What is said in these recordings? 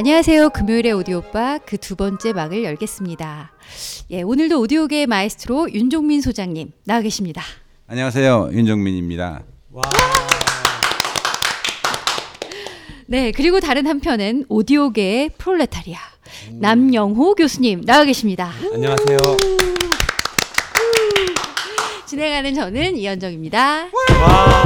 안녕하세요. 금요일의 오디오바 그 두 번째 막을 열겠습니다. 예, 오늘도 오디오계의 마에스트로 윤종민 소장님 나와 계십니다. 안녕하세요. 윤종민입니다. 와. 네, 그리고 다른 한편엔 오디오계의 프롤레타리아 남영호 교수님 나와 계십니다. 안녕하세요. 진행하는 저는 이현정입니다. 와.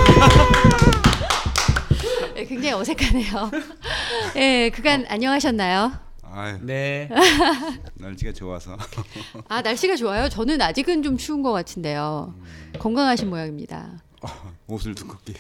네, 굉장히 어색하네요. 네, 그간 안녕하셨나요? 아유, 네. 날씨가 좋아서. 아, 날씨가 좋아요? 저는 아직은 좀 추운 것 같은데요. 건강하신 모양입니다. 옷을 두껍게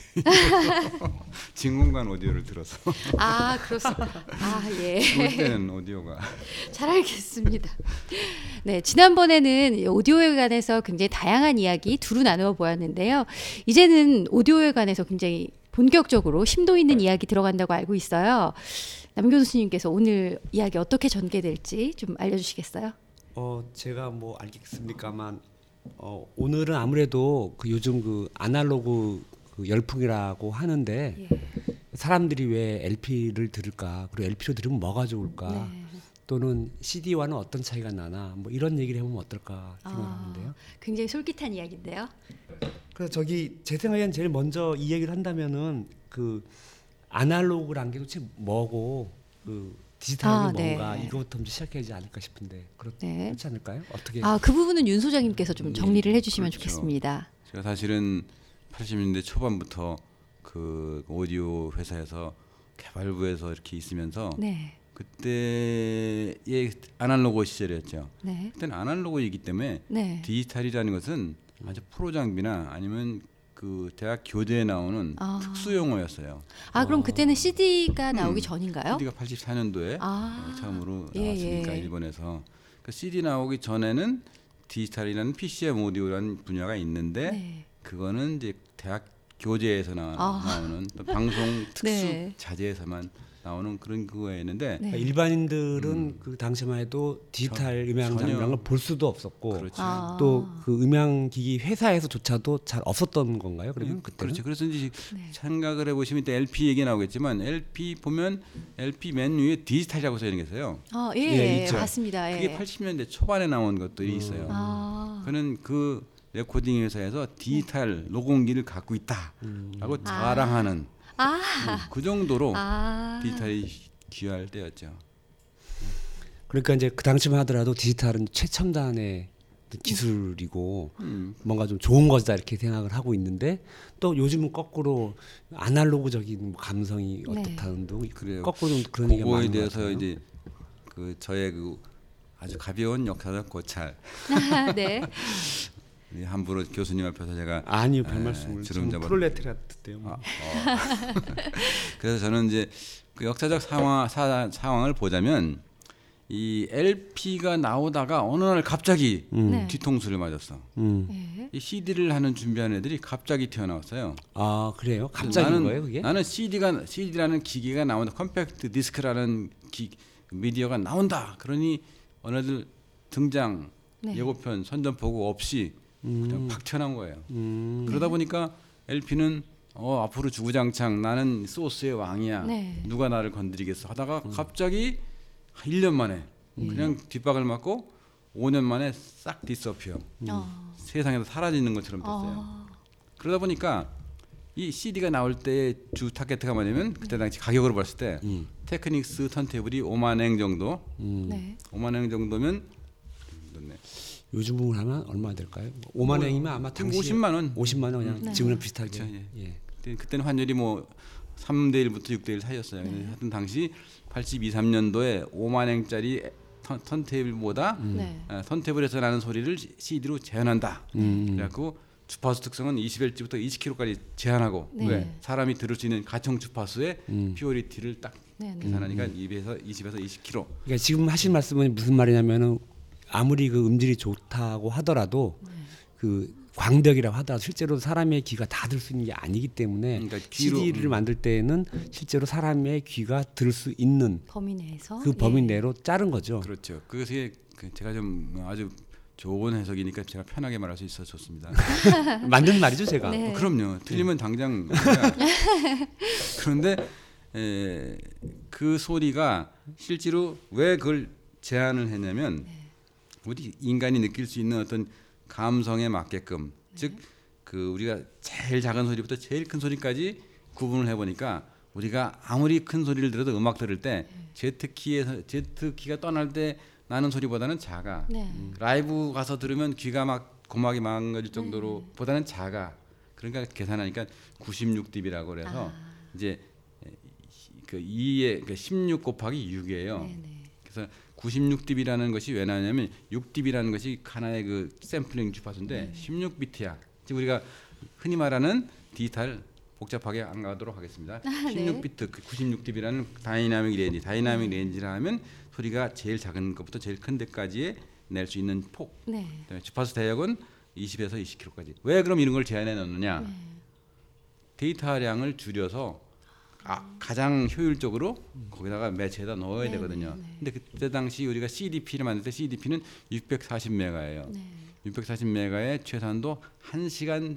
진공관 오디오를 들어서 아, 그렇습니다. 아, 예. 추울 때는 오디오가 잘 알겠습니다. 네, 지난번에는 오디오에 관해서 굉장히 다양한 이야기 두루 나누어 보았는데요. 이제는 오디오에 관해서 굉장히 본격적으로 심도 있는 이야기 들어간다고 알고 있어요. 남 교수님께서 오늘 이야기 어떻게 전개될지 좀 알려주시겠어요? 제가 뭐 알겠습니까만 오늘은 아무래도 그 요즘 그 아날로그 그 열풍이라고 하는데 예. 사람들이 왜 LP를 들을까? 그리고 LP로 들으면 뭐가 좋을까? 네. 또는 CD와는 어떤 차이가 나나? 뭐 이런 얘기를 해보면 어떨까 생각하는데요. 굉장히 솔깃한 이야기인데요. 그래서 제 생각엔 제일 먼저 이 얘기를 한다면은 그 아날로그란 게 도대체 뭐고 그 디지털이 뭔가 네. 이거부터 좀 시작해야지 않을까 싶은데 그렇지 네. 않을까요? 어떻게? 그 부분은 윤 소장님께서 좀 정리를 해주시면 그렇죠. 좋겠습니다. 제가 사실은 80년대 초반부터 그 오디오 회사에서 개발부에서 이렇게 있으면서 네. 그때의 아날로그 시절이었죠. 네. 그때는 아날로그이기 때문에 네. 디지털이라는 것은 아주 프로 장비나 아니면 그 대학 교재에 나오는 특수 용어였어요. 그럼 그때는 CD가 나오기 전인가요? CD가 84년도에 처음으로 예, 나왔으니까 예. 일본에서 그 CD 나오기 전에는 디지털이라는 PCM 오디오라는 분야가 있는데 네. 그거는 이제 대학 교재에서 나오는 또 방송 특수 네. 자재에서만 나오는 그런 그거였는데 네. 그러니까 일반인들은 그 당시만 해도 디지털 음향 장비라는 걸 볼 수도 없었고 그렇죠. 또 그 음향기기 회사에서조차도 잘 없었던 건가요? 그러면 그때는? 그렇죠. 그래서 이제 네. 생각을 해보시면 또 LP 얘기 나오겠지만 LP 보면 LP 맨 위에 디지털이라고 써 있는 게 있어요. 예, 예, 있죠. 맞습니다. 예. 그게 80년대 초반에 나온 것들이 있어요. 그는 그 레코딩 회사에서 디지털 녹음기를 갖고 있다라고 자랑하는 그 정도로 디지털이 귀할 때였죠. 그러니까 이제 그 당시만 하더라도 디지털은 최첨단의 기술이고 뭔가 좀 좋은 거다 이렇게 생각을 하고 있는데 또 요즘은 거꾸로 아날로그적인 감성이 네. 어떻다는 등 그래요. 거꾸로 좀 그런 얘기가 그거에 많은 것 대해서 같아요. 이제 그 저의 그 아주 가벼운 역사적 고찰 네. 함부로 교수님 앞에서 제가 아니요, 별 말씀을. 주름 지금 잡아 프롤레타리아 때요. 그래서 저는 이제 그 역사적 상황을 보자면 이 LP가 나오다가 어느 날 갑자기 네. 뒤통수를 맞았어. 네. 이 CD를 하는 준비하는 애들이 갑자기 튀어나왔어요. 아 그래요? 갑자기인 거예요 그게? 나는 CD라는 기기가 나온다. 컴팩트 디스크라는 미디어가 나온다. 그러니 어느들 등장 네. 예고편 선전포고 없이 그냥 팍 튀어나온 거예요. 그러다 보니까 LP는 앞으로 주구장창 나는 소스의 왕이야. 네. 누가 나를 건드리겠어 하다가 갑자기 1년 만에 그냥 뒷박을 맞고 5년 만에 싹 디스어피어. 세상에서 사라지는 것처럼 됐어요. 그러다 보니까 이 CD가 나올 때의 주 타겟가 뭐냐면 그때 당시 가격으로 봤을 때 테크닉스 턴테이블이 5만 엔 정도. 네. 5만 엔 정도면 요즘 부분 하면 얼마 될까요? 5만 원이면 아마 당시 50만 원. 50만 원 그냥 네. 지금은 비슷하게. 그렇죠, 예. 예. 그때는 환율이 뭐 3대 1부터 6대 1 사이였어요. 하여튼 당시 82, 3년도에 5만 엔짜리 턴테이블보다 네. 턴테이블에서 나는 소리를 CD로 재현한다. 그래갖고 주파수 특성은 20Hz부터 20kHz까지 제한하고 네. 사람이 들을 수 있는 가청 주파수의 퓨어리티를 딱 네. 계산하니까 20에서 20kHz. 그러니까 지금 하신 말씀은 무슨 말이냐면은 아무리 그 음질이 좋다고 하더라도 그 광덕이라고 하더라도 실제로 사람의 귀가 다 들을 수 있는 게 아니기 때문에 그러니까 귀로, CD를 만들 때는 실제로 사람의 귀가 들을 수 있는 범위 내에서 그 범위 내로 자른 거죠. 그렇죠. 그것이 제가 좀 아주 좋은 해석이니까 제가 편하게 말할 수 있어서 좋습니다. 만든 말이죠, 제가. 네. 그럼요. 틀리면 당장 그런데 그 소리가 실제로 왜 그걸 제안을 했냐면 우리 인간이 느낄 수 있는 어떤 감성에 맞게끔 즉 그 우리가 제일 작은 소리부터 제일 큰 소리까지 구분을 해보니까 우리가 아무리 큰 소리를 들어도 음악 들을 때 Z키가 떠날 때 나는 소리보다는 작아. 라이브 가서 들으면 귀가 막 고막이 망가질 정도로 보다는 작아. 그러니까 계산하니까 96dB라고 그래서 이제 그 2의 그 16 곱하기 6이에요. 그래서 96dB라는 것이 왜 나오냐면 6dB라는 것이 하나의 그 샘플링 주파수인데 16비트야. 지금 우리가 흔히 말하는 디지털 복잡하게 안 가도록 하겠습니다. 16비트 96dB라는 다이나믹 레인지. 다이나믹 레인지라 하면 소리가 제일 작은 것부터 제일 큰 데까지의 낼 수 있는 폭. 그다음에 주파수 대역은 20에서 20kHz. 왜 그럼 이런 걸 제한해 놓느냐? 데이터량을 줄여서 가장 효율적으로 거기다가 매체에다 넣어야 되거든요. 근데 그때 당시 우리가 CDP를 만들 때 CDP는 640메가예요. 640메가의 최소한도 1시간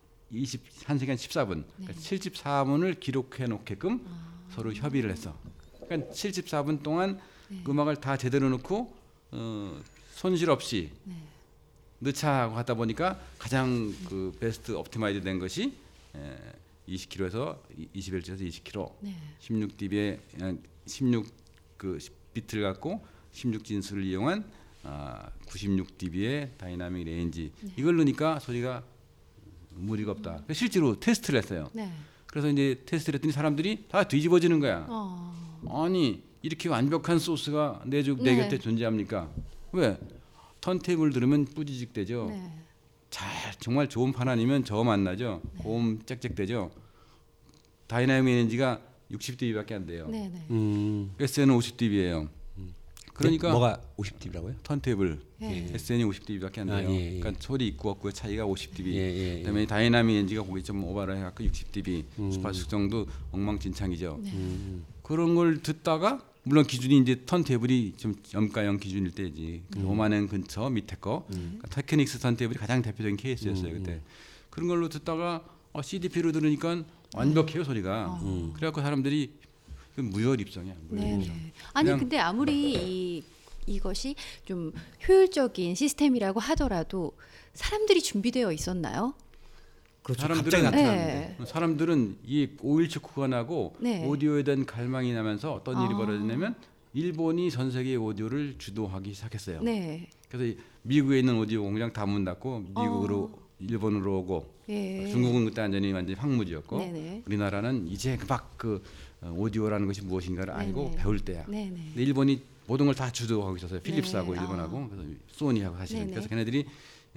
14분, 그러니까 74분을 기록해 놓게끔 서로 협의를 했어. 그러니까 74분 동안 음악을 다 제대로 넣고 손실 없이 넣자고 하다 보니까 가장 그 베스트 옵티마이즈 된 것이 20kHz에서 21Hz에서 20kHz, 16dB에 16 그 비트를 갖고 16진수를 이용한 96dB의 다이나믹 레인지. 이걸 넣으니까 소리가 무리가 없다. 실제로 테스트를 했어요. 그래서 이제 테스트를 했더니 사람들이 다 뒤집어지는 거야. 아니 이렇게 완벽한 소스가 내 곁에 존재합니까? 왜? 턴테이블 들으면 뿌지직대죠. 정말 좋은 판 아니면 저음 안 나죠. 고음 짹짹대죠. 다이나믹 레인지가 60dB밖에 안 돼요. SN은 50dB예요. 그러니까 뭐가 50dB라고요? 턴테이블 SN이 50dB밖에 안 돼요. 그러니까 소리 있고 없고의 차이가 50dB. 그다음에 다이나믹 레인지가 거기 좀 오버를 해갖고 60dB. 주파수 측정도 엉망진창이죠. 그런 걸 듣다가 물론 기준이 이제 턴테이블이 좀 0가형 기준일 때지. 5만원 근처 밑에 거. 그러니까 테크닉스 턴테이블이 가장 대표적인 케이스였어요 그때. 그런 걸로 듣다가 CDP로 들으니까 완벽해요 소리가. 그래갖고 사람들이 무혈 입성이야. 아니 근데 아무리 이것이 좀 효율적인 시스템이라고 하더라도 사람들이 준비되어 있었나요? 그렇죠. 갑자기 나타났는데. 사람들은 이 5.17 구간하고 오디오에 대한 갈망이 나면서 어떤 일이 벌어졌냐면 일본이 전 세계 오디오를 주도하기 시작했어요. 그래서 미국에 있는 오디오 공장 다 문 닫고 미국으로 일본으로 오고 중국은 그때 완전히 황무지였고 우리나라는 이제 막 그 오디오라는 것이 무엇인가를 알고 배울 때야. 근데 일본이 모든 걸 다 주도하고 있었어요. 필립스하고 일본하고 그래서 소니하고 사실은. 그래서 걔네들이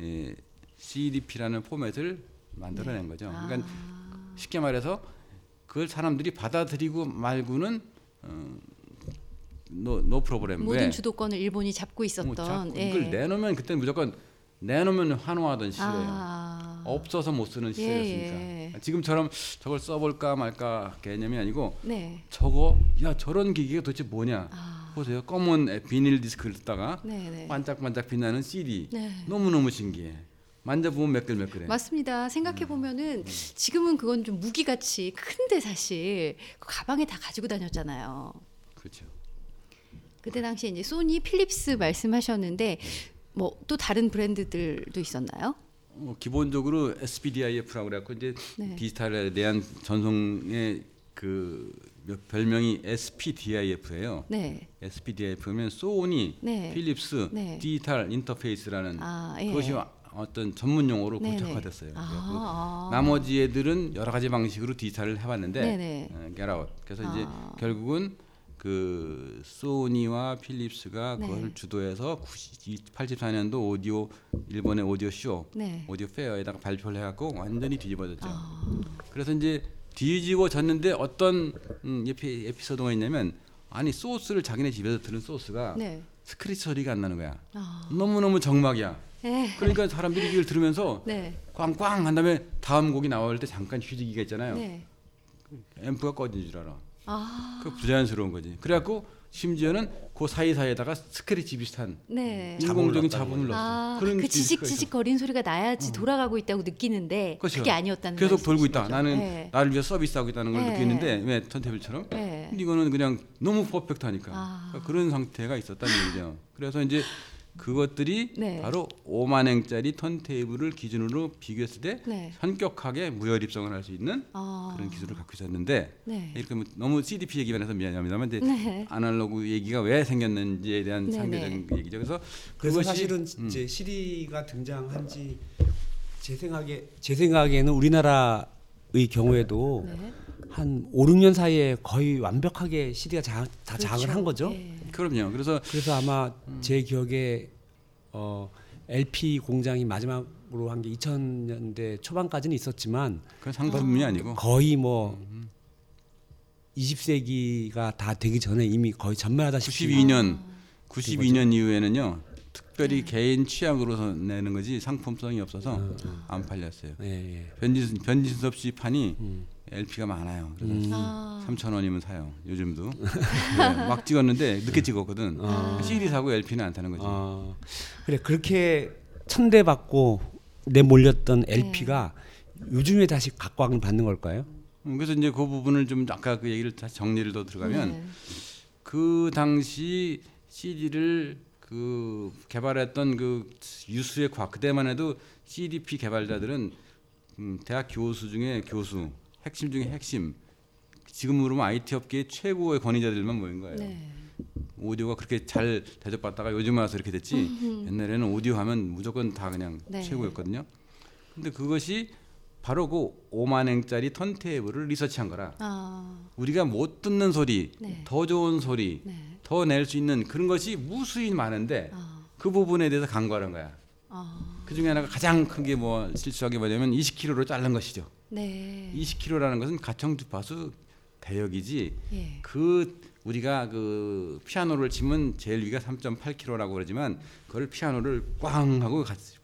CDP라는 포맷을 만들어낸 거죠. 그러니까 쉽게 말해서 그걸 사람들이 받아들이고 말고는 노 프로그램. 모든 주도권을 일본이 잡고 있었던. 이걸 내놓으면 그때 무조건 내놓으면 환호하던 시대예요. 없어서 못 쓰는 시대였으니까. 지금처럼 저걸 써볼까 말까 개념이 아니고 저거 저런 기기가 도대체 뭐냐. 보세요. 검은 비닐 디스크를 듣다가 반짝반짝 빛나는 CD. 너무너무 신기해. 만져보면 매끌매끌해. 맞습니다. 생각해보면은 지금은 그건 좀 무기같이 큰데 사실 그 가방에 다 가지고 다녔잖아요. 그렇죠. 그때 당시에 이제 소니, 필립스 말씀하셨는데 뭐 또 다른 브랜드들도 있었나요? 기본적으로 SPDIF라고 그래갖고 이제 디지털에 대한 전송의 그 별명이 SPDIF예요. SPDIF면 소니, 필립스, 디지털 인터페이스라는 그것이 어떤 전문 용어로 고착화됐어요. 나머지 애들은 여러 가지 방식으로 디지털을 해봤는데 그래서 이제 결국은 그 소니와 필립스가 그걸 주도해서 84년도 오디오 일본의 오디오 쇼, 오디오 페어에다가 발표를 해갖고 완전히 뒤집어졌죠. 그래서 이제 뒤집어졌는데 어떤 에피소드가 있냐면 아니 소스를 자기네 집에서 들은 소스가 스크래치 소리가 안 나는 거야. 너무너무 정막이야. 그러니까 사람들이 이걸 들으면서 꽝꽝 한 다음에 다음 곡이 나올 때 잠깐 휴지기가 있잖아요. 앰프가 꺼진 줄 알아. 그 부자연스러운 거지. 그래갖고 심지어는 그 사이사이에다가 스크래치 비슷한 네. 인공적인 잡음을 넣었어요. 아, 그런 그 디스크가 지직 거리는 소리가 나야지 돌아가고 있다고 느끼는데 그렇죠. 그게 아니었다는 계속 돌고 있다. 거죠. 나는 네. 나를 위해 서비스하고 있다는 걸 네. 느끼는데 왜 턴테이블처럼? 네. 근데 이거는 그냥 너무 퍼펙트하니까 그러니까 그런 상태가 있었다는 얘기죠. 그래서 이제 그것들이 네. 바로 5만행짜리 턴테이블을 기준으로 비교했을 때 네. 현격하게 무혈 입성을 할 수 있는 그런 기술을 갖고 있었는데 네. 이렇게 뭐 너무 CDP 얘기만 해서 미안합니다만 이제 네. 아날로그 얘기가 왜 생겼는지에 대한 네, 상대적인 얘기죠. 그래서 그래서 그것이 사실은 이제 시리가 등장한지 제 생각에는 우리나라의 경우에도 네. 한 5, 6년 사이에 거의 완벽하게 시리가 다 그렇죠. 장악을 한 거죠. 네. 그럼요. 그래서 아마 제 기억에 LP 공장이 마지막으로 한 게 2000년대 초반까지는 있었지만 그 상품이 아니고 거의 뭐 20세기가 다 되기 전에 이미 거의 전멸하다시피 92년 이후에는요. 특별히 개인 취향으로서 내는 거지 상품성이 없어서 안 팔렸어요. 예. 변진섭 없이 판이 LP가 많아요. 그래서 3,000원이면 사요. 요즘도 네, 막 찍었는데 늦게 찍었거든. CD 사고 LP는 안 타는 거지. 그래 그렇게 천대받고 내몰렸던 LP가 요즘에 다시 각광을 받는 걸까요? 그래서 이제 그 부분을 좀 아까 그 얘기를 다시 정리를 더 들어가면 그 당시 CD를 그 개발했던 그 유수의 과학 그때만 해도 CDP 개발자들은 대학 교수 중에 교수 핵심 중에 핵심 지금으로 보면 IT 업계의 최고의 권위자들만 모인 거예요. 네. 오디오가 그렇게 잘 대접받다가 요즘 와서 이렇게 됐지 옛날에는 오디오 하면 무조건 다 그냥 네. 최고였거든요. 근데 그것이 바로 그 5만행짜리 턴테이블을 리서치한 거라 우리가 못 듣는 소리 네. 더 좋은 소리 네. 더 낼 수 있는 그런 것이 무수히 많은데 그 부분에 대해서 간과한 거야. 그 중에 하나가 가장 큰 게 뭐 실수하게 뭐냐면 20kg로 자른 것이죠. 네. 20kg라는 것은 가청 주파수 대역이지. 예. 그 우리가 그 피아노를 치면 제일 위가 3.8kg라고 그러지만 그걸 피아노를 꽝 하고 같이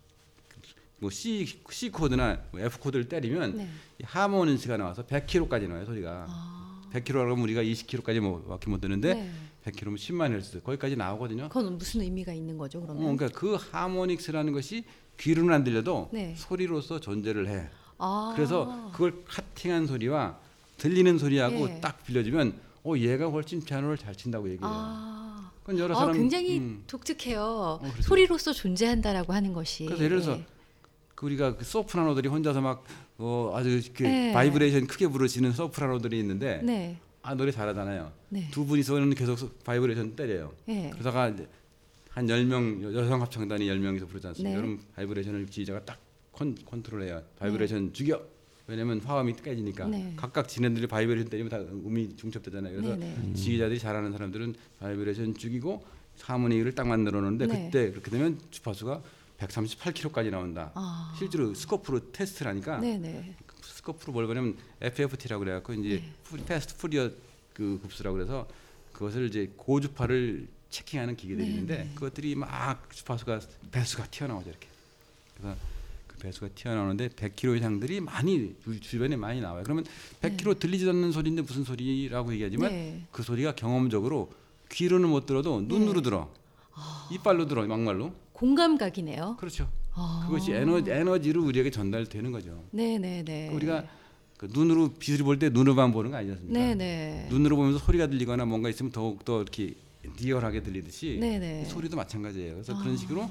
뭐 C 코드나 F 코드를 때리면 네. 하모니스가 나와서 100kg까지 나와요 소리가. 100kg라고 하면 우리가 20kg까지 밖에 못 듣는데 네. 100kg면 10만 헤르츠 거기까지 나오거든요. 그건 무슨 의미가 있는 거죠, 그러면? 그러니까 그 하모닉스라는 것이 귀로는 안 들려도 네. 소리로서 존재를 해. 그래서 그걸 카팅한 소리와 들리는 소리하고 예. 딱 빌려주면 얘가 훨씬 피아노를 잘 친다고 얘기해요. 그건 여러 사람 굉장히 독특해요. 그렇죠. 소리로서 존재한다라고 하는 것이. 그래서 예를 들어서 우리가 그 소프라노들이 혼자서 막 아주 그 네. 바이브레이션 크게 부르시는 소프라노들이 있는데 네. 노래 잘하잖아요. 네. 두 분이서는 계속 바이브레이션 때려요. 네. 그러다가 이제 한 10명 여성 합창단이 10명이서 부르지 않습니까? 네. 그럼 바이브레이션을 지휘자가 딱 컨트롤해요. 바이브레이션 죽여. 왜냐면 화음이 깨지니까 네. 각각 지네들이 바이브레이션 때리면 다 음이 중첩되잖아요. 그래서 네. 지휘자들이 잘하는 사람들은 바이브레이션 죽이고 하모니를 딱 만들어 놓는데 네. 그때 그렇게 되면 주파수가 138kH까지 나온다. 실제로 스코프로 테스트를 하니까 네네. 스코프로 뭘 그러냐면 FFT라고 그래갖고 이제 패스트 푸리어 그 급수라고 그래서 그것을 이제 고주파를 체킹하는 기계들이 있는데 그것들이 막 주파수가 배수가 튀어나오죠 이렇게. 그래서 그 배수가 튀어나오는데 100km 이상들이 많이 주변에 많이 나와요. 그러면 100km 들리지 않는 소리인데 무슨 소리라고 얘기하지만 네. 그 소리가 경험적으로 귀로는 못 들어도 눈으로 들어. 이빨로 들어 막말로. 공감각이네요. 그렇죠. 그것이 에너지로 우리에게 전달되는 거죠. 네네네. 우리가 그 눈으로 빛을 볼 때 눈으로만 보는 거 아니지 않습니까? 네네. 눈으로 보면서 소리가 들리거나 뭔가 있으면 더욱 더 이렇게 리얼하게 들리듯이 네네. 소리도 마찬가지예요. 그래서 그런 식으로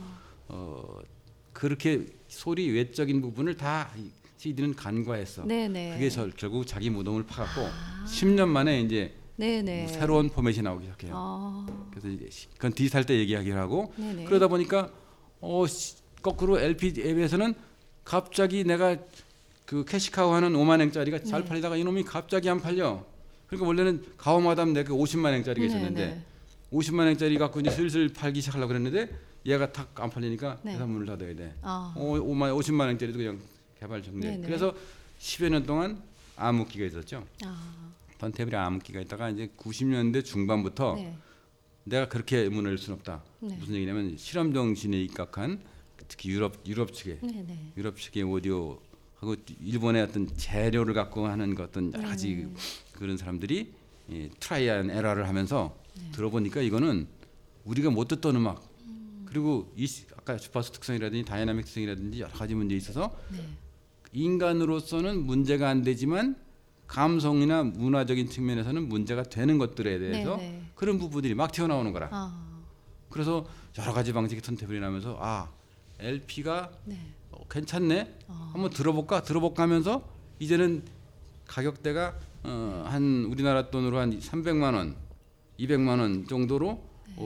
그렇게 소리 외적인 부분을 다 CD는 간과했어. 네네. 그게 결국 자기 무덤을 파갖고 10년 만에 이제 네네. 새로운 포맷이 나오기 시작해요. 그래서 이제 그건 디지털 때 얘기하기를 하고 네네. 그러다 보니까 거꾸로 LP 앱에서는 갑자기 내가 그 캐시카우 하는 5만행짜리가 잘 팔리다가 이놈이 갑자기 안 팔려. 그러니까 원래는 가오마담 내가 50만행짜리가 있었는데 50만행짜리 갖고 이제 슬슬 팔기 시작하려고 그랬는데 얘가 탁 안 팔리니까 회사 문을 닫아야 돼. 50만행짜리도 그냥 개발 정리해. 그래서 10여 년 동안 암흑기가 있었죠. 턴테이블에 암흑기가 있다가 이제 90년대 중반부터 내가 그렇게 문을 열 수는 없다. 무슨 얘기냐면 실험 정신에 입각한 특히 유럽 측에 유럽 측의 오디오하고 일본의 어떤 재료를 갖고 하는 어떤 여러 가지 그런 사람들이 트라이 앤 에러를 하면서 들어보니까 이거는 우리가 못 듣던 음악 그리고 아까 주파수 특성이라든지 다이나믹 특성이라든지 여러 가지 문제에 있어서 인간으로서는 문제가 안 되지만 감성이나 문화적인 측면에서는 문제가 되는 것들에 대해서 그런 부분들이 막 튀어나오는 거라. 그래서 여러 가지 방식의 턴테이블이 나면서 LP가 괜찮네. 한번 들어볼까 하면서 이제는 가격대가 한 우리나라 돈으로 한 300만 원, 200만 원 정도로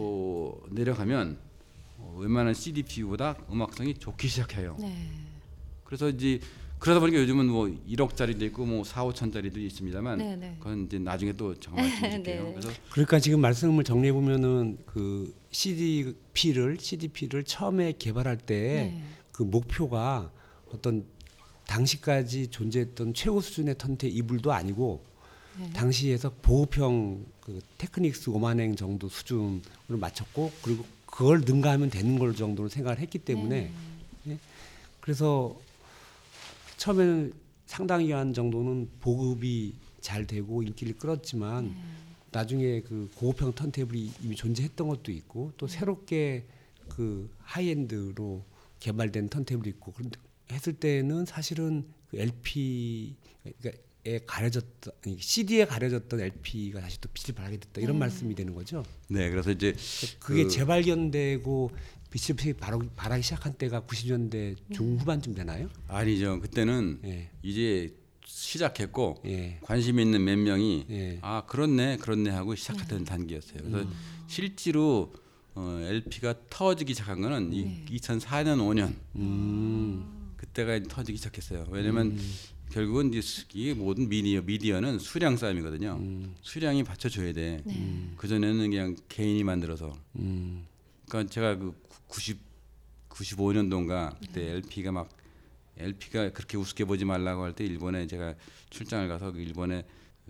내려가면 웬만한 CDP보다 음악성이 좋기 시작해요. 그래서 이제 그러다 보니까 요즘은 뭐 1억짜리도 있고 뭐 4, 5천짜리도 있습니다만 그건 이제 나중에 또 제가 말씀드릴게요. 그래서 그러니까 지금 말씀을 정리해 보면은 그 CDP를 처음에 개발할 때 그 목표가 어떤 당시까지 존재했던 최고 수준의 턴테이블도 아니고 당시에서 보급형 그 테크닉스 5만행 정도 수준으로 맞췄고 그리고 그걸 능가하면 되는 걸 정도로 생각을 했기 때문에 그래서 처음에는 상당 기간 정도는 보급이 잘 되고 인기를 끌었지만 나중에 그 고급형 턴테이블이 이미 존재했던 것도 있고 또 새롭게 그 하이엔드로 개발된 턴테이블이 있고 그런데 했을 때는 사실은 그 LP 에 가려졌던 CD에 가려졌던 LP가 다시 또 빛을 발하게 됐다 이런 말씀이 되는 거죠. 네, 그래서 이제 그게 재발견되고 빛이 발하기 시작한 때가 90년대 중후반쯤 되나요? 아니죠. 그때는 이제 시작했고 관심 있는 몇 명이 그렇네 하고 시작했던 단계였어요. 그래서 실제로 LP가 터지기 시작한 거는 2004년 5년 그때가 터지기 시작했어요. 왜냐면 결국은 이게 모든 미디어는 수량 싸움이거든요. 수량이 받쳐줘야 돼. 그 전에는 그냥 개인이 만들어서. 그러니까 제가 그 95년도인가 그때 LP가 그렇게 우습게 보지 말라고 할 때 일본에 제가 출장을 가서 그 일본의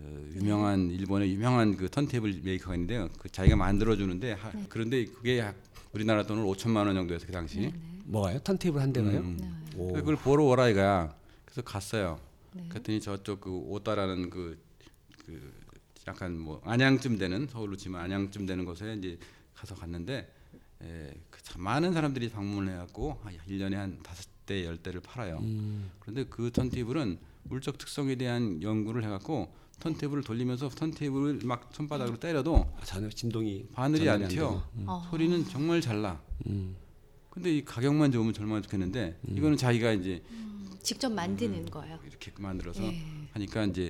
유명한 그 턴테이블 메이커가 있는데요. 그 자기가 만들어주는데 그런데 그게 우리나라 돈으로 5천만 원 정도였어요 그 당시. 뭐가요? 턴테이블 한 대가요? 그걸 보러 오라 이거야. 그래서 갔어요. 그랬더니 저쪽 그 오따라는 그 약간 뭐 안양쯤 되는 서울로 치면 안양쯤 되는 곳에 이제 갔는데 참 많은 사람들이 방문을 해갖고 1년에 한 5대 10대를 팔아요. 그런데 그 턴테이블은 물적 특성에 대한 연구를 해갖고 턴테이블을 돌리면서 턴테이블을 막 손바닥으로 때려도 전혀 진동이 바늘이 안 튀어. 소리는 정말 잘 나. 근데 이 가격만 좋으면 얼마나 좋겠는데 이거는 자기가 이제 직접 만드는 거예요. 이렇게 만들어서 하니까 이제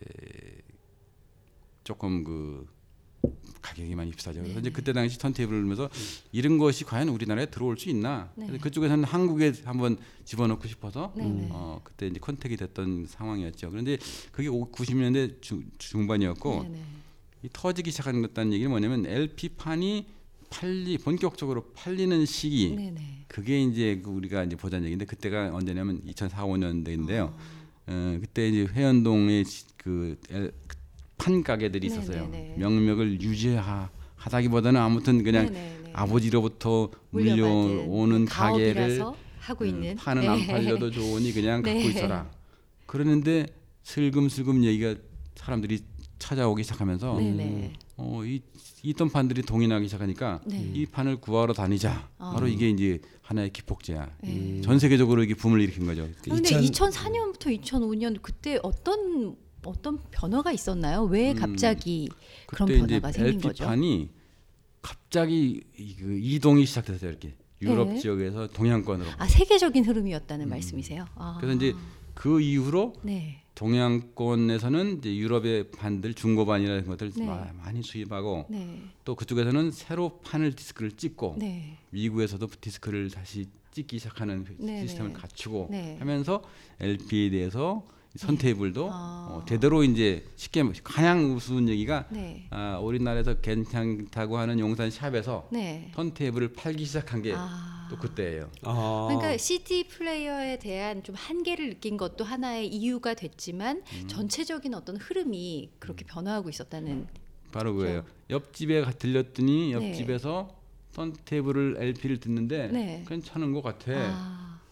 조금 그 가격이 많이 비싸죠. 그래서 이제 그때 당시 턴테이블을 보면서 이런 것이 과연 우리나라에 들어올 수 있나? 그쪽에서는 한국에 한번 집어넣고 싶어서 그때 이제 컨택이 됐던 상황이었죠. 그런데 그게 90년대 중반이었고 이 터지기 시작한 것다는 얘기는 뭐냐면 LP판이 본격적으로 팔리는 시기 그게 이제 우리가 이제 보자는 얘기인데 그때가 언제냐면 2004, 5년대인데요. 그때 이제 회원동에 그 판 가게들이 있었어요. 명맥을 유지하다기보다는 아무튼 그냥 아버지로부터 물려오는 가게를 하고 있는 판은 안 팔려도 좋으니 그냥 갖고 있어라. 그러는데 슬금슬금 얘기가 사람들이 찾아오기 시작하면서 있던 판들이 동인하기 시작하니까 이 판을 구하러 다니자. 바로 이게 이제 하나의 기폭제야. 전 세계적으로 이게 붐을 일으킨 거죠. 그런데 2004년부터 2005년 그때 어떤 변화가 있었나요? 왜 갑자기 그런 변화가 생긴 거죠? LP판이 갑자기 이동이 시작됐어요. 이렇게 유럽 지역에서 동양권으로. 세계적인 흐름이었다는 말씀이세요? 그래서 이제 그 이후로 동양권에서는 이제 유럽의 판들 중고반이라는 것들 많이 수입하고 또 그쪽에서는 새로 판을 디스크를 찍고 미국에서도 디스크를 다시 찍기 시작하는 시스템을 갖추고 하면서 LP에 대해서 턴테이블도 제대로 이제 쉽게 가장 우스운 얘기가 우리나라에서 괜찮다고 하는 용산 샵에서 턴테이블을 팔기 시작한 게 또 그때예요. 그러니까 CD 플레이어에 대한 좀 한계를 느낀 것도 하나의 이유가 됐지만 전체적인 어떤 흐름이 그렇게 변화하고 있었다는 바로 그거예요. 옆집에 들렸더니 옆집에서 턴테이블을 LP를 듣는데 괜찮은 것 같아.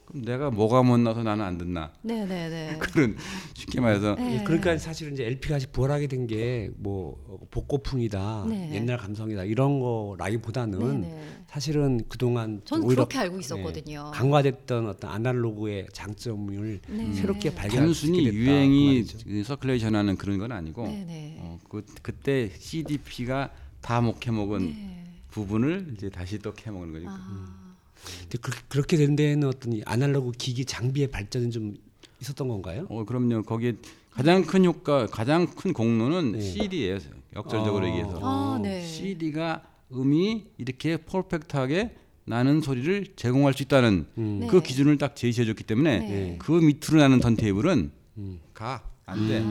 그럼 내가 뭐가 못나서 나는 안 듣나? 네네네. 그런 쉽게 말해서 예, 그러니까 사실은 이제 LP가 부활하게 된 게 뭐 복고풍이다, 네. 옛날 감성이다 이런 거라기보다는 네네. 사실은 그동안 전 오히려 그렇게 알고 있었거든요. 간과됐던 어떤 아날로그의 장점을 네. 새롭게 발견할 수 단순히 있게 됐다. 유행이 그 말이죠. 서큘레이션하는 그런 건 아니고 네네. 그때 CDP가 다 먹혀먹은 네. 부분을 이제 다시 또 캐먹는 거니까. 근데 그렇게 된 데에는 어떤 이 아날로그 기기 장비의 발전이 좀 있었던 건가요? 그럼요. 거기에 가장 큰 효과, 가장 큰 공로는 네. CD예요. 역설적으로 얘기해서 네. CD가 음이 이렇게 퍼펙트하게 나는 소리를 제공할 수 있다는 그 네. 기준을 딱 제시해줬기 때문에 네. 그 밑으로 나는 턴테이블은 안 돼.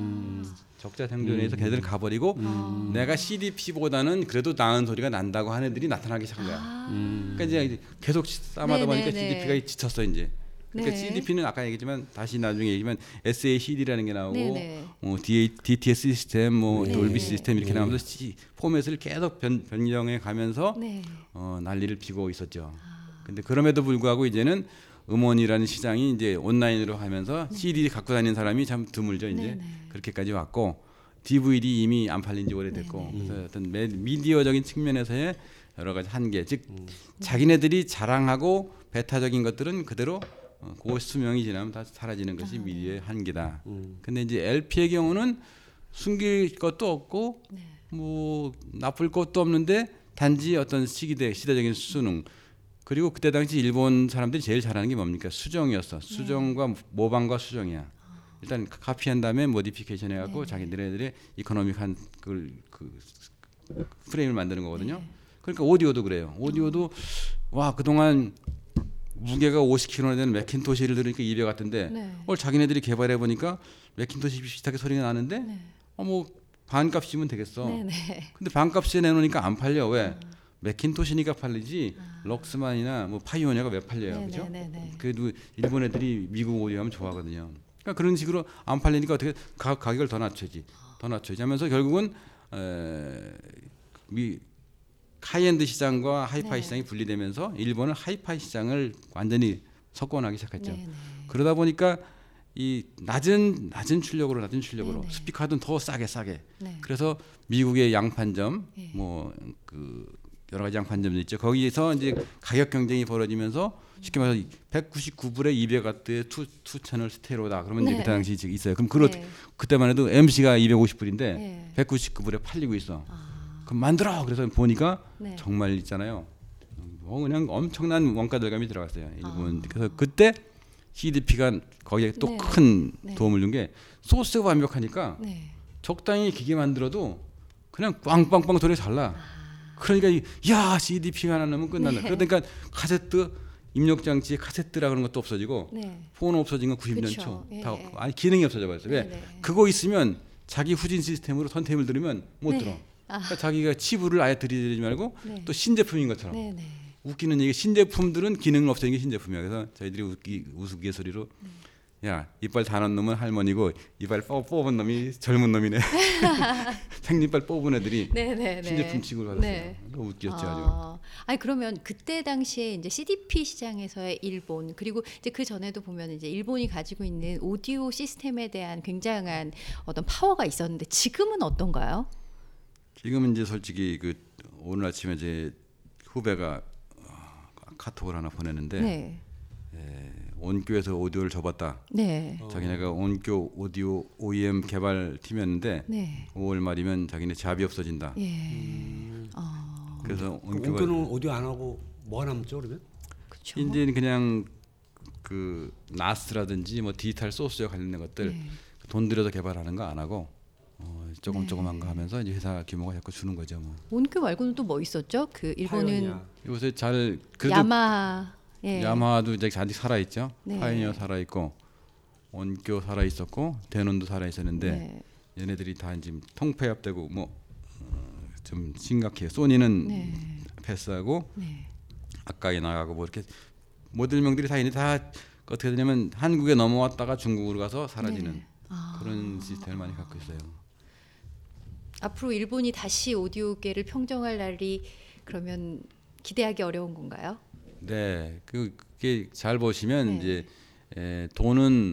적자 생존에서 걔네들은 가버리고 내가 CDP보다는 그래도 나은 소리가 난다고 하는 애들이 나타나기 시작한 거야. 그러니까 이제 계속 싸마다 보니까 네네네. CDP가 지쳤어 이제. 그러니까 네. CDP는 아까 얘기했지만 다시 나중에 얘기하면 SACD라는 게 나오고 네네. DTS 시스템, 뭐 네. 돌비 시스템 이렇게 나오면서 포맷을 계속 변경해 가면서 네. 난리를 피고 있었죠. 근데 그럼에도 불구하고 이제는 음원이라는 시장이 이제 온라인으로 하면서 CD 갖고 다니는 사람이 참 드물죠. 이제 네네. 그렇게까지 왔고 DVD 이미 안 팔린 지 오래됐고 그래서 어떤 미디어적인 측면에서의 여러 가지 한계, 즉 자기네들이 자랑하고 배타적인 것들은 그대로 그 수명이 지나면 다 사라지는 것이 미디어의 한계다. 근데 이제 LP의 경우는 숨길 것도 없고 뭐 나쁠 것도 없는데 단지 어떤 시대적인 수능 그리고 그때 당시 일본 사람들이 제일 잘하는 게 뭡니까? 수정이었어. 수정과 모방과 수정이야. 일단 카피한 다음에 모디피케이션 해갖고 자기네들의 이코노믹한 그 프레임을 만드는 거거든요. 그러니까 오디오도 그래요. 오디오도 와 그동안 무게가 50kg나 되는 맥킨토시를 들으니까 200 같은데 자기네들이 개발해 보니까 맥킨토시 비슷하게 소리가 나는데 뭐 반값이면 되겠어. 근데 반값에 내놓으니까 안 팔려. 왜? 맥킨토시니까 팔리지 럭스만이나 뭐 파이오니아가 왜 팔려요, 그렇죠? 그래도 일본 애들이 미국 오디오 하면 좋아하거든요. 그러니까 그런 식으로 안 팔리니까 어떻게 가격을 더 낮춰야지 하면서 결국은 하이엔드 시장과 하이파이 시장이 분리되면서 일본은 하이파이 시장을 완전히 석권하기 시작했죠. 그러다 보니까 이 낮은 출력으로 스피커든 더 싸게 그래서 미국의 양판점 뭐 그 여러 가지 양판점도 있죠. 거기에서 이제 가격 경쟁이 벌어지면서 쉽게 말해서 199불에 200와트의 투 채널 스테레오다. 그러면 이제 그때 당시 있어요. 그럼 그때만 해도 MC가 250불인데 199불에 팔리고 있어. 그럼 만들어. 그래서 보니까 정말 있잖아요. 그냥 엄청난 원가 절감이 들어갔어요. 일본. 그래서 그때 CDP가 거기에 또 큰 도움을 준 게 소스가 완벽하니까 적당히 기계 만들어도 그냥 빵빵빵 소리 잘 나. 그러니까 야 CDP가 하나 넣으면 끝난다. 그러니까 카세트 입력 장치에 카세트라 그런 것도 없어지고 폰 없어진 건 90년 초. 다 아니 기능이 없어져 버렸어요. 왜? 그거 있으면 자기 후진 시스템으로 턴테이블 들으면 못 들어. 그러니까 자기가 치부를 아예 들이대지 말고 또 신제품인 것처럼. 웃기는 얘기 신제품들은 기능을 없애는 게 신제품이야. 그래서 저희들이 우스갯소리로 야 이빨 다 넣은 놈은 할머니고 이빨 뽑은 놈이 젊은 놈이네. 생리빨 뽑은 애들이 신제품 취급을 받았어요. 웃겼죠 아주. 아니 그러면 그때 당시에 이제 CDP 시장에서의 일본 그리고 이제 그 전에도 보면 이제 일본이 가지고 있는 오디오 시스템에 대한 굉장한 어떤 파워가 있었는데 지금은 어떤가요? 지금은 이제 솔직히 오늘 아침에 제 후배가 카톡을 하나 보냈는데 온교에서 오디오를 접었다. 자기네가 온교 오디오 OEM 개발 팀이었는데 5월 말이면 자기네 잡이 없어진다. 그래서 온교는 오디오 안 하고 뭐 남죠 그러면? 그쵸. 이제는 그냥 그 나스라든지 뭐 디지털 소스와 관련된 것들 돈 들여서 개발하는 거 안 하고 조금한 거 하면서 이제 회사 규모가 자꾸 주는 거죠. 뭐. 온교 말고는 또 뭐 있었죠? 그 일본은 요새 잘 그래도 야마하도 이제 아직 살아 있죠. 파이니어 살아 있고 온교 살아 있었고 대논도 살아 있었는데 얘네들이 다 이제 통폐합되고 뭐 좀 심각해요. 소니는 패스하고 아까에 나가고 뭐 이렇게 모델명들이 다 있는데 다 어떻게 되냐면 한국에 넘어왔다가 중국으로 가서 사라지는 그런 시스템을 많이 갖고 있어요. 앞으로 일본이 다시 오디오계를 평정할 날이 그러면 기대하기 어려운 건가요? 네, 그게 잘 보시면 이제 돈은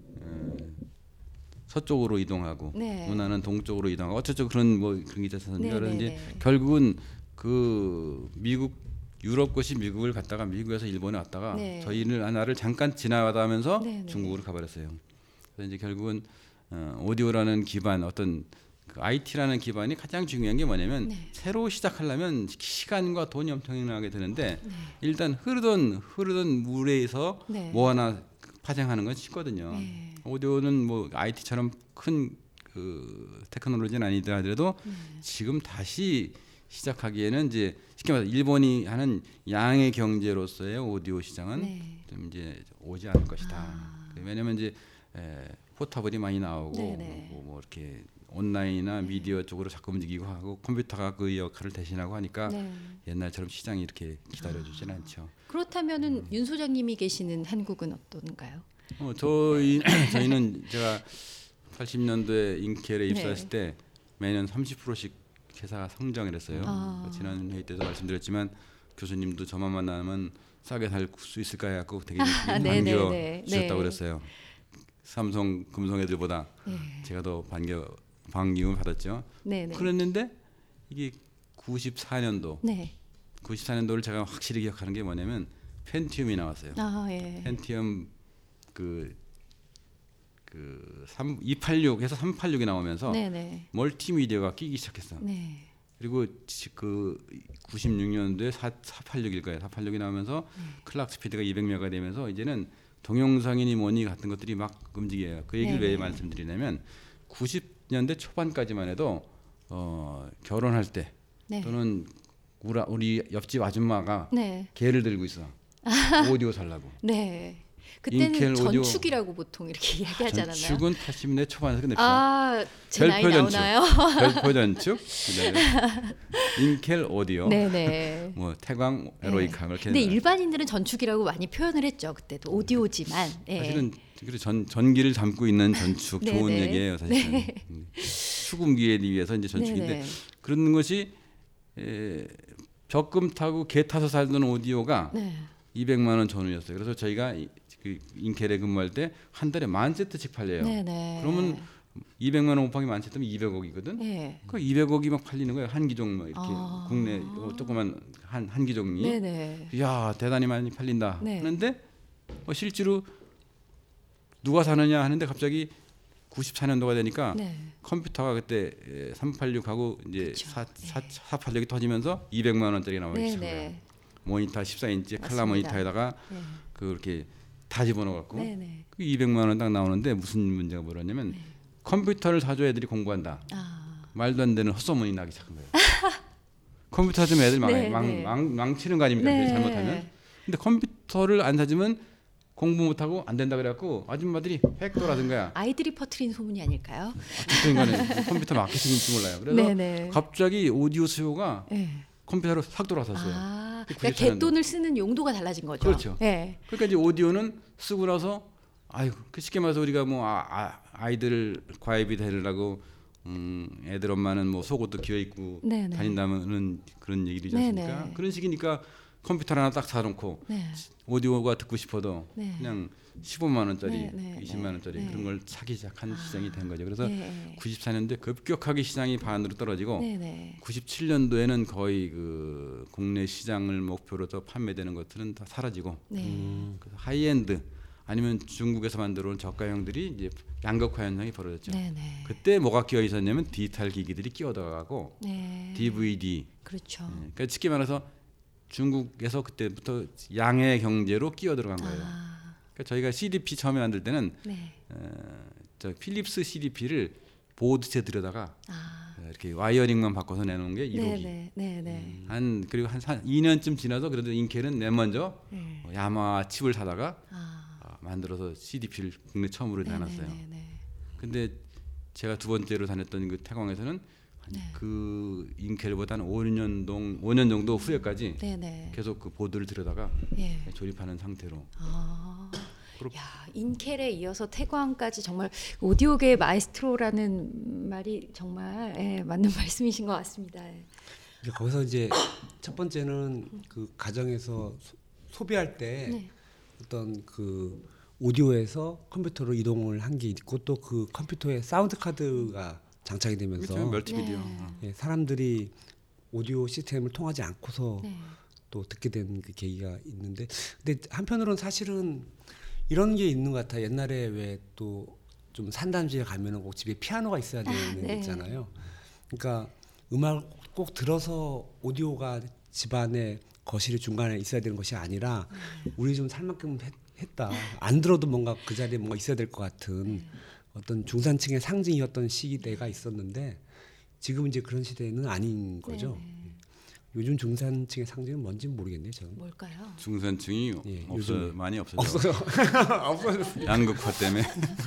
서쪽으로 이동하고 문화는 동쪽으로 이동하고 어쩌죠 그런 뭐 그런 게 있었는데 그래서 이제 결국은 그 미국 유럽 것이 미국을 갔다가 미국에서 일본에 왔다가 저희는 나라를 잠깐 지나가다 하면서 중국으로 가버렸어요. 그래서 이제 결국은 오디오라는 기반 어떤 그 IT라는 기반이 가장 중요한 게 뭐냐면 새로 시작하려면 시간과 돈이 엄청나게 드는데 일단 흐르던 물에서 뭐 하나 파생하는 건 쉽거든요. 오디오는 뭐 IT처럼 큰 그 테크놀로지는 아니더라도 지금 다시 시작하기에는 이제 쉽게 말해서 일본이 하는 양의 경제로서의 오디오 시장은 좀 이제 오지 않을 것이다. 왜냐하면 이제 포터블이 많이 나오고 뭐 이렇게 온라인이나 미디어 쪽으로 자꾸 움직이고 하고 컴퓨터가 그 역할을 대신하고 하니까 옛날처럼 시장이 이렇게 기다려주지는 않죠. 그렇다면은 윤 소장님이 계시는 한국은 어떤가요? 저희는 제가 80년도에 인켈에 입사했을 때 매년 30%씩 회사가 성장을 했어요. 지난 회의 때도 말씀드렸지만 교수님도 저만 만나면 싸게 살 수 있을까 해갖고 되게 반겨 주셨다고 그랬어요. 삼성 금성 애들보다 제가 더 반기움을 받았죠. 그랬는데 이게 94년도를 제가 확실히 기억하는 게 뭐냐면 펜티엄이 나왔어요. 펜티엄 그 286에서 386이 나오면서 멀티미디어가 끼기 시작했어. 그리고 그 96년도에 486일 거예요. 486이 나오면서 클락 스피드가 200메가 되면서 이제는 동영상이니 뭐니 같은 것들이 막 움직여요. 그 얘기를 왜 말씀드리냐면 90년대 초반까지만 해도 결혼할 때 또는 우리 옆집 아줌마가 개를 들고 있어. 오디오 살라고. 그때는 전축이라고 보통 이렇게 이야기하지 않았나요? 전축은 80년대 초반에서 끝냈어요. 제 나이 나오나요? 별표 전축, 인켈 오디오, 뭐 태광, 에로이카 이렇게. 근데 일반인들은 전축이라고 많이 표현을 했죠. 그때도 오디오지만. 사실은 전기를 담고 있는 전축 좋은 얘기예요. 사실은 수금기에 비해서 이제 전축인데 그런 것이 적금 타고 개 타서 살던 오디오가 200만 원 전후였어요. 그래서 저희가 그 인켈에 근무할 때 한 달에 10,000세트씩 팔려요. 그러면 200만 원 곱하기 10,000세트면 200억이거든. 그 200억이 막 팔리는 거예요. 한 기종 뭐 이렇게 국내 조그만 한 기종이. 이야 대단히 많이 팔린다. 하는데 실제로 누가 사느냐 하는데 갑자기 94년도가 되니까 컴퓨터가 그때 386하고 이제 486이 터지면서 200만 원짜리 나오기 시작해요. 모니터 14인치 칼라 모니터에다가 그렇게 다 집어넣어갖고 그 200만 원 딱 나오는데 무슨 문제가 뭐냐면 컴퓨터를 사줘 애들이 공부한다. 말도 안 되는 헛소문이 나기 시작한 거예요. 컴퓨터 좀 애들 망치는 거 아닙니까? 잘못하면. 근데 컴퓨터를 안 사주면 공부 못하고 안 된다 그래갖고 아줌마들이 획 돌아든 거야. 아이들이 퍼뜨린 소문이 아닐까요? 어쨌든 간에 컴퓨터 마케팅인지 몰라요. 그래서 갑자기 오디오 수요가 컴퓨터로 싹 돌아섰어요. 그러니까 갯돈을 쓰는 용도가 달라진 거죠. 그렇죠. 그러니까 이제 오디오는 쓰고 나서 쉽게 말해서 우리가 뭐 아이들 과외비 되려고 애들 엄마는 뭐 속옷도 기어 입고 다닌다면은 그런 얘기들이지 않습니까? 그런 식이니까 컴퓨터 하나 딱 사놓고 오디오가 듣고 싶어도 그냥 15만 원짜리, 20만 원짜리 그런 걸 사기 시작한 시장이 된 거죠. 그래서 94년도에 급격하게 시장이 반으로 떨어지고 97년도에는 거의 그 국내 시장을 목표로 또 판매되는 것들은 다 사라지고 그래서 하이엔드 아니면 중국에서 만들어 온 저가형들이 이제 양극화 현상이 벌어졌죠. 그때 뭐가 끼어 있었냐면 디지털 기기들이 끼어 들어가고 DVD. 그렇죠. 그러니까 쉽게 말해서 중국에서 그때부터 양의 경제로 끼어 들어간 거예요. 그러니까 저희가 CDP 처음에 만들 때는 저 필립스 CDP를 보드에 들여다가 이렇게 와이어링만 바꿔서 내놓은 게 1호기. 그리고 한 2년쯤 지나서 그래도 인켈은 맨 먼저 야마 칩을 사다가 만들어서 CDP를 국내 처음으로 내놨어요. 근데 제가 두 번째로 다녔던 그 태광에서는 그 인켈보다는 5년 정도 후에까지 계속 그 보드를 들여다가 조립하는 상태로. 인켈에 이어서 태광까지 정말 오디오계의 마에스트로라는 말이 정말 맞는 말씀이신 것 같습니다. 거기서 이제 첫 번째는 그 가정에서 소비할 때 네. 어떤 그 오디오에서 컴퓨터로 이동을 한 게 있고 또 그 컴퓨터에 사운드 카드가 장착이 되면서 그렇죠. 멀티미디어. 네. 예, 사람들이 오디오 시스템을 통하지 않고서 네. 또 듣게 된 그 계기가 있는데, 근데 한편으로는 사실은 이런 게 있는 것 같아요. 옛날에 왜 또 좀 산단지에 가면은 꼭 집에 피아노가 있어야 되는 게 네. 있잖아요. 그러니까 음악 꼭 들어서 오디오가 집안에 거실의 중간에 있어야 되는 것이 아니라 우리 좀 살만큼 했다. 안 들어도 뭔가 그 자리에 뭔가 있어야 될 것 같은 어떤 중산층의 상징이었던 시대가 있었는데 지금은 이제 그런 시대는 아닌 거죠. 요즘 중산층의 상징은 뭔지 모르겠네요. 저는. 뭘까요? 중산층이 예, 많이 없어져. 없어요. 없어졌어요. 양극화 때문에.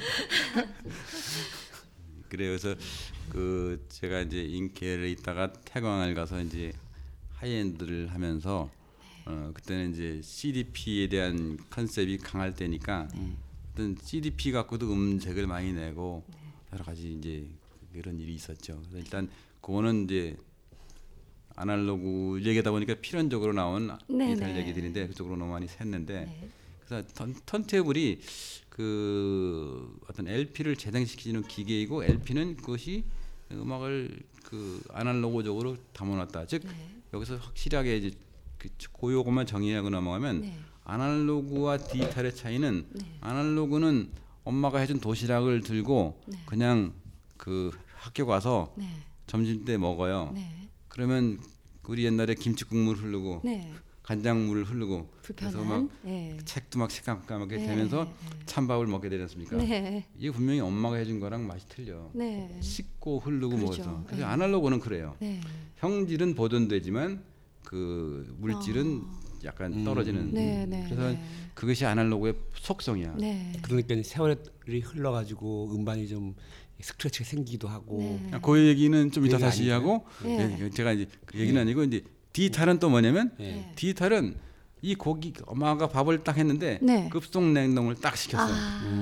그래서 그 제가 이제 인케에 있다가 태광을 가서 이제 하이엔드를 하면서 그때는 이제 CDP에 대한 컨셉이 강할 때니까 어떤 CDP 갖고도 음색을 많이 내고 여러 가지 이제 그런 일이 있었죠. 그래서 일단 그거는 이제 아날로그 얘기하다 보니까 필연적으로 나온 디지털 얘기들인데 그쪽으로 너무 많이 샜는데 그래서 턴테이블이 그 어떤 LP를 재생시키는 기계이고 LP는 그것이 음악을 그 아날로그적으로 담아놨다. 즉 여기서 확실하게 이제 고요것만 정의하고 넘어가면 아날로그와 디지털의 차이는 아날로그는 엄마가 해준 도시락을 들고 그냥 그 학교 가서 점심 때 먹어요. 그러면 우리 옛날에 김치 국물 흐르고 간장물을 흐르고 그래서 막 책도 막 새까맣게 되면서 찬밥을 먹게 되지 않습니까? 이게 분명히 엄마가 해준 거랑 맛이 틀려. 씻고 흐르고 그렇죠. 먹어서. 그래서 아날로그는 그래요. 형질은 보존되지만 그 물질은 약간 떨어지는. 그래서 그것이 아날로그의 속성이야. 그러니까 세월이 흘러가지고 음반이 좀 스크래치가 생기기도 하고. 그 얘기는 좀 이따 그 다시 얘기 하고 제가 이제 그 얘기는 아니고 이제 디지털은 또 뭐냐면 디지털은 이 고기 엄마가 밥을 딱 했는데 급속 냉동을 딱 시켰어.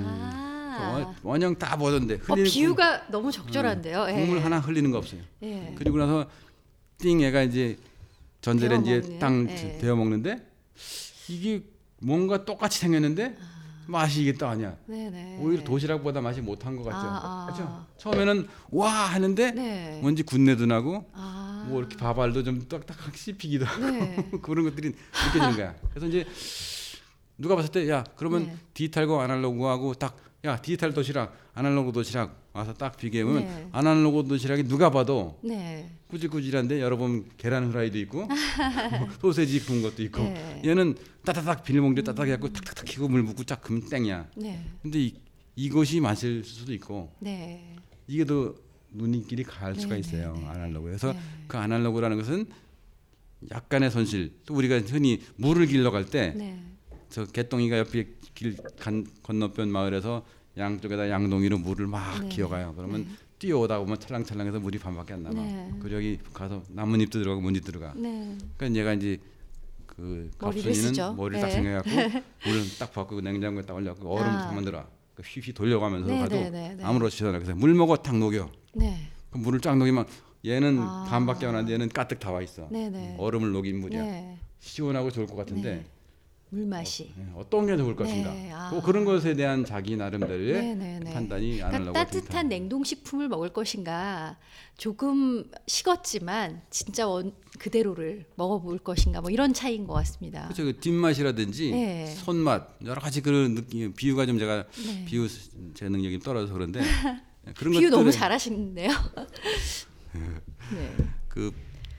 원형 다 보던데. 비유가 너무 적절한데요. 국물 하나 흘리는 거 없어요. 그리고 나서 띵 얘가 이제 전자레인지에 딱 데워 먹는데 이게 뭔가 똑같이 생겼는데 맛이 이게 또 아니야. 오히려 도시락보다 맛이 못한 것 같죠. 그렇죠? 처음에는 와 하는데 뭔지 군내도 나고 뭐 이렇게 밥알도 좀 딱딱하게 씹히기도 하고 그런 것들이 느껴지는 거야. 그래서 이제 누가 봤을 때 야 그러면 디지털과 아날로그하고 딱 야 디지털 도시락 아날로그 도시락 와서 딱 비교해보면 아날로그 도시락이 누가 봐도 꾸질꾸질한데 여러분 계란 후라이도 있고 소세지 구운 것도 있고 얘는 따다닥 비닐봉지에 따다닥 해갖고 탁탁탁 키고 물 붓고 쫙 그면 땡이야. 근데 이것이 맛일 수도 있고 이게 더 눈길이 가할 수가 있어요. 아날로그에서 그 아날로그라는 것은 약간의 손실. 또 우리가 흔히 물을 길러 갈 때 저 개똥이가 옆에 길 건너편 마을에서 양쪽에다 양동이로 물을 막 기어가요. 그러면 뛰어오다 보면 찰랑찰랑해서 물이 반밖에 안 남아. 그리고 여기 가서 나뭇잎도 들어가고 문이 들어가. 그러니까 얘가 이제 그 갑순이는 머리를 딱 생겨갖고 물을 딱 받고 냉장고에 딱 올려갖고 얼음 딱 만들어. 휘휘 돌려가면서 가도 아무렇지도 않아. 그래서 물 먹어 딱 녹여. 그 물을 쫙 녹이면 얘는 반밖에 안 하는데 얘는 가득 다 와 있어. 얼음을 녹인 물이야. 시원하고 좋을 것 같은데 물 맛이 어떤 게 좋을 것인가. 그런 것에 대한 자기 나름대로의 판단이 아날로그. 그러니까 따뜻한 냉동식품을 먹을 것인가, 조금 식었지만 진짜 그대로를 먹어볼 것인가, 뭐 이런 차이인 것 같습니다. 그렇죠. 그 뒷맛이라든지 손맛 여러 가지 그런 느낌. 비유가 좀 제가 비유 제 능력이 떨어져서 그런데 그런 비유 너무 잘하시는데요. 그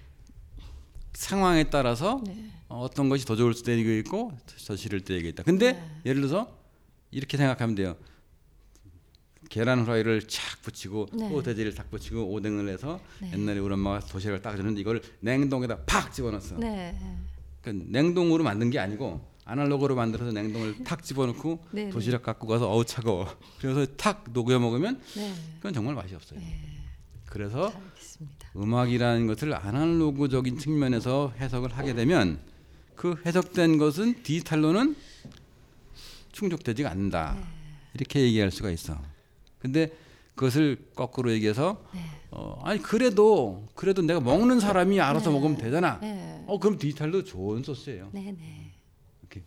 상황에 따라서 어떤 것이 더 좋을 때도 있고 더 싫을 때도 있다. 근데 예를 들어서 이렇게 생각하면 돼요. 계란 후라이를 착 붙이고 소세지를 딱 붙이고 오뎅을 해서 옛날에 우리 엄마가 도시락을 딱 주는데 이걸 냉동에다 팍 집어넣었어. 그러니까 냉동으로 만든 게 아니고 아날로그로 만들어서 냉동을 탁 집어넣고 도시락 갖고 가서 어우 차가워. 그래서 탁 녹여 먹으면 그건 정말 맛이 없어요. 그래서 음악이라는 것을 아날로그적인 측면에서 해석을 하게 되면 그 해석된 것은 디지털로는 충족되지가 않는다. 이렇게 얘기할 수가 있어. 근데 그것을 거꾸로 얘기해서 아니 그래도 내가 먹는 사람이 알아서 먹으면 되잖아. 그럼 디지털도 좋은 소스예요. 이렇게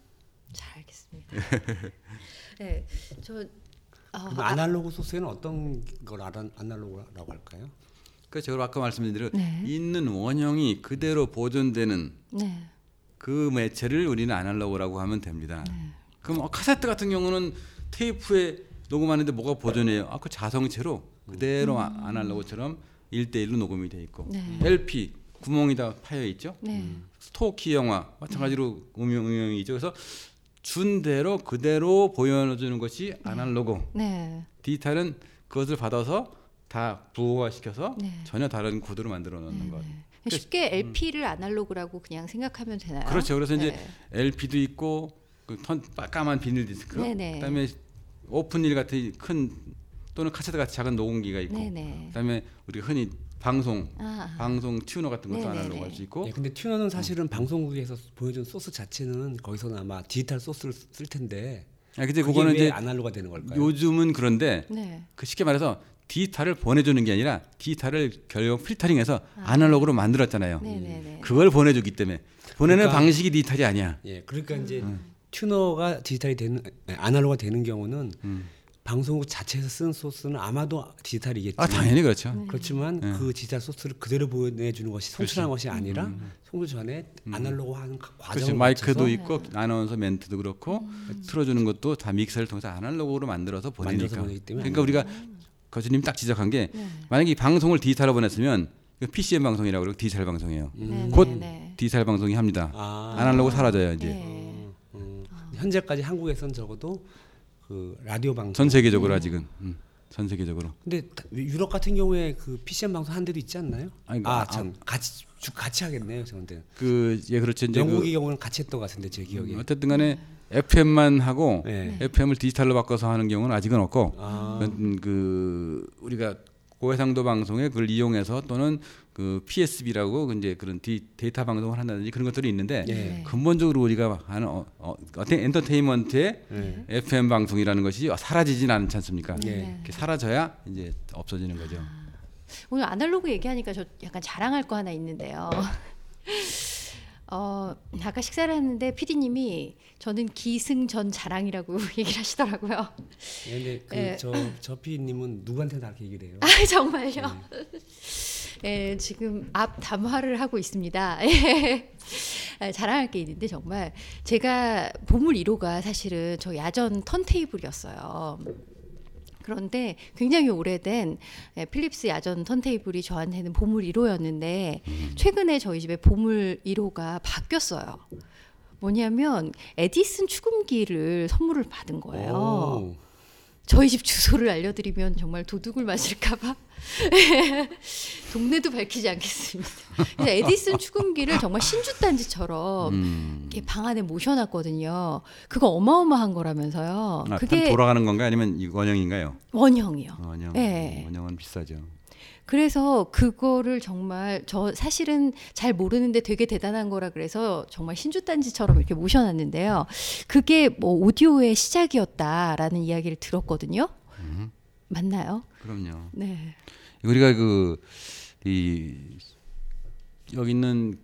잘 알겠습니다. 네, 저 아날로그 소스에는 어떤 걸 아날로그라고 할까요? 그 제가 아까 말씀드린 대로 네. 있는 원형이 그대로 보존되는 네. 그 매체를 우리는 아날로그라고 하면 됩니다. 그럼 카세트 같은 경우는 테이프에 녹음하는데 뭐가 보존해요? 그 자성체로 그대로 아날로그처럼 1대1로 녹음이 돼 있고 LP 구멍이 다 파여 있죠. 스토키 영화 마찬가지로 음영이죠. 그래서 준 대로 그대로 보여주는 것이 아날로그. 디지털은 그것을 받아서 다 부호화시켜서 전혀 다른 코드로 만들어 놓는 것. 쉽게 LP를 아날로그라고 그냥 생각하면 되나요? 그렇죠. 그래서 이제 LP도 있고 그 까만 비닐 디스크, 그다음에 오픈일 같은 큰 또는 카세트 같이 작은 녹음기가 있고, 그다음에 우리가 흔히 방송 튜너 같은 것도 아날로그 할 수 있고. 근데 튜너는 사실은 방송국에서 보여준 소스 자체는 거기서는 아마 디지털 소스를 쓸 텐데. 근데 그거는 이제 아날로그가 되는 걸까요? 요즘은 그런데 그 쉽게 말해서 디지털을 보내주는 게 아니라 디지털을 결국 필터링해서 아날로그로 만들었잖아요. 그걸 보내주기 때문에 보내는 방식이 디지털이 아니야. 그러니까 이제 튜너가 디지털이 되는 아날로그가 되는 경우는 방송국 자체에서 쓴 소스는 아마도 디지털이겠지만 당연히 그렇죠. 그렇지만 그 디지털 소스를 그대로 보내주는 것이 송출하는 것이 아니라 송출 전에 아날로그하는 과정을 마이크도 있고 아나운서 멘트도 그렇고 틀어주는 것도 다 믹서를 통해서 아날로그로 만들어서 보내니까. 그러니까 우리가 거주님 딱 지적한 게 만약에 이 방송을 디지털로 보냈으면 PCM 방송이라고 그러고 디지털 방송이에요. 곧 디지털 방송이 합니다. 아날로그 사라져요 이제. 현재까지 한국에서는 적어도 그 라디오 방송 전 세계적으로 아직은 전 세계적으로. 근데 유럽 같은 경우에 그 PCM 방송 한 데도 있지 않나요? 참 같이 하겠네요, 저한테. 그렇죠. 이제 영국의 경우는 같이 했던 것 같은데 제 기억에. 어쨌든간에 FM만 하고 FM을 디지털로 바꿔서 하는 경우는 아직은 없고 우리가 고해상도 방송에 그걸 이용해서 또는 그 PSB라고 이제 그런 데이터 방송을 한다든지 그런 것들이 있는데 근본적으로 우리가 하는 어떤 엔터테인먼트의 FM 방송이라는 것이 사라지진 않지 않습니까? 사라져야 이제 없어지는 거죠. 오늘 아날로그 얘기하니까 저 약간 자랑할 거 하나 있는데요. 아까 식사를 했는데 PD님이 저는 기승전 자랑이라고 얘기를 하시더라고요. 근데 저 PD님은 누구한테 다 그렇게 얘기를 해요? 정말요? 지금 앞 담화를 하고 있습니다. 자랑할 게 있는데 정말 제가 보물 1호가 사실은 저 야전 턴테이블이었어요. 그런데 굉장히 오래된 필립스 야전 턴테이블이 저한테는 보물 1호였는데 최근에 저희 집에 보물 1호가 바뀌었어요. 뭐냐면 에디슨 축음기를 선물을 받은 거예요. 저희 집 주소를 알려드리면 정말 도둑을 맞을까봐 동네도 밝히지 않겠습니다. 그래서 에디슨 축음기를 정말 신주단지처럼 이렇게 방 안에 모셔놨거든요. 그거 어마어마한 거라면서요. 그게 돌아가는 건가요? 아니면 원형인가요? 원형이요. 원형. 원형은 비싸죠. 그래서 그거를 정말 저 사실은 잘 모르는데 되게 대단한 거라 그래서 정말 신주단지처럼 이렇게 모셔놨는데요. 그게 뭐 오디오의 시작이었다라는 이야기를 들었거든요. 맞나요? 그럼요. 네. 우리가 여기 있는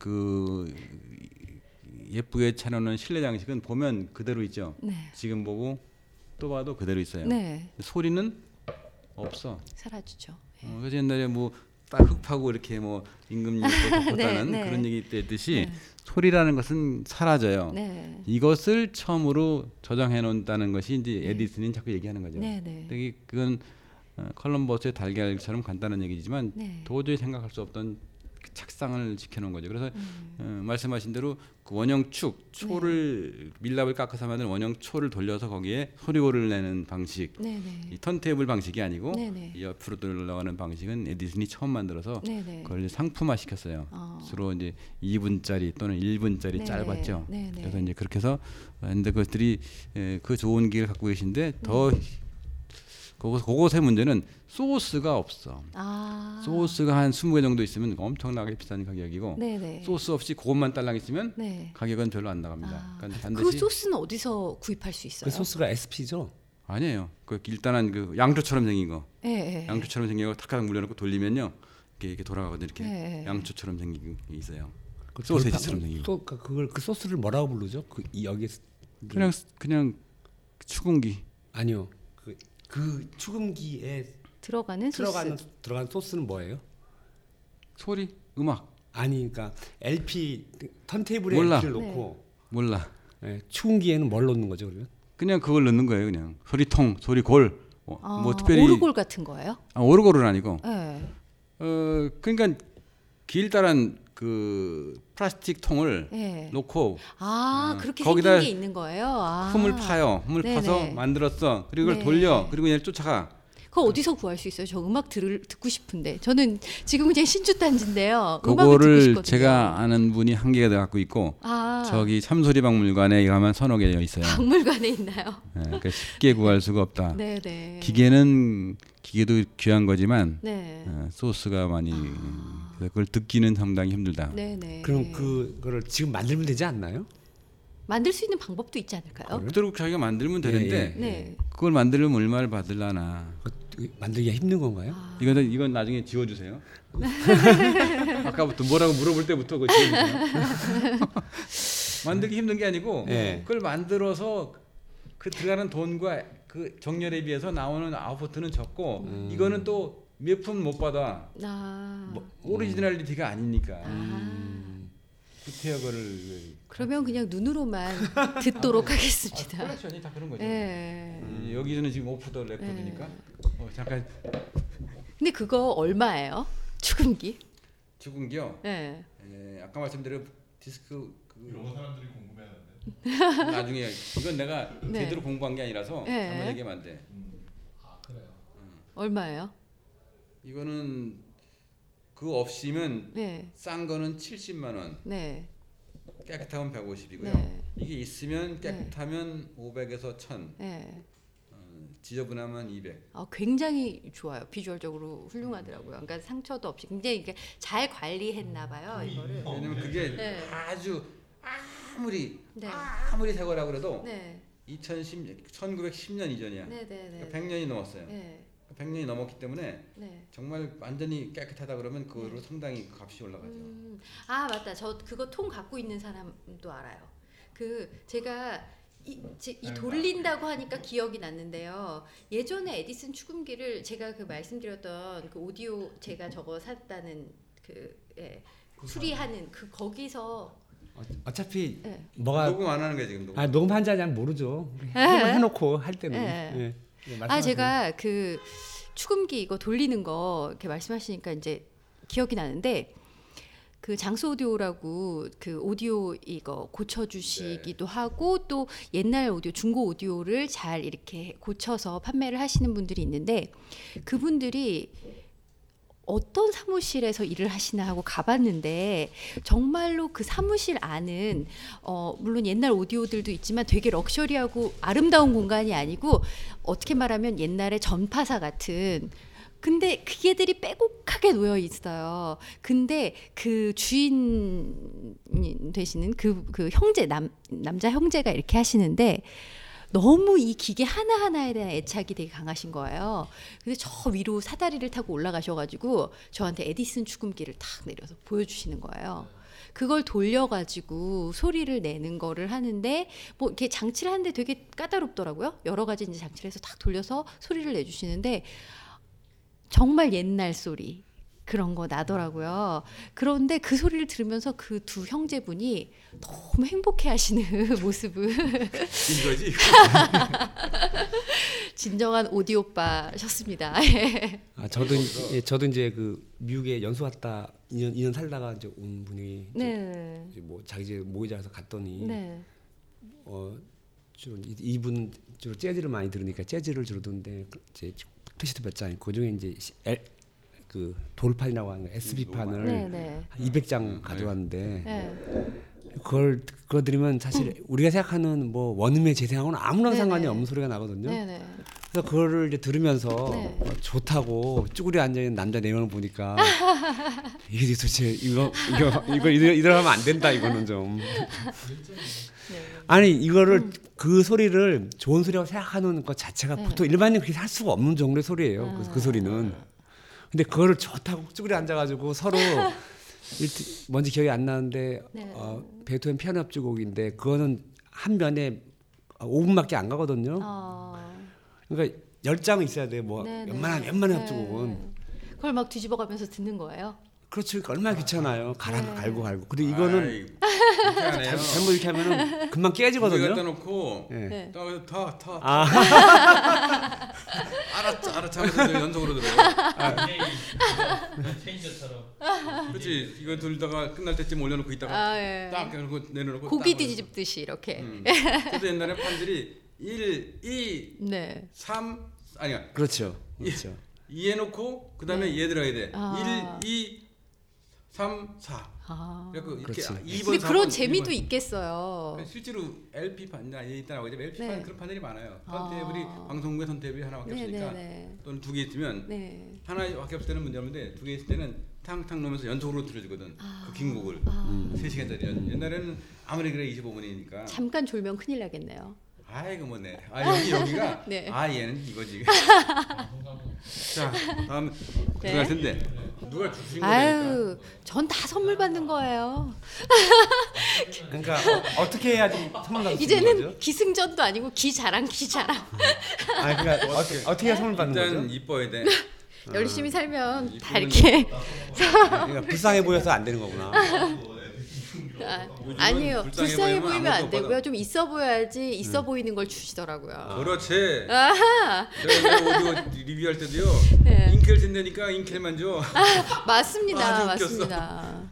예쁘게 차려놓은 실내 장식은 보면 그대로 있죠. 지금 보고 또 봐도 그대로 있어요. 소리는 없어. 사라지죠. 그래서 옛날에 뭐 딱 흙파고 이렇게 뭐 임금님을 덮었다는 그런 얘기 때듯이 소리라는 것은 사라져요. 이것을 처음으로 저장해 놓는다는 것이 이제 에디슨이 자꾸 얘기하는 거죠. 근데 그건 컬럼버스의 달걀처럼 간단한 얘기지만 도저히 생각할 수 없던 착상을 지켜놓은 거죠. 그래서 말씀하신 대로 그 원형축 초를 밀랍을 깎아서 만든 원형초를 돌려서 거기에 소리고를 내는 방식, 이 턴테이블 방식이 아니고 이 옆으로 돌아가는 방식은 에디슨이 처음 만들어서 그걸 상품화 시켰어요. 주로 이제 2분짜리 또는 1분짜리 짧았죠. 그래서 이제 그렇게 해서 근데 그것들이 그 좋은 기를 갖고 계신데 더 그것의 문제는 소스가 없어. 소스가 한 20개 정도 있으면 엄청나게 비싼 가격이고 소스 없이 그것만 딸랑 있으면 가격은 별로 안 나갑니다. 그러니까 반드시 그 소스는 어디서 구입할 수 있어요? 그 소스가 SP죠? 아니에요. 일단은 그 양초처럼 생긴 거. 양초처럼 생긴 거 탁탁 물려놓고 돌리면요. 이렇게 돌아가거든요. 이렇게 양초처럼 생긴 게 있어요. 소세지처럼 생긴 거. 그 소스를 뭐라고 부르죠? 여기 그냥 축음기. 아니요. 그 축음기에 들어가는 소스는 뭐예요? 소리, 음악. 아니, 그러니까 LP 턴테이블에 몰라. LP를 놓고 몰라. 네, 축음기에는 뭘 넣는 거죠, 그러면? 그냥 그걸 넣는 거예요. 그냥 소리통, 소리골. 뭐 특별히 오르골 같은 거예요? 오르골은 아니고. 네. 그러니까 길다란 그 플라스틱 통을 놓고 그렇게 거기다 생긴 게 있는 거예요. 흠을 파요. 흠을 파서 만들었어. 그리고 그걸 돌려. 그리고 얘를 쫓아가. 그거 어디서 구할 수 있어요? 저 음악 듣고 싶은데. 저는 지금 그냥 신주단지인데요. 그거를 제가 아는 분이 한 개가 갖고 있고 저기 참소리박물관에 가면 서너 개 있어요. 박물관에 있나요? 네, 그러니까 쉽게 구할 수가 없다. 네네. 기계도 귀한 거지만 네. 소스가 많이 그걸 듣기는 상당히 힘들다. 네네. 그럼 그거를 지금 만들면 되지 않나요? 만들 수 있는 방법도 있지 않을까요? 그대로 자기가 만들면 되는데 네. 그걸 만들려면 얼마를 받으려나. 만들기가 힘든 건가요? 이건 나중에 지워주세요. 아까부터 뭐라고 물어볼 때부터 그거 지워주세요. 만들기 힘든 게 아니고 그걸 만들어서 그 들어가는 돈과 그 정렬에 비해서 나오는 아웃풋은 적고 이거는 또 몇 푼 못 받아. 오리지널리티가 아니니까. 구태여거를 그러면 그냥 눈으로만 듣도록 하겠습니다. 그렇죠, 다 그런 거죠. 여기서는 지금 오프 더 레코드니까. 잠깐. 근데 그거 얼마예요? 축음기? 축음기요? 네. 아까 말씀드린 디스크 이런 거 사람들이 궁금해하는데. 나중에 이건 내가 제대로 공부한 게 아니라서 한번 얘기하면 안 돼. 그래요. 얼마예요? 이거는 그거 없이면 싼 거는 70만 원. 깨끗하면 150이고요. 이게 있으면 깨끗하면 500에서 1000. 지저분하면 200. 굉장히 좋아요. 비주얼적으로 훌륭하더라고요. 그러니까 상처도 없이 굉장히 이렇게 잘 관리했나 봐요. 이거를. 왜냐면 그게 아주 아무리 세거라고 그래도 1910년 이전이야. 그러니까 100년이 넘었어요. 100년이 넘었기 때문에 정말 완전히 깨끗하다 그러면 그거로 상당히 값이 올라가죠. 맞다. 저 그거 통 갖고 있는 사람도 알아요. 제가 이 돌린다고 하니까 기억이 났는데요. 예전에 에디슨 축음기를 제가 말씀드렸던 그 오디오 제가 저거 샀다는 수리하는 거기서 어차피 뭐가 녹음 안 하는 거야 지금. 녹음한지 안 모르죠. 해놓고 할 때는. 제가 그 축음기 이거 돌리는 거 이렇게 말씀하시니까 이제 기억이 나는데 그 장소 오디오라고 그 오디오 이거 고쳐주시기도 하고 또 옛날 오디오 중고 오디오를 잘 이렇게 고쳐서 판매를 하시는 분들이 있는데 그분들이 어떤 사무실에서 일을 하시나 하고 가봤는데 정말로 그 사무실 안은 물론 옛날 오디오들도 있지만 되게 럭셔리하고 아름다운 공간이 아니고 어떻게 말하면 옛날에 전파사 같은 근데 기계들이 빼곡하게 놓여 있어요. 근데 그 주인 되시는 그 형제 남자 형제가 이렇게 하시는데 너무 이 기계 하나하나에 대한 애착이 되게 강하신 거예요. 근데 저 위로 사다리를 타고 올라가셔가지고 저한테 에디슨 축음기를 탁 내려서 보여주시는 거예요. 그걸 돌려가지고 소리를 내는 거를 하는데 뭐 이렇게 장치를 하는데 되게 까다롭더라고요. 여러 가지 이제 장치를 해서 탁 돌려서 소리를 내주시는데 정말 옛날 소리 그런 거 나더라고요. 그런데 그 소리를 들으면서 그 두 형제분이 너무 행복해하시는 모습을 이거지. 진정한 오디오빠셨습니다. 저도 이제 그 미국에 연수 왔다 2년 살다가 이제 온 분이 이제 뭐 자기 집 모의자라서 갔더니 이분 주로 재즈를 많이 들으니까 재즈를 주로 듣는데 이제 클래식도 몇 장, 그 중에 이제 그 돌판이라고 하는 SB판을 200장 가져왔는데 그걸 들으면 사실 우리가 생각하는 뭐 원음의 재생하고는 아무런 상관이 없는 소리가 나거든요. 그래서 그거를 이제 들으면서 좋다고 쭈그려 앉아 있는 남자 4명을 보니까 이게 도대체 이거 이대로 하면 안 된다 이거는 좀. 아니 이거를 그 소리를 좋은 소리라고 생각하는 것 자체가 보통 일반인이 그렇게 할 수가 없는 정도의 소리예요. 그 소리는. 근데 그거를 좋다고 쭈그려 앉아가지고 서로 뭔지 기억이 안 나는데 베토벤 피아노 협주곡인데 그거는 한 면에 5분밖에 안 가거든요. 어. 그러니까 10장은 있어야 돼. 뭐 네네. 웬만한 합쪽은. 그걸 막 뒤집어가면서 듣는 거예요? 그렇죠. 그러니까 얼마나 귀찮아요. 갈고. 그리고 아이, 이거는 그렇게 하네요. 잘못 이렇게 하면은 금방 우리 깨지거든요. 갖다 놓고 네. 다 아, 알아차면서 연속으로 들어요. 체인저처럼. 그렇지. 이거 들다가 끝날 때쯤 올려놓고 있다가 예. 딱 그러고 내려놓고 고기 딱 뒤집듯이 이렇게. 그래서 옛날에 판들이 1, 2, 네. 3 아니야. 그렇죠. 2 해놓고 그 다음에 얘 들어야 돼. 아. 1, 2, 3, 4. 아. 그래서 이렇게 그렇지. 2번, 근데 4번, 그런 재미도 2번. 있겠어요. 실제로 LP 판이나 있다라고 하지만 LP 네. 판 그런 판들이 많아요. 아. 턴테이블이 방송국에 턴테이블이 하나밖에 없으니까 네네네. 또는 2개 있으면 네. 하나밖에 없을 때는 문제 없는데 2개 있을 때는 탕탕 놓으면서 연속으로 들어주거든. 그 긴 곡을 3시간짜리. 옛날에는 아무리 그래 25분이니까. 잠깐 졸면 큰일 나겠네요. 아이고 뭐네. 여기가 네. 얘는 이거지. 자 다음 들어갈 텐데 누가 주신 거니까. 아유, 전 다 선물 받는 거예요. 그러니까 어떻게 해야지 선물 받을 수 있는 이제는 거죠? 기승전도 아니고 기자랑. 아, 그러니까 어떻게 해야 선물 받는 일단 거죠? 이뻐야 돼. 열심히 살면 다 이쁘면 이렇게. 그러니까 불쌍해 보여서 안 되는 거구나. 아니에요. 불쌍해 보이면 안 아무것도 되고요. 받아. 좀 있어 보여야지 있어 보이는 걸 주시더라고요. 그렇지. 아하. 제가 오디오 리뷰할 때도요. 네. 인켈 쓴다니까 인켈만 줘. 맞습니다. 아주 웃겼어. 맞습니다.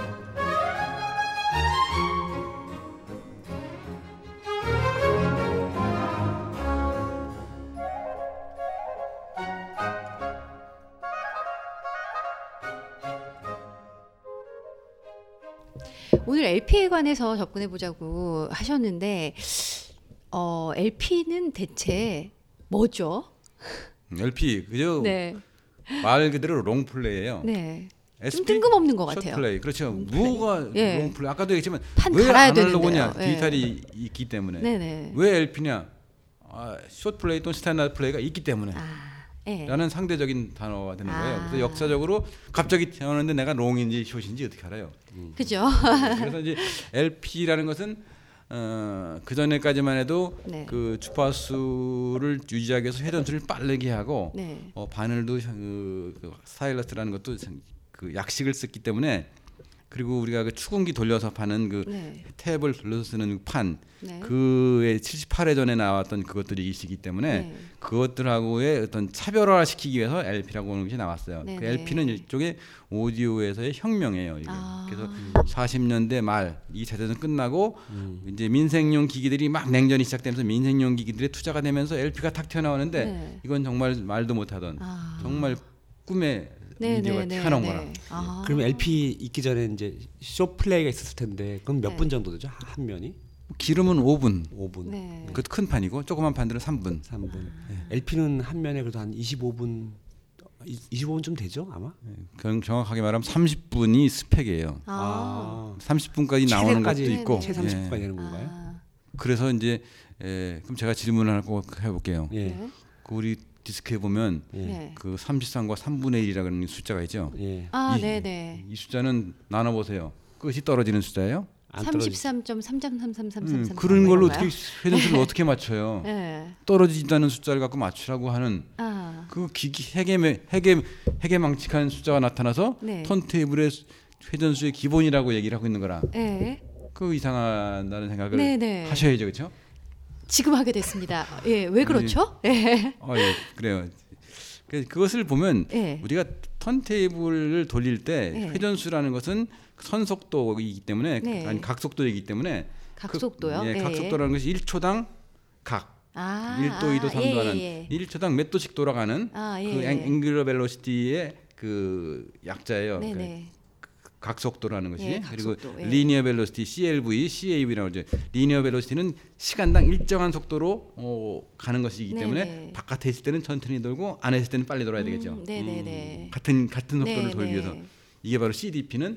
오늘 LP에 관해서 접근해 보자고 하셨는데 LP는 대체 뭐죠? LP 그죠? 네. 말 그대로 롱플레이예요. 네. 좀 SP 뜬금없는 것 같아요. 숏플레이 그렇죠. 롱플레이. 뭐가 예. 롱플레이 아까도 얘기했지만 판 왜 갈아야 아날로그냐 되는데요. 예. 디지털이 있기 때문에 네네. 왜 LP냐 숏플레이 또는 스탠다드 플레이가 있기 때문에 예. 라는 상대적인 단어가 되는 거예요. 아. 그래서 역사적으로 갑자기 태어났는데 내가 롱인지 숏인지 어떻게 알아요? 그죠? 그래서 이제 LP라는 것은 그 전에까지만 해도 네. 그 주파수를 유지하기 위해서 회전수를 빠르게 하고 네. 바늘도 그 스타일러스라는 것도 그 약식을 썼기 때문에 그리고 우리가 그 축음기 돌려서 파는 그 네. 탭을 돌려서 쓰는 판 네. 그의 78회 전에 나왔던 그것들이 있기 때문에 네. 그것들하고의 어떤 차별화 시키기 위해서 LP라고 하는 것이 나왔어요. 네, 그 네. LP는 일종의 오디오에서의 혁명이에요. 이게. 아. 그래서 40년대 말 이 세대전 끝나고 이제 민생용 기기들이 막 냉전이 시작되면서 민생용 기기들에 투자가 되면서 LP가 탁 튀어나오는데 네. 이건 정말 말도 못하던 아. 정말 꿈의 네, 미디어가 네, 네, 튀어나온 네. 거라. 아. 그럼 LP 있기 전에 이제 숏 플레이가 있었을 텐데 그럼 몇 네. 분 정도 되죠? 한 면이? 기름은 5분. 5분. 네. 그 큰 판이고 조그만 판들은 3분. 3분. LP는 한 면에 그래도 한 25분 25분 좀 되죠, 아마? 정확하게 말하면 30분이 스펙이에요. 아. 30분까지 나오는 것도 최대까지 있고. 최 30분까지 되는 건가요? 아. 그래서 이제 그럼 제가 질문을 하나 꼭 해볼게요. 예. 네. 그 우리 디스크에 보면 예. 네. 그 33과 3분의 1이라는 숫자가 있죠. 예. 아, 이- 네, 네. 이 숫자는 나눠 보세요. 끝이 떨어지는 숫자예요? 안 떨어지. 33.33333. 그런 걸로 어떻게 회전수를 어떻게 맞춰요? 네. 떨어진다는 숫자를 갖고 맞추라고 하는 아. 그 기기 해계망측한 숫자가 나타나서 네. 턴테이블의 회전수의 기본이라고 얘기를 하고 있는 거라. 네. 그 이상하다는 생각을 네, 네. 하셔야죠, 그렇죠? 지금 하게 됐습니다. 예, 왜 그렇죠? 예. 예, 그래요. 그것을 보면 예. 우리가 턴테이블을 돌릴 때 네. 회전수라는 것은 선속도이기 때문에 네. 아니 각속도이기 때문에 각속도요? 예, 각속도라는 것이 1초당 각 아, 1도, 2도, 3도 예, 하는 예. 1초당 몇 도씩 돌아가는 아, 예, 그 예. 앵귤러 벨로시티의 그 약자예요. 네, 그 네. 각속도라는 것이 예, 그리고 각속도, 예. 리니어 벨로시티 CLV, CAV라고 하죠. 리니어 벨로시티는 시간당 일정한 속도로 가는 것이기 네, 때문에 네. 바깥에 있을 때는 천천히 돌고 안에 있을 때는 빨리 돌아야 되겠죠. 네, 네, 네. 같은 속도를 네, 돌기 네. 위해서 이게 바로 CDP는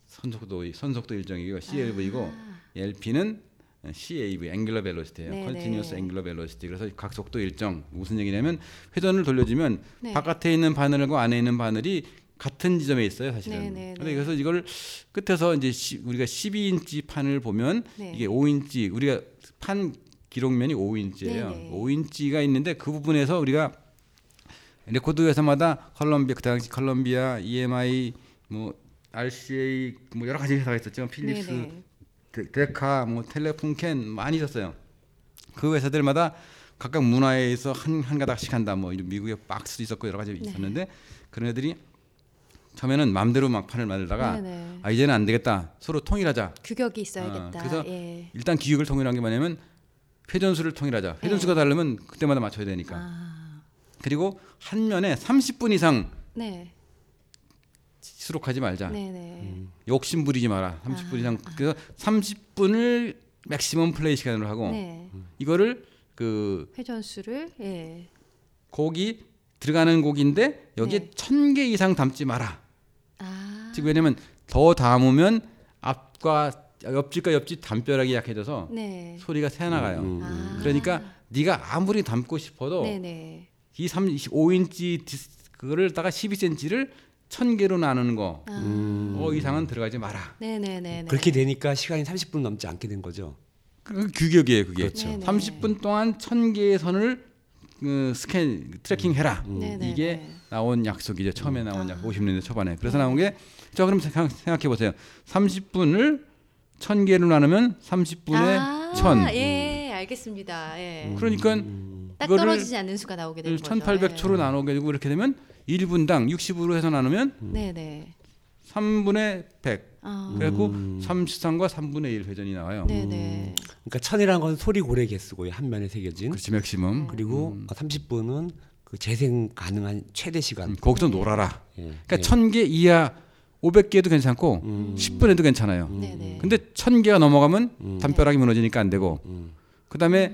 선속도 일정이고 CLV이고 LP는 CAV, 앵귤러 벨로시티예요. 네, 컨티뉴어스 네. 앵귤러 벨로시티. 그래서 각속도 일정. 무슨 얘기냐면 회전을 돌려주면 네. 바깥에 있는 바늘과 안에 있는 바늘이 같은 지점에 있어요, 사실은. 네, 네, 네. 그래서 이걸 끝에서 이제 우리가 12인치 판을 보면 네. 이게 5인치 우리가 판 기록면이 5인치예요. 네네. 5인치가 있는데 그 부분에서 우리가 레코드 회사마다 컬럼비아 그 당시 컬럼비아, EMI, 뭐 RCA 뭐 여러 가지 회사가 있었죠. 필립스, 네네. 데카, 뭐 텔레funken 많이 있었어요. 그 회사들마다 각각 문화에서 한 가닥씩 한다. 뭐 미국에 박스도 있었고 여러 가지 있었는데 그런 애들이 처음에는 마음대로 막 판을 만들다가 네네. 아 이제는 안 되겠다. 서로 통일하자. 규격이 있어야겠다. 그래서 예. 일단 기획을 통일한 게 뭐냐면 회전수를 통일하자. 회전수가 다르면 그때마다 맞춰야 되니까. 그리고 한 면에 30분 이상 네. 수록하지 말자. 네네. 욕심 부리지 마라. 30분 이상. 그래서 30분을 맥시멈 플레이 시간으로 하고 네. 이거를 그 회전수를 예. 곡이 들어가는 곡인데 여기에 네. 1000개 이상 담지 마라. 아. 즉 왜냐면 더 담으면 앞과 옆집 담벼락이 약해져서 네. 소리가 새 나가요. 아. 그러니까 네가 아무리 담고 싶어도 네네. 이 5인치 그거를 다가 12cm를 1000개로 나누는 거 이상은 들어가지 마라. 네네네. 그렇게 되니까 시간이 30분 넘지 않게 된 거죠. 그 규격이에요, 그게. 그렇죠. 네네. 30분 동안 1000개의 선을 트래킹해라. 네네네. 이게 나온 약속이죠. 처음에 나온 약 50년대 초반에. 그래서 나온 게 자 그럼 생각해 보세요. 30분을 1000개로 나누면 30분에 1000. 예, 알겠습니다. 예. 그러니까 딱 이거를 떨어지지 않는 수가 나오게 되는 거죠. 1800초로 예. 나누게 되고 이렇게 되면 1분당 60으로 해서 나누면 네네. 3분의 100. 아. 그래갖고 33과 3분의 1 회전이 나와요. 네네. 그러니까 1000이라는 건 소리 고래 개수고요. 한 면에 새겨진. 그렇지 맥시멈. 그리고 30분은 그 재생 가능한 최대 시간. 거기서 놀아라. 예. 그러니까 1000개 이하 500개도 괜찮고 10분에도 괜찮아요. 네네. 근데 1000개가 넘어가면 담벼락이 무너지니까 안 되고 그다음에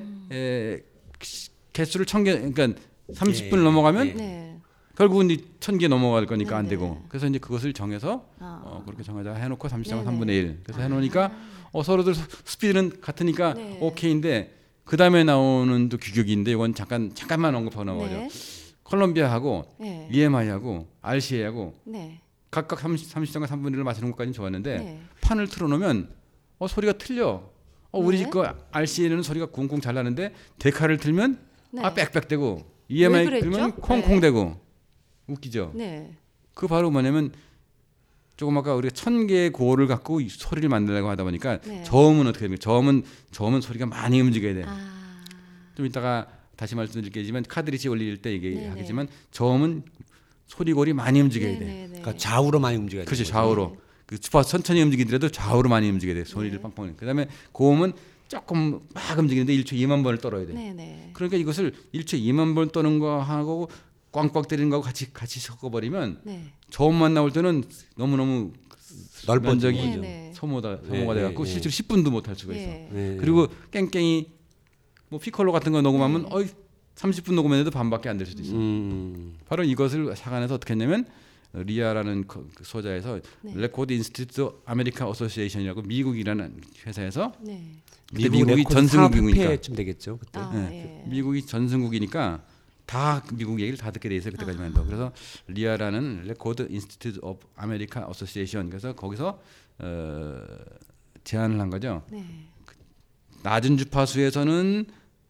개수를 1000개 그러니까 30분을 넘어가면 네. 결국은 1000개 넘어갈 거니까 안 네네. 되고 그래서 이제 그것을 정해서 그렇게 정하자 해놓고 33과 네네. 3분의 1 그래서 해놓으니까 서로들 스피드는 같으니까 네. 오케이인데 그 다음에 나오는 또 규격인데 이건 잠깐만 언급하고 넘어가죠. 네. 콜롬비아하고 네. EMI하고 RCA하고 네. 각각 30점과 3분의 1을 맞추는 것까지는 좋았는데 네. 판을 틀어놓으면 소리가 틀려. 우리 네. 집 거 RCA는 소리가 쿵쿵 잘 나는데 데카를 틀면 네. 빽빽대고 EMI 왜 그랬죠? 틀면 콩콩대고 웃기죠. 네. 그 바로 뭐냐면 조금 아까 우리가 1000개의 고를 갖고 이 소리를 만들려고 하다 보니까 네. 저음은 어떻게 됩니까? 저음은 소리가 많이 움직여야 돼. 아. 좀 이따가 다시 말씀드리겠지만 카드리치 올릴 때 네네. 얘기하겠지만 저음은 소리골이 많이 움직여야 돼. 네네네. 그러니까 좌우로 많이 움직여야 그렇지 되는 거죠. 좌우로 그 주파수 천천히 움직이더라도 좌우로 많이 움직여야 돼. 소리를 네. 빵빵. 그다음에 고음은 조금 막 움직이는데 1초에 2만 번을 떨어야 돼. 네네. 그러니까 이것을 1초에 2만 번 떠는 거 하고 꽝꽝 때리는 거하고 같이 섞어버리면 네. 저음만 나올 때는 너무너무 넓어지는 면적이 거죠. 네네. 소모가 네, 돼갖고 네, 실제로 10분도 못 할 수가 있어. 예. 네. 그리고 깽깽이 뭐 피콜로 같은 거 녹음하면 30분 녹음했는데도 반밖에 안 될 수도 있어. 바로 이것을 사관에서 어떻게 했냐면 리아라는 그 소자에서 네. 레코드 인스티튜트 아메리카 어소시에이션이라고 미국이라는 회사에서 네. 그때 미국 미국이 레코드 전승국이니까 사업협회쯤 되겠죠 그때. 아, 네. 예. 미국이 전승국이니까 다 미국 얘기를 다 듣게 돼 있어요 그때까지만 해도. 그래서 리아라는 레코드 인스티튜트 오브 아메리카 어소시에이션 그래서 거기서 제안을 한 거죠. 네. 낮은 주파수에서는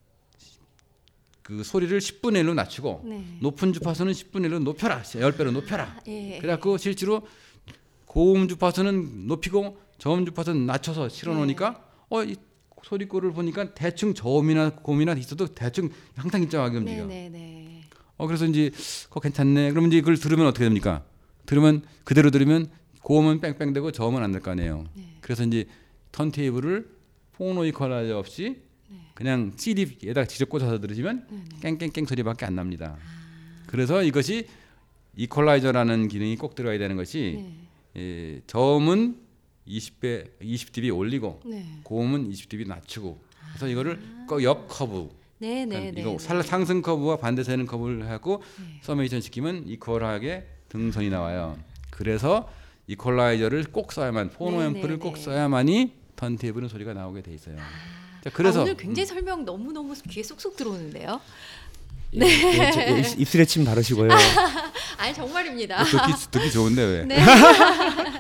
그 소리를 10분의 1로 낮추고 네. 높은 주파수는 10분의 1로 높여라. 10배로 높여라. 예. 그래갖고 실제로 고음 주파수는 높이고 저음 주파수는 낮춰서 실어 놓으니까 이 소리꼴을 보니까 대충 저음이나 고음이나 있어도 대충 항상 일정하게 움직여. 네네네. 그래서 이제 그거 괜찮네. 그러면 이제 그걸 들으면 어떻게 됩니까? 그대로 들으면 고음은 뺑뺑대고 저음은 안 될 거 아니에요. 네. 그래서 이제 턴테이블을 폰노 이퀄라이저 없이 그냥 CD에다가 직접 꽂아서 들으시면 깽깽깽 소리밖에 안 납니다. 그래서 이것이 이퀄라이저라는 기능이 꼭 들어가야 되는 것이 저음은 20dB 올리고 네. 고음은 20dB 낮추고 그래서 이거를 역 커브 네네네. 이거 상승 커브와 반대되는 커브를 하고 서메이션 시키면 이퀄하게 등선이 나와요. 그래서 이퀄라이저를 꼭 써야만 포노 앰프를 꼭 써야만이 턴테이블은 소리가 나오게 돼 있어요. 자, 그래서 오늘 굉장히 설명 너무너무 귀에 쏙쏙 들어오는데요. 네. 입술에 침 바르시고요. 아니 정말입니다. 듣기 좋은데 왜? 네.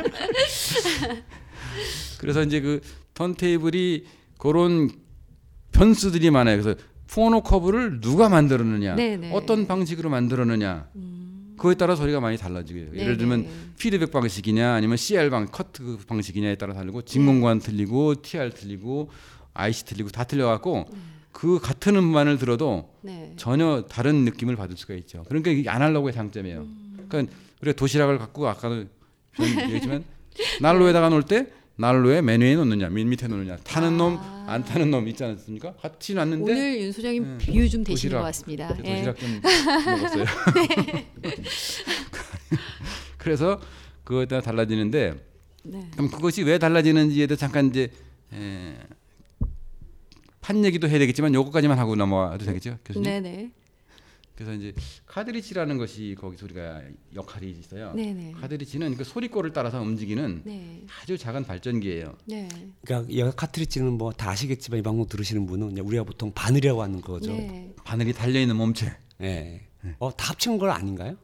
그래서 이제 그 턴테이블이 그런 변수들이 많아요. 그래서 포노 커브를 누가 만들었느냐, 네네. 어떤 방식으로 만들었느냐, 그거에 따라 소리가 많이 달라지고요. 네네. 예를 들면 피드백 방식이냐, 아니면 CR 커트 방식이냐에 따라 다르고, 진공관 틀리고, TR 틀리고, IC 틀리고 다 틀려갖고 그 같은 음반을 들어도 네. 전혀 다른 느낌을 받을 수가 있죠. 그러니까 이게 아날로그의 장점이에요. 그러니까 우리가 도시락을 갖고 아까도 얘기했지만 난로에다가 놓을 때 난로에 메뉴에 놓느냐, 밑에 놓느냐, 타는 놈, 안 타는 놈 있지 않습니까? 같이 놨는데 오늘 윤 소장님 비유 좀 되시는 도시락, 것 같습니다. 도시락 좀 먹었어요. 그래서 그거에 따라 달라지는데, 네. 그럼 그것이 왜 달라지는지에 대해서 잠깐 이제 판 얘기도 해야 되겠지만 요거까지만 하고 넘어와도 되겠죠, 교수님? 네네. 그래서 이제 카드리지라는 것이 거기 소리가 역할이 있어요. 네네. 카드리지는 그 소리꼴을 따라서 움직이는 네. 아주 작은 발전기예요. 네. 그러니까 이 카트리지는 뭐 다 아시겠지만 이 방송 들으시는 분은 그냥 우리가 보통 바늘이라고 하는 거죠. 네. 바늘이 달려 있는 몸체. 네. 다 합친 걸 아닌가요?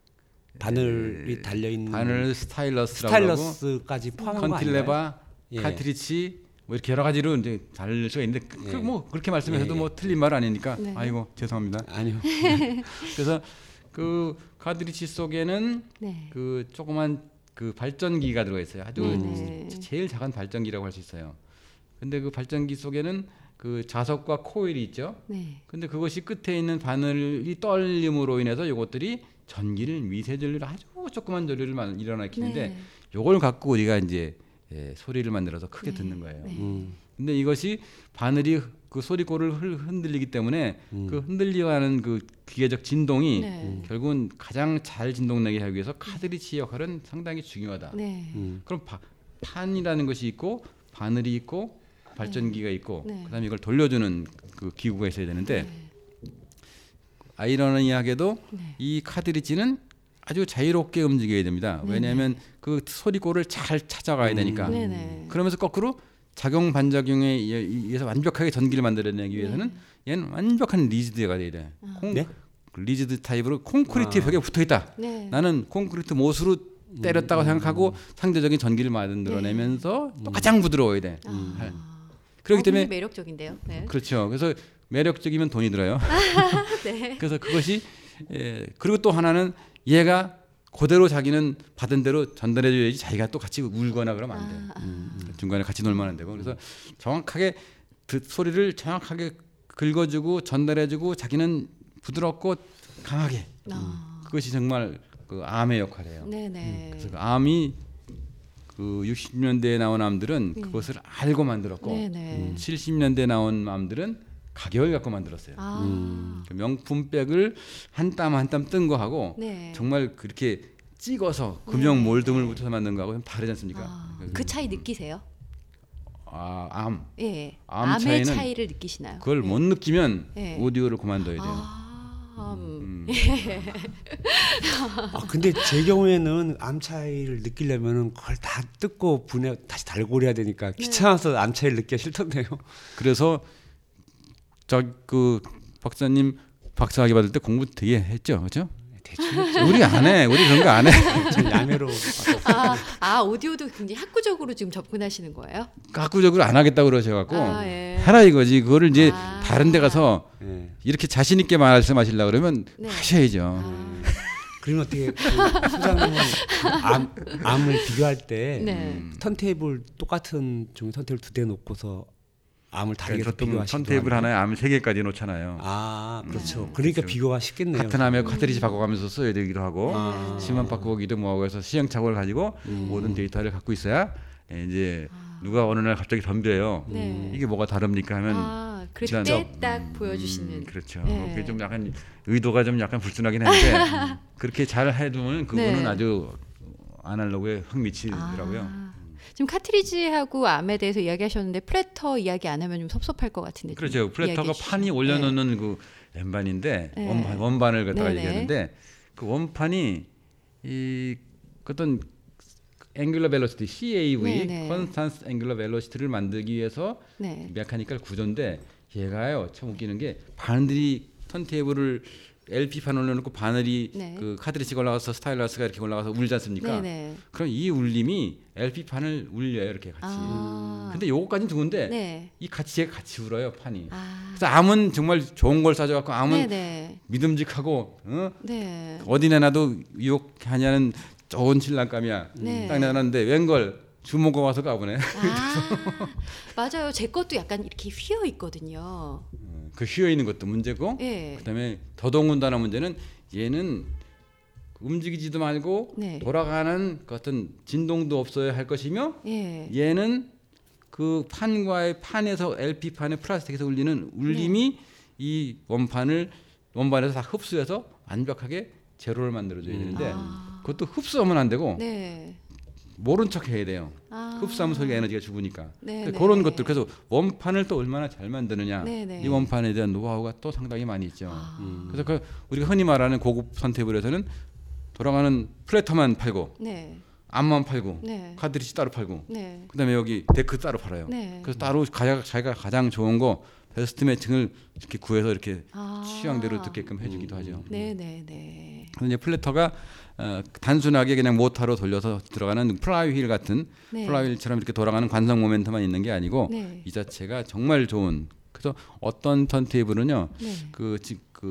바늘이 달려 있는 바늘 스타일러스라고 스타일러스까지 포함한 거 아닌가요? 컨틸레바, 예. 카트리지 뭐 이렇게 여러 가지로 이제 다를 수가 있는데 예. 뭐 그렇게 말씀하셔도 예. 뭐 틀린 말 아니니까 네. 아이고 죄송합니다. 아니요. 그래서 그 카트리지 속에는 네. 그 조그만 그 발전기가 들어가 있어요. 아주 네네. 제일 작은 발전기라고 할 수 있어요. 근데 그 발전기 속에는 그 자석과 코일이 있죠. 네. 근데 그것이 끝에 있는 바늘이 떨림으로 인해서 이것들이 전기를 미세전류를 아주 조그만 전류를 일어나키는데 네. 요걸 갖고 우리가 이제 소리를 만들어서 크게 네. 듣는 거예요. 네. 근데 이것이 바늘이 그 소리꼴을 흔들리기 때문에 그 흔들리는 그 기계적 진동이 네. 결국은 가장 잘 진동나게 하기 위해서 카드리지 역할은 상당히 중요하다. 네. 그럼 판이라는 것이 있고 바늘이 있고 발전기가 있고 네. 그다음에 이걸 돌려주는 그 기구가 있어야 되는데 네. 아이러니하게도 네. 이 카드리지는 아주 자유롭게 움직여야 됩니다. 왜냐하면 그 소리꼴을 잘 찾아가야 되니까. 네네. 그러면서 거꾸로 작용 반작용에 의해서 완벽하게 전기를 만들어내기 위해서는 얘는 완벽한 리지드가 돼야 돼. 네? 리지드 타입으로 콘크리트 벽에 붙어 있다. 네. 나는 콘크리트 못으로 때렸다고 생각하고 상대적인 전기를 만들어내면서 또 가장 부드러워야 돼. 그렇기 때문에 굉장히 매력적인데요. 네. 그렇죠. 그래서 매력적이면 돈이 들어요. 네. 그래서 그것이 그리고 또 하나는 얘가 그대로 자기는 받은 대로 전달해줘야지 자기가 또 같이 울거나 그러면 안 돼. 중간에 같이 놀면 안 되고 그래서 정확하게 소리를 정확하게 긁어주고 전달해주고 자기는 부드럽고 강하게 그것이 정말 그 암의 역할이에요. 네네. 그래서 그 암이 그 60년대에 나온 암들은 그것을 알고 만들었고 네네. 70년대에 나온 암들은 가격을 갖고 만들었어요. 그 명품백을 한 땀 한 땀 뜬 거하고 네. 정말 그렇게 찍어서 금형 몰드물 붙여서 만든 거하고 좀 다르지 않습니까? 그 차이 느끼세요? 암. 예. 암 암의 차이는 차이를 느끼시나요? 그걸 못 느끼면 네. 오디오를 그만둬야 돼요. 근데 제 경우에는 암 차이를 느끼려면은 그걸 다 뜯고 분해 다시 달고 그래야 되니까 귀찮아서 암 차이를 느끼기 싫던데요. 그래서 저 그 박사님 박사학위 받을 때 공부 되게 했죠, 그렇죠? 대충 우리 안 해, 우리 그런 거 안 해. 저 야매로 오디오도 굉장히 학구적으로 지금 접근하시는 거예요? 학구적으로 안 하겠다고 그러셔갖고 예. 해라 이거지. 그거를 이제 다른 데 가서 예. 이렇게 자신 있게 말씀하시려고 그러면 네. 하셔야죠. 그러면 어떻게 소장님은 암을 비교할 때 네. 턴테이블 똑같은 종류 턴테이블 2대 놓고서 암을 다르게 보통 비교하시기도 턴테이블 하고. 하나에 암 3개까지 놓잖아요. 그렇죠. 그러니까 비교가 쉽겠네요. 같은 암에 카트리지 바꿔가면서 써야 되기도 하고 심한 바꾸기도 뭐하고 해서 시행착오를 가지고 모든 데이터를 갖고 있어야 이제 누가 어느 날 갑자기 덤벼요. 네. 이게 뭐가 다릅니까 하면 그럴 때 딱 보여주시는. 그렇죠. 네. 그게 좀 약간 의도가 좀 약간 불순하긴 한데 그렇게 잘 해두면 그거는 네. 아주 아날로그에 확 미치더라고요. 지금 카트리지하고 암에 대해서 이야기하셨는데 플래터 이야기 안 하면 좀 섭섭할 것 같은데. 그렇죠. 플래터가 판이 올려놓는 그 엠반인데 네. 원반을 갖다가 네네. 얘기하는데 그 원판이 이 어떤 앵귤러 벨로시티 CAV 네네. 컨스탄스 앵귤러 벨로시티를 만들기 위해서 네. 메카니컬 구조인데 얘가요 참 웃기는 게 바늘이 턴테이블을 LP판 올려놓고 바늘이 네. 그 카트리지가 올라가서 스타일러스가 이렇게 올라가서 울지 않습니까? 네네. 그럼 이 울림이 LP판을 울려요 이렇게 같이. 근데 요거까지는 좋은데 네. 이 같이 울어요 판이. 아. 그래서 암은 정말 좋은 걸 사줘갖고 암은 네네. 믿음직하고 네. 어디 내놔도 유혹하냐는 좋은 신랑감이야. 네. 딱 내놨는데 웬걸 주먹고 와서 까보네. 맞아요. 제 것도 약간 이렇게 휘어 있거든요. 그 휘어 있는 것도 문제고, 네. 그다음에 더더군다나 문제는 얘는 움직이지도 말고 네. 돌아가는 그 어떤 진동도 없어야 할 것이며, 예. 얘는 그 판에서 LP 판에 플라스틱에서 울리는 울림이 이 원판에서 다 흡수해서 완벽하게 제로를 만들어줘야 되는데 그것도 흡수하면 안 되고 네. 모른 척 해야 돼요. 아. 흡수하면 소리가 에너지가 죽으니까. 네, 그런 네. 것들. 그래서 원판을 또 얼마나 잘 만드느냐. 네, 네. 이 원판에 대한 노하우가 또 상당히 많이 있죠. 그래서 그 우리가 흔히 말하는 고급 턴테이블에서는 돌아가는 플래터만 팔고 네. 암만 팔고 네. 카트리지 따로 팔고 네. 그다음에 여기 데크 따로 팔아요. 네. 그래서 따로 자기가 가장 좋은 거 베스트 매칭을 이렇게 구해서 이렇게 취향대로 듣게끔 해주기도 하죠. 네네네. 그래서 이제 플래터가 단순하게 그냥 모터로 돌려서 들어가는 플라이 휠 같은 네. 플라이 휠처럼 이렇게 돌아가는 관성 모멘트만 있는 게 아니고 네. 이 자체가 정말 좋은. 그래서 어떤 턴테이블은요, 네. 그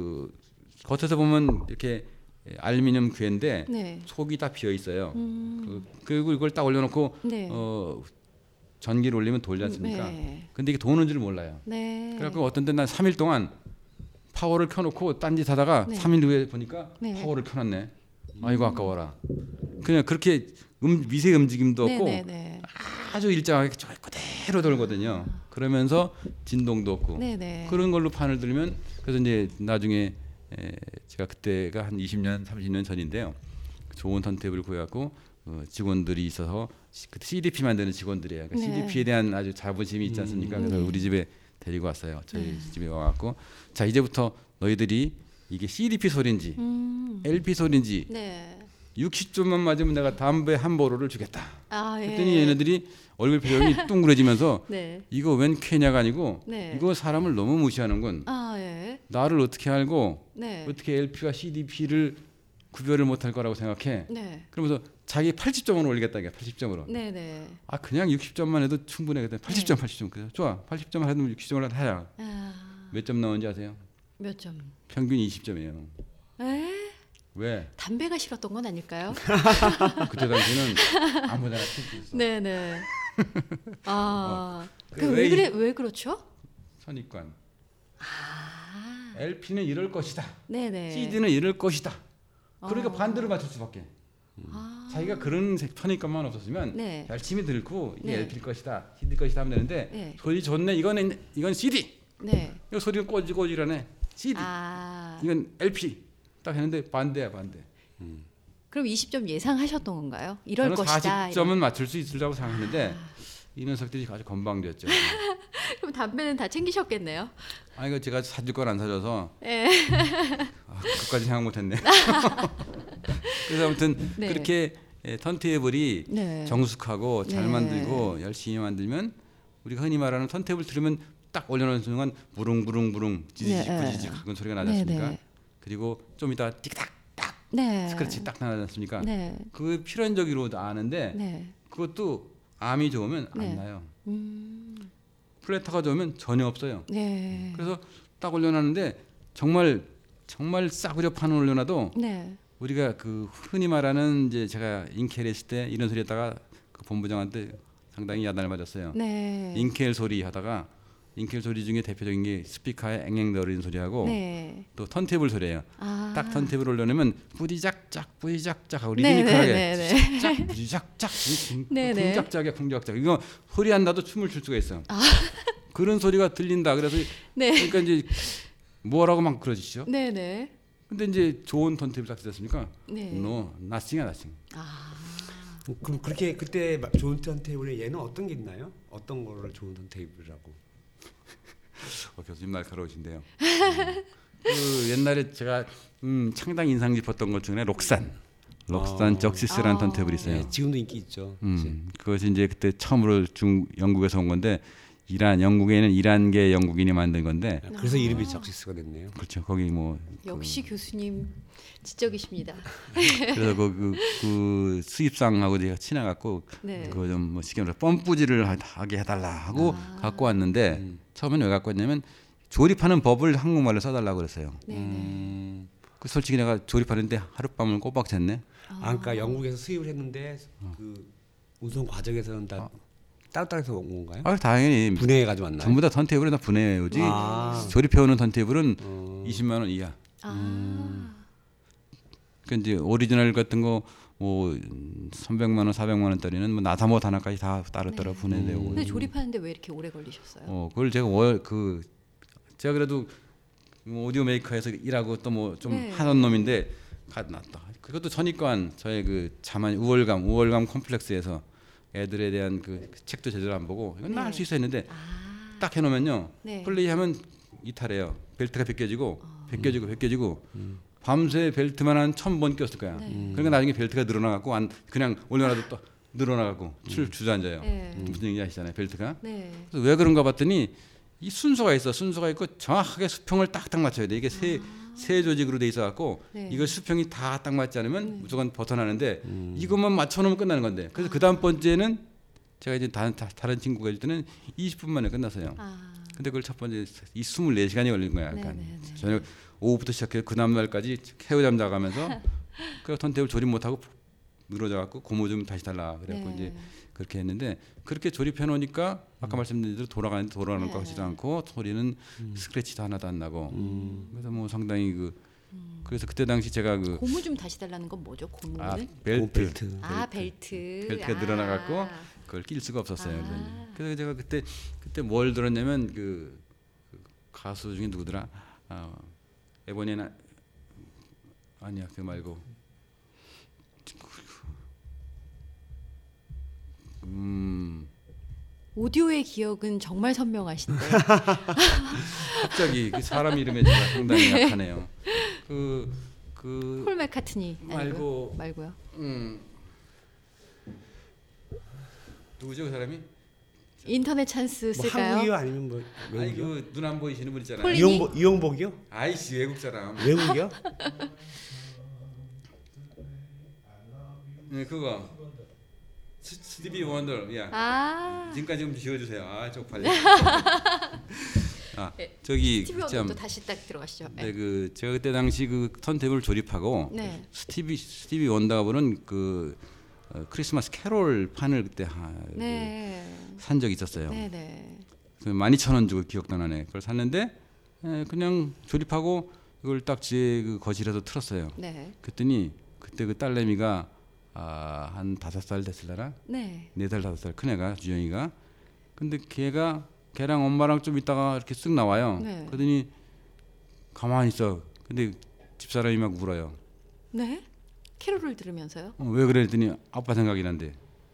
겉에서 보면 이렇게 알루미늄 괴인데 네. 속이 다 비어 있어요. 그리고 이걸 딱 올려놓고 네. 전기를 올리면 돌지 않습니까? 네. 근데 이게 도는 줄 몰라요. 네. 그래갖고 어떤 때는 난 3일 동안 파워를 켜놓고 딴짓 하다가 네. 3일 후에 보니까 네. 파워를 켜놨네. 아이고 아까워라. 그냥 그렇게 미세 움직임도 없고 네네네. 아주 일정하게 그대로 돌거든요. 그러면서 진동도 없고 네네. 그런 걸로 판을 들면 그래서 이제 나중에 제가 그때가 한 20년 30년 전인데요. 좋은 턴테이블을 구해갖고 직원들이 있어서 그때 CDP 만드는 직원들이에요. 그러니까 네. CDP에 대한 아주 자부심이 있지 않습니까? 그래서 우리 집에 데리고 왔어요. 저희 집에 와갖고 자 이제부터 너희들이 이게 CDP 소리인지 LP 소리인지 네. 60점만 맞으면 내가 담배 한 보로를 주겠다. 아 예. 그랬더니 얘네들이 얼굴 표정이 둥그레지면서 네. 이거 웬 쾌냐가 아니고 네. 이거 사람을 너무 무시하는군. 아 예. 나를 어떻게 알고 네. 어떻게 LP와 CDP를 구별을 못할 거라고 생각해. 네. 그러면서 자기 80점으로 올리겠다 이게 80점으로. 네네. 아 그냥 60점만 해도 충분해. 그때 80점 80점 그래. 좋아. 80점만 해도 60점을 하자. 몇 점 나오는지 아세요? 몇 점? 평균 20점이에요. 에? 왜? 담배가 싫었던 건 아닐까요? 그때 당시는 아무데나 칠수 있어. 네네. 아, 왜 왜 그렇죠? 선입관. 아, LP는 이럴 것이다. 네네. CD는 이럴 것이다. 그러니까 반대로 맞출 수밖에. 아, 자기가 그런 선입관만 없었으면 네. 열심히 들고 이게 네. LP일 것이다, CD일 것이다 하면 되는데 네. 소리 좋네. 이건 CD. 네. 이거 소리가 꼬질꼬질하네. CD. 아, 이건 LP. 딱 했는데 반대야 반대. 그럼 20점 예상하셨던 건가요? 이럴 저는 것이다. 40점은 맞출 수 있으려고 생각했는데 이 녀석들이 아주 건방졌죠. 그럼 담배는 다 챙기셨겠네요. 아 이거 제가 사줄 건 안 사줘서 네. 그것까지 생각 못했네. 그래서 아무튼 네. 그렇게 턴테이블이 네. 정숙하고 잘 네. 만들고 열심히 만들면 우리가 흔히 말하는 턴테이블 들으면 딱 올려놓은 순간 부릉부릉부릉 지지직 네. 부지직 하는 소리가 나지 네, 않습니까? 네. 그리고 좀 이따 틱딱 네. 스크래치 딱 나지 않습니까? 네. 그 필연적으로 아는데 네. 그것도 암이 좋으면 네. 안 나요. 플래터가 좋으면 전혀 없어요. 네. 그래서 딱 올려놨는데 정말 싸구려 판을 올려놔도 네. 우리가 그 흔히 말하는 이제 제가 인켈 했을 때 이런 소리 했다가 그 본부장한테 상당히 야단을 맞았어요. 네. 인켈 소리 하다가 인켈 소리 중에 대표적인 게 스피커에 앵앵거리는 소리하고 네. 또 턴테이블 소리예요. 아. 딱 턴테이블 올려놓으면 부디작작 부디작작 하고 네, 리드미컬하게 네, 네, 작 부디작작 네, 네. 쿵작작이야 쿵작작. 이거 소리 안 나도 춤을 출 수가 있어. 아. 그런 소리가 들린다. 그래서 네. 그러니까 이제 뭐라고 막 그러시죠. 네, 네. 근데 이제 좋은 턴테이블 딱 됐습니까? 네. No, nothing이야 nothing. 아. 그럼 그렇게 그때 좋은 턴테이블에 얘는 어떤 게 있나요? 어떤 거를 좋은 턴테이블이라고? 교수님 날카로우신데요. 그 옛날에 제가 상당히 인상 깊었던 것 중에 록산 적시스라는 턴테이블이 있어요. 네, 지금도 인기 있죠. 그것이 이제 그때 처음으로 영국에서 온 건데 이란 영국에는 이란계 영국인이 만든 건데 그래서 이름이 적시스가 됐네요. 그렇죠. 거기 뭐 역시 교수님 지적이십니다. 그래서 그 수입상하고 제가 친해갖고 네. 그 좀 뭐 시키면 펌뿌지를 하게 해달라 하고 갖고 왔는데 처음에는 왜 갖고 왔냐면 조립하는 법을 한국말로 써달라고 그랬어요. 그 솔직히 내가 조립하는데 하룻밤을 꼬박 샜네. 그러니까 영국에서 수입을 했는데 그 운송 과정에서는 다 따로따로서 온 건가요? 당연히 분해해가지고 왔나요? 전부 다 턴테이블에 다 분해해오지. 조립해오는 턴테이블은 20만 원 이하. 그 이제 오리지널 같은 거 뭐 300만 원, 400만 원짜리는 뭐 나사못 하나까지 다 따로따로 분해되고. 근데 조립하는데 왜 이렇게 오래 걸리셨어요? 그걸 제가 제가 그래도 오디오 메이커에서 일하고 또 뭐 좀 하는 놈인데 낫다. 그것도 전이관 저의 그 자만 우월감 컴플렉스에서 애들에 대한 그 책도 제대로 안 보고 이건 나 할 수 있어 했는데 딱 해놓으면요 플레이하면 이탈해요. 벨트가 벗겨지고 밤새 벨트만 한 1000번 꼈을 거야. 그러니까 나중에 벨트가 늘어나갖고 그냥 올려놔도 또 늘어나가고 주저앉아요. 무슨 얘기인지 아시잖아요. 벨트가. 그래서 왜 그런가 봤더니 이 순서가 있고 정확하게 수평을 딱딱 맞춰야 돼. 이게 세 조직으로 돼 있어갖고 이거 수평이 다 딱 맞지 않으면 무조건 벗어나는데 이것만 맞춰놓으면 끝나는 건데. 그래서 그 다음 번째는 제가 이제 다른 친구가 있을 때는 20분 만에 끝났어요. 근데 그걸 첫 번째 24시간이 걸린 거야. 약간 저녁 오후부터 시작해서 그 다음 날까지 해오잠 자가면서 그 턴테이블 조립 못하고 늘어져갖고 고무 좀 다시 달라 그래갖고 이제 그렇게 했는데 그렇게 조립해 놓으니까 아까 말씀드린 대로 돌아가는 것 같지도 않고 소리는 스크래치도 하나도 안 나고 그래서 뭐 상당히 그래서 그때 당시 제가 고무 좀 다시 달라는 건 뭐죠? 고무는? 벨트. 벨트가 늘어나갖고 그걸 낄 수가 없었어요. 그래서 제가 그때 뭘 들었냐면 그 가수 중에 누구더라? 에보니나 아니야 그 말고 오디오의 기억은 정말 선명하신데 갑자기 그 사람 이름에 제가 상당히 약하네요. 폴 맥카트니 말고요. 누구죠 그 사람이? 인터넷 찬스 쓸까요? 한국이요 아니면 뭐 아니 그 눈 안 보이시는 분 있잖아요. 이용복이요? 아이씨 외국 사람. 외국이요? 네 그거. 스티비 원더. 야. 지금까지 좀 지워주세요. 쪽팔려. 저기 스티비 원더도 다시 딱 들어가시죠. 네, 제가 그때 당시 그 턴테이블 조립하고 스티비 원더가 부른 그 크리스마스 캐롤 판을 그때 산 적이 있었어요. 그 12,000원 주고 기억도 나네. 그걸 샀는데 그냥 조립하고 이걸 딱 제 그 거실에서 틀었어요. 그랬더니 그때 그 딸내미가 한 5살 됐을라나? 4살 5살 큰 애가 주영이가. 근데 걔랑 엄마랑 좀 있다가 이렇게 쓱 나와요. 그러더니 가만히 있어. 근데 집사람이 막 울어요. 네? 캐롤을 들으면서요? 왜 그래 했더니 아빠 생각이 난대.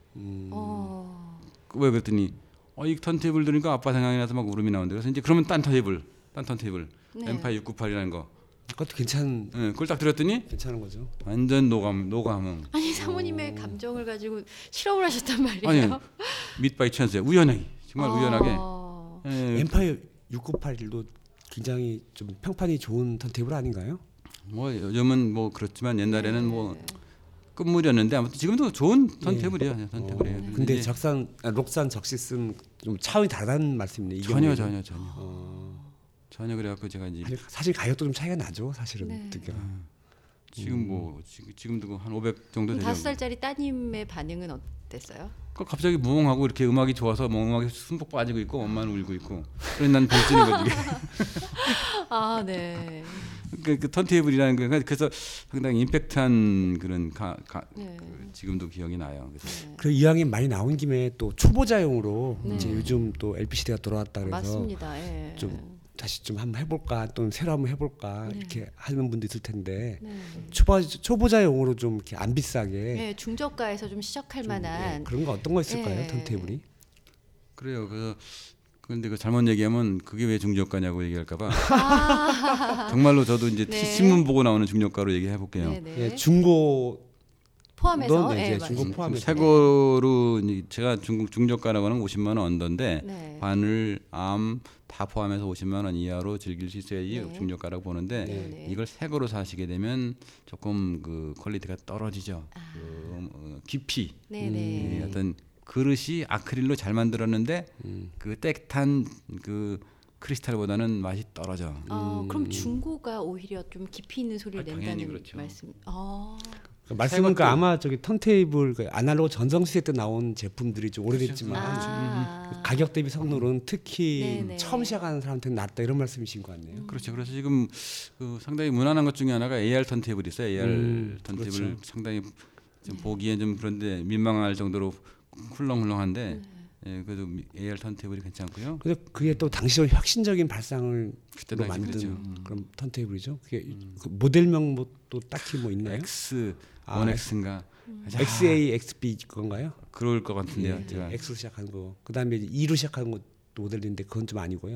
왜 그랬더니 이 턴테이블 들으니까 아빠 생각이 나서 막 울음이 나온대. 그래서 이제 그러면 딴 턴테이블 엠파이 698이라는 거. 그것도 그걸 딱 들었더니 괜찮은 거죠. 완전 노감음. 아니 사모님의 감정을 가지고 실험을 하셨단 말이에요. 아니 밑바이 찬스에 우연하게 정말 우연하게. 엠파이어 6981도 굉장히 좀 평판이 좋은 턴테이블 아닌가요? 뭐 요즘은 뭐 그렇지만 옛날에는 뭐 끝물이었는데 아무튼 지금도 좋은 턴테이블이에요. 턴테이블이에요. 근데 록산 적시스는 좀 차원이 다르다는 말씀이네요. 전혀 그래갖고 제가 이제 사실 가격도 좀 차이가 나죠. 사실은 지금도 한 500 정도 되죠. 5살짜리 따님의 반응은 어땠어요? 갑자기 멍하고 이렇게 음악이 좋아서 멍하게 숨복 빠지고 있고 엄마는 울고 있고. 그래서 난 병쓰는 거지. 네. 그 턴테이블이라는 거 그래서 상당히 임팩트한 그런 지금도 기억이 나요. 그 이왕에 많이 나온 김에 또 초보자용으로 이제 요즘 또 LP 시대가 돌아왔다 그래서 맞습니다. 좀 다시 좀 한번 해볼까 또는 새로 한번 해볼까 이렇게 하는 분도 있을 텐데 초보자용으로 좀 이렇게 안 비싸게 중저가에서 좀 시작할 만한 그런 거 어떤 거 있을까요? 턴테이블이? 그래요. 그런데 그 잘못 얘기하면 그게 왜 중저가냐고 얘기할까봐 정말로 저도 이제 신문 보고 나오는 중저가로 얘기해 볼게요. 중고 포함해서 이제 맞습니다. 중고 포함해서 새거로 제가 중국 중저가라고 하는 50만 원 언더인데 네. 바늘, 암 다 포함해서 50만 원 이하로 즐길 수 있어야지 네. 중저가라고 보는데 네. 이걸 새거로 사시게 되면 조금 그 퀄리티가 떨어지죠. 깊이 네네. 어떤 그릇이 아크릴로 잘 만들었는데 그 땡탄 그 크리스탈보다는 맛이 떨어져. 그럼 중고가 오히려 좀 깊이 있는 소리를 당연히 낸다는 그렇죠. 말씀. 말씀하니까 아마 저기 턴테이블 아날로그 전성 시대 때 나온 제품들이 좀 오래됐지만 가격 대비 성능은 특히 네네. 처음 시작하는 사람한테는 낫다 이런 말씀이신 것 같네요. 그렇죠. 그래서 지금 그 상당히 무난한 것 중에 하나가 AR 턴테이블이 있어요. AR 턴테이블 그렇죠. 상당히 좀 보기엔 좀 그런데 민망할 정도로 훌렁훌렁한데 그래도 AR 턴테이블이 괜찮고요. 그래서 그게 또 당시로 혁신적인 발상을 그때 로 당시 만든 그랬죠. 그런 턴테이블이죠. 그게 그 모델명 또 딱히 뭐 있나요? X, 1X인가 XA, XB 그건가요? 그럴 것 같은데요. 예, 제가 X로 시작한 거. 그다음에 이제 2로 시작한 거 모델인데 그건 좀 아니고요.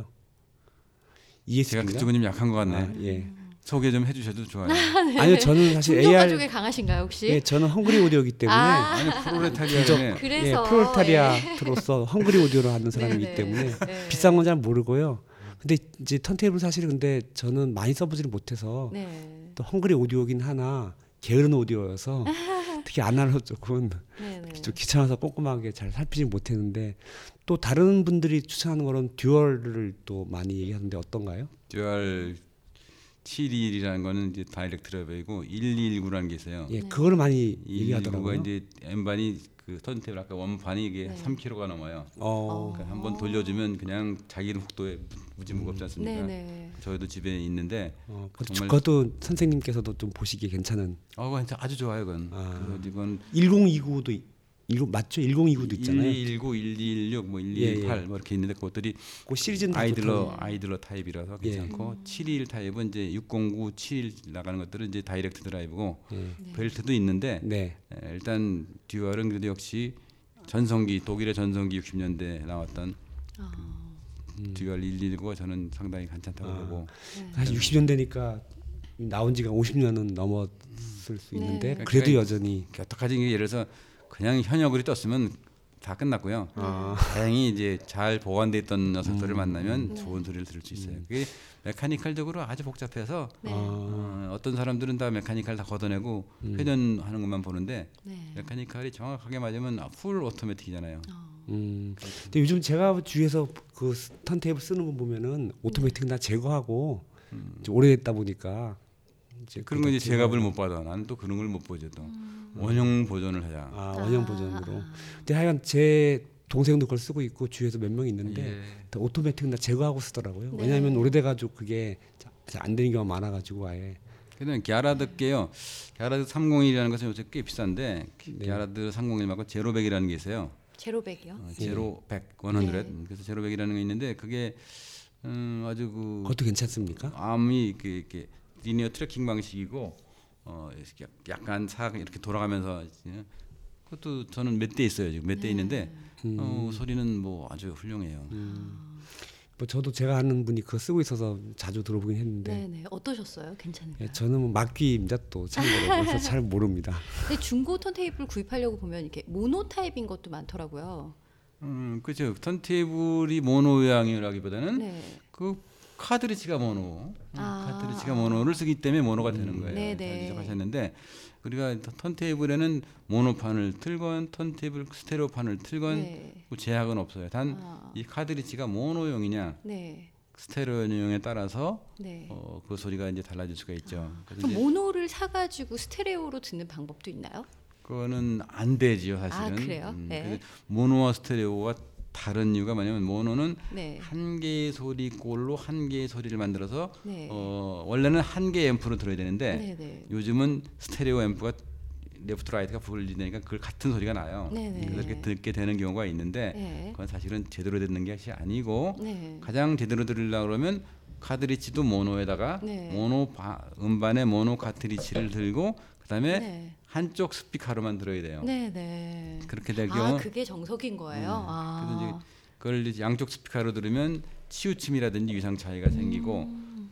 제가 그쪽은 좀 약한 것 같네. 예. 소개 좀 해주셔도 좋아요. 아니요, 저는 사실 중저가 AR 쪽에 강하신가요 혹시? 예, 저는 헝그리 오디오이기 때문에 아니 프로레타리아에 그래서 예, 프롤타리아로서 헝그리 오디오를 하는 사람이기 네네. 때문에 네. 비싼 건 잘 모르고요. 근데 이제 턴테이블 사실 근데 저는 많이 써보지를 못해서 네. 또 헝그리 오디오긴 하나 게으른 오디오여서 특히 아날로그 쪽은 네네. 좀 귀찮아서 꼼꼼하게 잘 살피지 못했는데 또 다른 분들이 추천하는 거는 듀얼을 또 많이 얘기하는데 어떤가요? 듀얼 721이라는 거는 이제 다이렉트 드라이브이고 1219라는 게 있어요. 예, 그거를 많이 1219가 얘기하더라고요. 이제 M반이 그 턴테이블 아까 원반이 이게 3kg가 넘어요. 그러니까 한번 돌려주면 그냥 자기는 훅도에 무지 무겁지 않습니까? 네네. 저희도 집에 있는데 정말 그것도 선생님께서도 좀 보시기에 괜찮은. 그건 아주 좋아요. 그건 이건 1029도 맞죠? 1029도 있잖아요. 1219, 1216, 뭐 1218 뭐 이렇게 있는데 그것들이 그 시리즈는 다 아이들러 타입이라서 괜찮고 721 타입은 이제 609, 71 나가는 것들은 이제 다이렉트 드라이브고 벨트도 있는데 네. 일단 듀얼은 그래도 역시 전성기 독일의 전성기 60년대 나왔던 듀얼 119가 저는 상당히 괜찮다고 보고 사실 60년대니까 나온 지가 50년은 넘었을 수 있는데 네. 그래도 여전히 어떡하지 예를 들어서 그냥 현역으로 떴으면 다 끝났고요. 다행히 이제 잘 보완돼 있던 녀석들을 만나면 좋은 소리를 들을 수 있어요. 그게 메카니컬적으로 아주 복잡해서 어떤 사람들은 다 메카니컬 다 걷어내고 회전하는 것만 보는데 메카니컬이 정확하게 맞으면 풀 오토매틱이잖아요. 근데 요즘 제가 주위에서 그 턴테이블 쓰는 분 보면은 오토매틱 다 제거하고 이제 오래됐다 보니까 이제 그런 거 이제 제값을 못 받아. 나는 또 그런 걸 못 보죠. 또 원형 보존을 하자. 원형 버전으로. 근데 하여간 제 동생도 그걸 쓰고 있고 주위에서 몇 명 있는데 다 오토매틱 다 제거하고 쓰더라고요. 왜냐하면 오래돼가지고 그게 잘 안 되는 경우가 많아가지고 아예. 그다음에 갸라드께요. 갸라드 301이라는 것은 요새 꽤 비싼데 갸라드 301 말고 제로백이라는 게 있어요. 제로백이요? 제로 100, 100. 그래서 제로백이라는 게 있는데 그게 아주 그 그것도 괜찮습니까? 암이 이렇게 리니어 트래킹 방식이고 약간 이렇게 돌아가면서 그것도 저는 몇 대 있어요. 지금 몇 대 있는데 소리는 뭐 아주 훌륭해요. 뭐 저도 제가 아는 분이 그거 쓰고 있어서 자주 들어보긴 했는데 네네. 어떠셨어요? 괜찮은가요? 예, 저는 뭐 막귀입니다 또 참고로 그래서 잘 모릅니다. 근데 중고 턴테이블 구입하려고 보면 이렇게 모노 타입인 것도 많더라고요. 그렇죠. 턴테이블이 모노형이라기보다는 네. 그 카트리지가 모노, 카트리지가 모노를 쓰기 때문에 모노가 되는 거예요. 네네. 잘 지적하셨는데 우리가 턴테이블에는 모노판을 틀건 턴테이블 스테레오판을 틀건 뭐 제약은 없어요. 단 이 카트리지가 모노용이냐 네. 스테레오용에 따라서 네. 그 소리가 이제 달라질 수가 있죠. 그럼 모노를 사가지고 스테레오로 듣는 방법도 있나요? 그거는 안 되지요, 사실은. 그래요? 네. 모노와 스테레오가 다른 이유가 뭐냐면 모노는 네. 한 개의 소리꼴로 한 개의 소리를 만들어서 네. 원래는 한 개의 앰프로 들어야 되는데 네네. 요즘은 스테레오 앰프가 레프트 라이트가 분리되니까 그걸 같은 소리가 나요. 네네. 그래서 이렇게 듣게 되는 경우가 있는데 네. 그건 사실은 제대로 듣는 것이 아니고 네. 가장 제대로 들으려고 그러면 카트리지도 모노에다가 네. 음반에 모노 카트리지를 들고 그다음에 네. 한쪽 스피커로만 들어야 돼요. 네네. 그렇게 될 경우 그게 정석인 거예요. 그래서 이제 그걸 이제 양쪽 스피커로 들으면 치우침이라든지 위상 차이가 생기고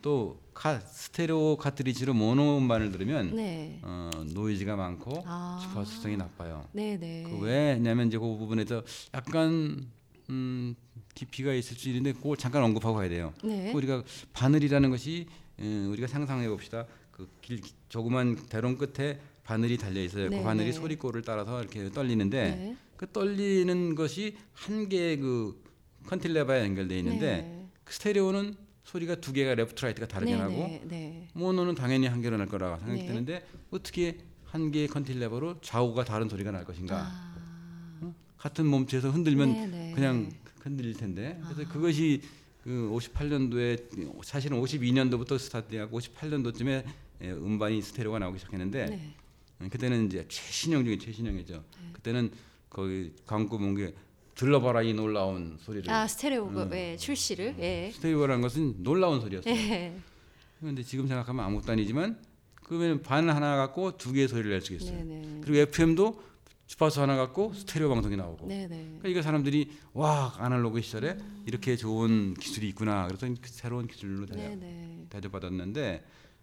또 스테레오 카트리지로 모노 음반을 들으면 네. 노이즈가 많고 주파수성이 나빠요. 네네. 왜냐하면 이제 그 부분에서 약간 깊이가 있을 수 있는데 그걸 잠깐 언급하고 가야 돼요. 네. 우리가 바늘이라는 것이 우리가 상상해 봅시다. 그 조그만 대롱 끝에 바늘이 달려 있어요. 네, 그 바늘이 네. 소리꼴을 따라서 이렇게 떨리는데 네. 그 떨리는 것이 한 개의 그 컨틸레바에 연결돼 있는데 네. 그 스테레오는 소리가 두 개가 레프트 라이트가 다르게 네, 나고 네, 네. 모노는 당연히 한 개로 날 거라고 생각이 네. 드는데 어떻게 한 개의 컨틸레버로 좌우가 다른 소리가 날 것인가? 같은 몸체에서 흔들면 네, 네. 그냥 흔들릴 텐데 그래서 그것이 그 58년도에 사실은 52년도부터 스타트하고 58년도쯤에 음반이 스테레오가 나오기 시작했는데 네. 그때는 이제 최신형 중에 최신형이죠. 그때는 거기 광고 문게 들러봐라 이 놀라운 소리를. 스테레오가 출시를. 예. 스테레오라는 것은 놀라운 소리였어요. 예. 그런데 지금 생각하면 아무것도 아니지만 그러면 바늘 하나 갖고 두 개의 소리를 낼 수 있어요. 네네. 그리고 FM도 주파수 하나 갖고 스테레오 방송이 나오고. 네네. 그러니까 이거 사람들이 와 아날로그 시절에 이렇게 좋은 기술이 있구나. 그래서 새로운 기술로 대접받았는데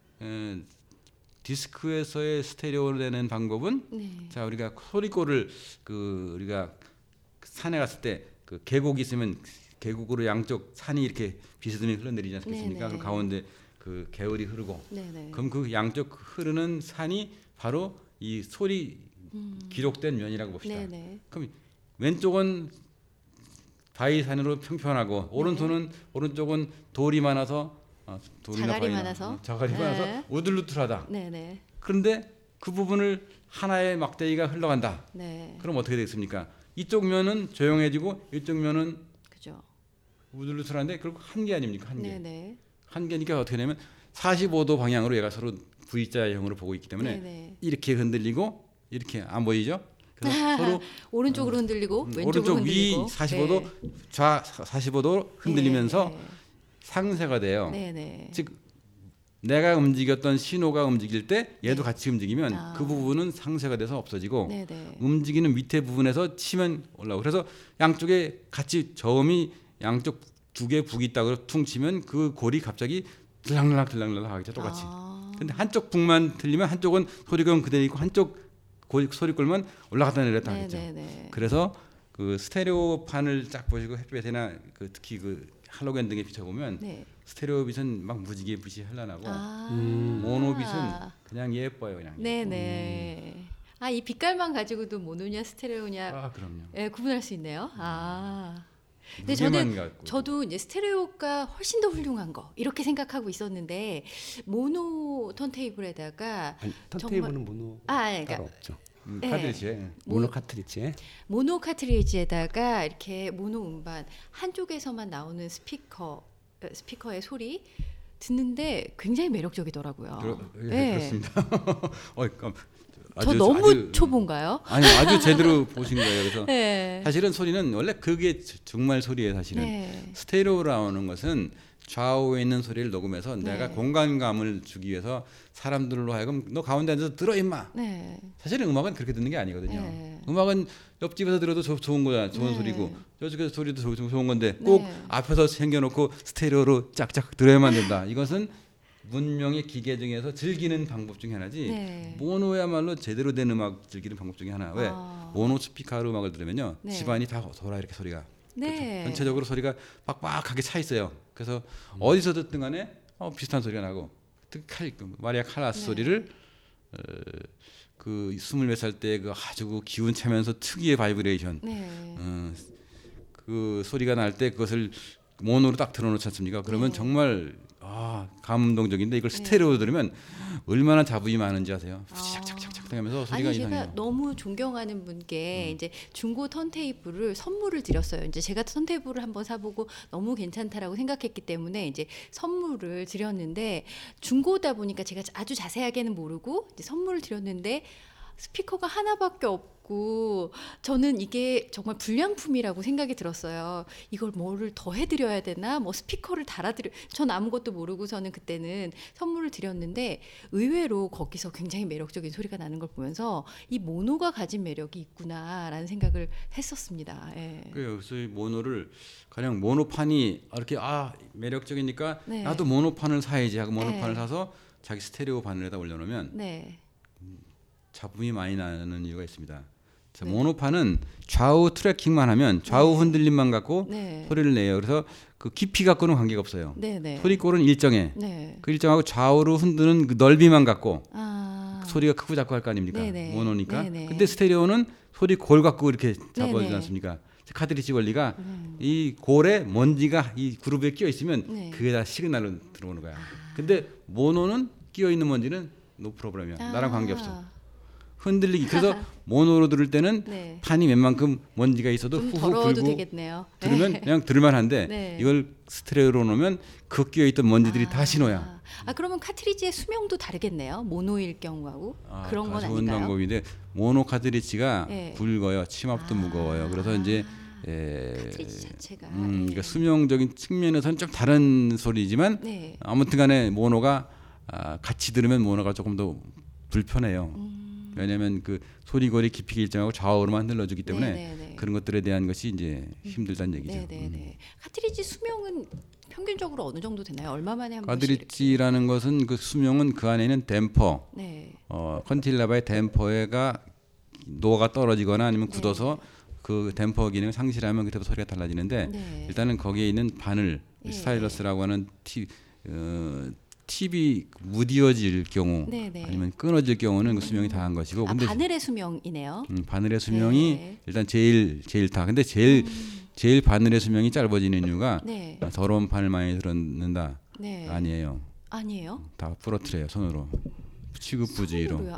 디스크에서의 스테레오를 내는 방법은 자 우리가 소리꼴을 우리가 산에 갔을 때 그 계곡이 있으면 계곡으로 양쪽 산이 이렇게 비스듬히 흘러내리지 않겠습니까? 그 가운데 그 개울이 흐르고 그럼 그 양쪽 흐르는 산이 바로 이 소리 기록된 면이라고 봅시다. 그럼 왼쪽은 바위산으로 평평하고 오른쪽은 돌이 많아서 자갈이 많아서 우들루들하다. 그런데 그 부분을 하나의 막대기가 흘러간다. 그럼 어떻게 되겠습니까? 이쪽 면은 조용해지고 이쪽 면은 그죠. 우들루들한데 결국 한 개 아닙니까? 한 개. 한 개니까 어떻게 되냐면 45도 방향으로 얘가 서로 V자형으로 보고 있기 때문에 이렇게 흔들리고 이렇게 안 보이죠? 그래서 서로 오른쪽으로 흔들리고 왼쪽으로 오른쪽 흔들리고 위 45도 좌 45도 흔들리면서 상쇄가 돼요. 즉 내가 움직였던 신호가 움직일 때 얘도 같이 움직이면 그 부분은 상쇄가 돼서 없어지고 움직이는 밑에 부분에서 치면 올라오고 그래서 양쪽에 같이 저음이 양쪽 두 개 북이 있다고 퉁 치면 그 골이 갑자기 들락날락 하겠죠. 똑같이. 근데 한쪽 북만 들리면 한쪽은 소리가 그대로 있고 한쪽 소리꼴만 올라갔다 내렸다 하겠죠. 그래서 그 스테레오 판을 쫙 보시고 햇볕이나 특히 그 할로겐 등에 비춰보면 스테레오 빛은 막 무지개 빛이 흘러나고 모노 빛은 그냥 예뻐요. 그냥. 네네. 이 빛깔만 가지고도 모노냐 스테레오냐 그럼요. 구분할 수 있네요. 근데 저도 이제 스테레오가 훨씬 더 훌륭한 거 이렇게 생각하고 있었는데 모노 턴테이블에다가 턴테이블은 모노 그러니까 따로 없죠. 카트리지. 모노 카트리지. 모노 카트리지에다가 이렇게 모노 음반 한쪽에서만 나오는 스피커의 소리 듣는데 굉장히 매력적이더라고요. 그렇습니다. 저 너무 초보인가요? 아니 아주 제대로 보신 거예요. 그래서 사실은 소리는 원래 그게 정말 소리예요. 사실은 스테레오로 나오는 것은 좌우에 있는 소리를 녹음해서 내가 공간감을 주기 위해서 사람들로 하여금 너 가운데 앉아서 들어 임마. 사실은 음악은 그렇게 듣는 게 아니거든요. 음악은 옆집에서 들어도 좋은 거잖아. 좋은 소리고 저쪽에서 소리도 좋은 건데 꼭 앞에서 챙겨놓고 스테레오로 짝짝 들어야만 된다. 이것은 문명의 기계 중에서 즐기는 방법 중에 하나지 모노야말로 제대로 된 음악 즐기는 방법 중에 하나. 왜? 모노 스피커로 음악을 들으면요 집안이 다 돌아 이렇게 소리가 전체적으로 소리가 빡빡하게 차 있어요. 그래서 어디서 듣든 간에 비슷한 소리가 나고 마리아 칼라스 소리를 그 20몇 살 때 그 아주 기운 차면서 특유의 바이브레이션 그 소리가 날 때 그것을 모노로 딱 들어놓지 않습니까? 그러면 정말 감동적인데 이걸 스테레오로 들으면 얼마나 잡음이 많은지 아세요? 착착착착 하면서 소리가 이상해요. 제가 너무 존경하는 분께 이제 중고 턴테이블을 선물을 드렸어요. 이제 제가 턴테이블을 한번 사보고 너무 괜찮다라고 생각했기 때문에 이제 선물을 드렸는데 중고다 보니까 제가 아주 자세하게는 모르고 이제 선물을 드렸는데 스피커가 하나밖에 없고 저는 이게 정말 불량품이라고 생각이 들었어요. 이걸 뭐를 더 해드려야 되나? 뭐 스피커를 달아드려. 전 아무것도 모르고 저는 그때는 선물을 드렸는데 의외로 거기서 굉장히 매력적인 소리가 나는 걸 보면서 이 모노가 가진 매력이 있구나라는 생각을 했었습니다. 예. 그래서 이 모노를 가령 모노판이 이렇게 매력적이니까 네. 나도 모노판을 사야지 하고 모노판을 네. 사서 자기 스테레오 바늘에다 올려놓으면 네. 잡음이 많이 나는 이유가 있습니다. 자, 네. 모노판은 좌우 트래킹만 하면 좌우 흔들림만 갖고 네. 소리를 내요. 그래서 그 깊이 갖고는 관계가 없어요. 네. 네. 소리꼴은 일정해. 네. 그 일정하고 좌우로 흔드는 그 넓이만 갖고 소리가 크고 작고 할 거 아닙니까? 네네. 모노니까. 네네. 근데 스테레오는 소리 골 갖고 이렇게 잡아주지 네네. 않습니까? 카트리지 원리가 이 골에 먼지가 이 그루브에 끼어 있으면 네. 그게 다 시그널로 들어오는 거야. 근데 모노는 끼어 있는 먼지는 노 프로블럼이야. 나랑 관계 없어. 흔들리기. 그래서 모노로 들을 때는 네. 판이 웬만큼 먼지가 있어도 좀 후후 더러워도 불고 되겠네요. 들으면 그냥 들을만한데 네. 이걸 스테레오로 놓으면 그 끼어 있던 먼지들이 다 신호야. 그러면 카트리지의 수명도 다르겠네요. 모노일 경우하고 그런 건 좋은 아닌가요? 방법인데 모노 카트리지가 네. 굵어요. 치맙도 무거워요. 그래서 이제 카트리지 자체가 그러니까 수명적인 측면에서는 좀 다른 소리지만 네. 아무튼간에 모노가 같이 들으면 모노가 조금 더 불편해요. 왜냐하면 그 소리골이 깊이가 일정하고 좌우로만 흔들려주기 때문에 네네네. 그런 것들에 대한 것이 이제 힘들다는 얘기죠. 네네네. 카트리지 수명은 평균적으로 어느 정도 되나요? 얼마 만에 한 번씩? 카트리지라는 것은 그 수명은 그 안에 있는 댐퍼, 네. 컨틸라바의 댐퍼가 노가 떨어지거나 아니면 굳어서 그 댐퍼 기능을 상실하면 그때부터 소리가 달라지는데 네. 일단은 거기에 있는 바늘 네. 스타일러스라고 하는 팁이 무디어질 경우 네네. 아니면 끊어질 경우는 그 수명이 다한 것이고 근데 바늘의 수명이네요. 바늘의 수명이 네. 일단 제일 다. 근데 제일 바늘의 수명이 짧아지는 이유가 네. 더러운 바늘 많이 들었는다. 네. 아니에요. 아니에요? 다 부러뜨려요 손으로. 취급부지로. 손으로요?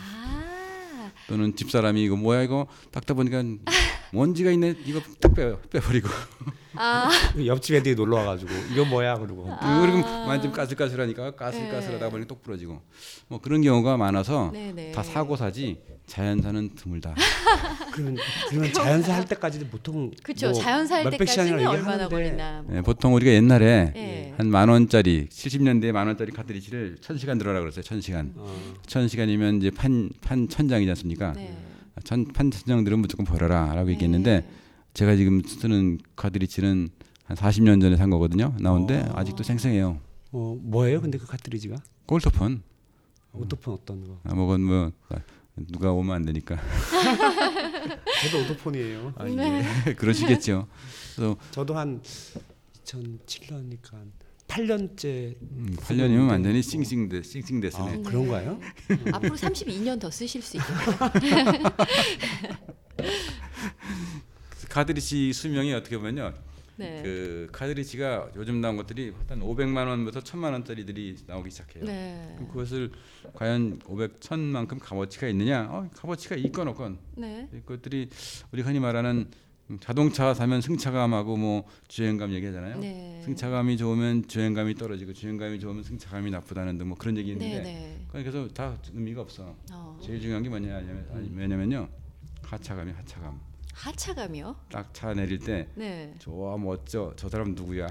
또는 집사람이 이거 뭐야 이거 닦다 보니까 먼지가 있네 이거 딱 빼버리고 옆집 애들이 놀러 와가지고 이거 뭐야 그러고 그리고 만지면 까슬까슬하니까 까슬까슬하다 보니 똑 부러지고 뭐 그런 경우가 많아서 네네. 다 사고사지 자연사는 드물다. 그러면 자연사 할 때까지도 보통 그렇죠. 뭐 자연사 할 몇백 시간이나 때까지는 얼마나 얘기하는데 걸리나. 네, 보통 우리가 옛날에 네. 한 10,000원짜리 70년대에 10,000원짜리 카트리지를 1,000시간 들어라 그랬어요. 1,000시간. 1,000시간이면 이제 판 1,000장이지 않습니까? 네. 판 1,000장 들은 무조건 벌어라라고 얘기했는데 제가 지금 쓰는 카트리지는 한 40년 전에 산 거거든요. 나온데 아직도 생생해요. 뭐예요? 근데 그 카트리지가 골토폰. 오토폰 어떤 거? 뭐 누가 오면 안 되니까. 저도 오토폰이에요. 예. 그러시겠죠. 그래서 저도 한 2007년이니까 8년째. 8년이면 완전히 싱싱됐으네. 그런가요? 앞으로 32년 더 쓰실 수 있겠네요. 카트리지 수명이 어떻게 보면요. 네. 그 카트리지가 요즘 나온 것들이 한 500만 원부터 1,000만 원짜리들이 나오기 시작해요. 네. 그럼 그것을 과연 500, 1,000만큼 값어치가 있느냐? 값어치가 있건 없건. 네. 이것들이 우리 흔히 말하는 자동차 사면 승차감하고 뭐 주행감 얘기하잖아요. 네. 승차감이 좋으면 주행감이 떨어지고 주행감이 좋으면 승차감이 나쁘다는 등 뭐 그런 얘기 있는데 네. 그래서 다 의미가 없어. 제일 중요한 게 뭐냐면 하차감. 하차감이요? 딱 차 내릴 때 네. 좋아 멋져 저 사람 누구야?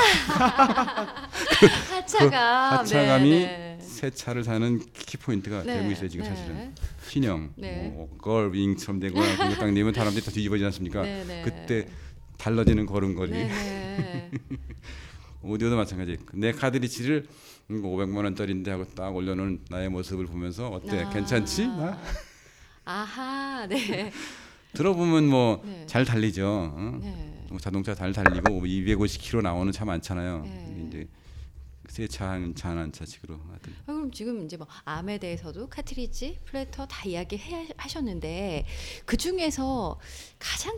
하차감. 하차감이 네. 새 차를 사는 키포인트가 네. 되고 있어요 지금 네. 사실은. 신형, 네. 걸윙처럼 되고 그거 딱 내면 사람들이 다 뒤집어지지 않습니까? 네. 그때 달라지는 걸음걸이. 네. 오디오도 마찬가지. 내 카트리지를 500만 원짜리인데 하고 딱 올려놓은 나의 모습을 보면서 어때? 괜찮지? 아하, 네. 들어보면 뭐 네. 잘 달리죠. 네. 뭐 자동차 잘 달리고 250km 나오는 차 많잖아요. 네. 이제 새 차는 한 차식으로. 그럼 지금 이제 뭐 암에 대해서도 카트리지, 플래터 다 이야기하셨는데 그 중에서 가장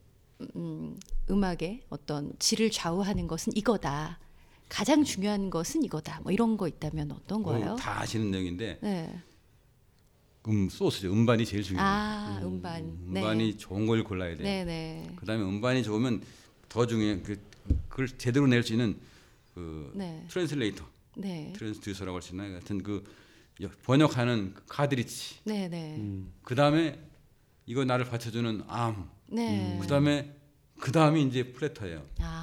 음악의 어떤 질을 좌우하는 것은 이거다. 가장 중요한 것은 이거다. 뭐 이런 거 있다면 어떤 거예요? 다 아시는 내용인데 네. 소스죠. 음반이 제일 중요해요. 음반. 음반이 네. 좋은 걸 골라야 돼요. 네네. 그다음에 음반이 좋으면 더 중요해. 그걸 제대로 낼 수 있는 그 네. 트랜슬레이터, 네. 트랜스듀서라고 할 수 있나요? 같은 그 번역하는 카드리치. 네네. 그 다음에 이거 나를 받쳐주는 암. 네. 그 다음에 이제 플래터예요.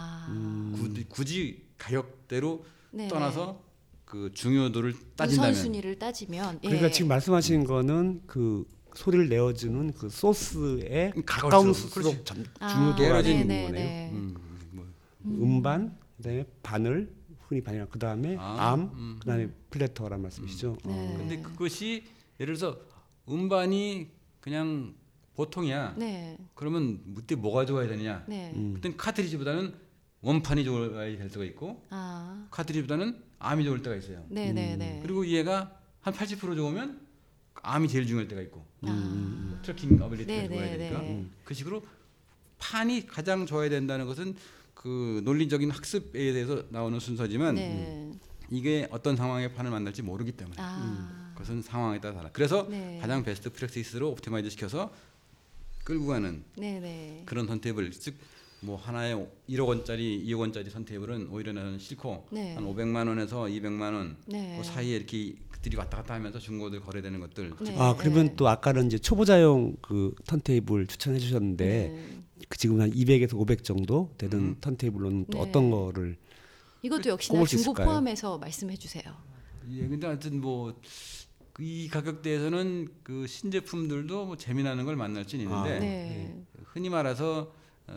굳이 가격대로 네네. 떠나서 그 중요도를 따진다면. 우선순위를 따지면. 그러니까 예. 지금 말씀하신 거는 그 소리를 내어주는 그 소스에 가까울수록, 가까울수록 중요도가 네네네. 되는 거네요. 음반, 그다음에 바늘, 흔히 바늘, 그다음에 그다음에 플래터란 말씀이시죠. 네. 근데 그것이 예를 들어서 음반이 그냥 보통이야. 네. 그러면 그때 뭐가 좋아야 되느냐? 네. 그땐 카트리지보다는 원판이 좋아야 될 때가 있고 카트리지보다는 암이 좋을 때가 있어요. 네네네. 그리고 얘가 한 80% 좋으면 암이 제일 중요할 때가 있고 트래킹 어빌리티가 좋아야 되니까 그 식으로 판이 가장 좋아야 된다는 것은 그 논리적인 학습에 대해서 나오는 순서지만 네. 이게 어떤 상황에 판을 만날지 모르기 때문에 그것은 상황에 따라 달라. 그래서 네. 가장 베스트 프랙티스로 옵티마이즈 시켜서 끌고 가는 네네. 그런 턴테이블, 즉 뭐 하나에 1억 원짜리, 2억 원짜리 턴테이블은 오히려 나는 싫고 네. 한 500만 원에서 200만 원 네. 그 사이에 이렇게 그들이 왔다 갔다 하면서 중고들 거래되는 것들. 네. 그러면 또 아까는 이제 초보자용 그 턴테이블 추천해 주셨는데 네. 그 지금 한 200에서 500 정도 되는 턴테이블로는 또 네. 어떤 거를 이것도 역시나 꼽을 수 중고 있을까요? 포함해서 말씀해 주세요. 예, 근데 하여튼 뭐 이 가격대에서는 그 신제품들도 뭐 재미나는 걸 만날 수는 있는데 네. 흔히 말해서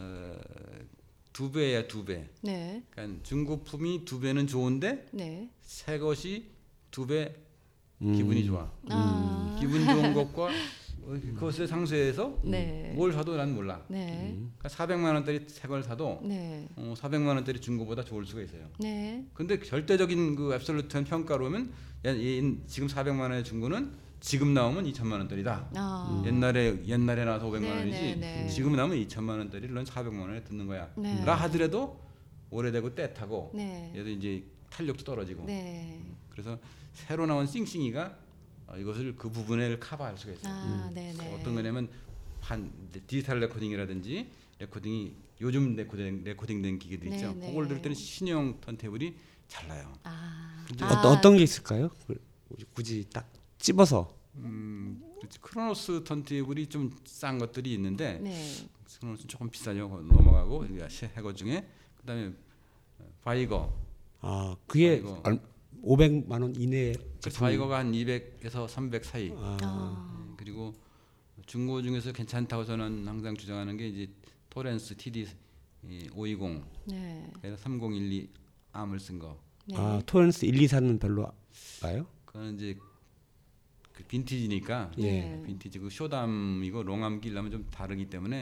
두 배야 두 배. 네. 그러니까 중고품이 두 배는 좋은데 네. 새 것이 두 배 기분이 좋아. 기분 좋은 것과 그것을 상쇄해서 네. 뭘 사도 난 몰라. 네. 그러니까 400만 원짜리 새 걸 사도 네. 400만 원짜리 중고보다 좋을 수가 있어요. 네. 근데 절대적인 그 앱솔루트한 평가로면 지금 400만 원의 중고는 지금 나오면 2천만 원짜리다. 옛날에 나와서 500만 네, 원이지. 네, 네. 지금 나오면 2천만 원짜리를 넌 400만 원에 듣는 거야. 네. 라 하더라도 오래되고 때타고 네. 얘도 이제 탄력도 떨어지고. 네. 그래서 새로 나온 싱싱이가 이것을 그 부분을 커버할 수가 있어요. 네네. 어떤 거냐면 디지털 레코딩이라든지 레코딩이 요즘 레코딩된 기계들 있죠. 네, 그걸 네. 들 때는 신형 턴테이블이 잘 나요. 어떤 게 있을까요? 굳이 딱 집어서 그렇지. 크로노스 턴테이블이 좀 싼 것들이 있는데 네. 크로노스 조금 비싸죠. 넘어가고 해거 중에 그다음에 바이거. 그게 바이거. 500만 원 이내 그래서 바이거가 한 200에서 300 사이. 그리고 중고 중에서 괜찮다고 저는 항상 주장하는 게 이제 토렌스 TD 520, 네. 3012 암을 쓴 거. 네. 토렌스 1, 2, 4는 별로가요? 그거는 이제 그 빈티지니까 네. 빈티지 그 쇼담이고 롱암 끼려면 좀 다르기 때문에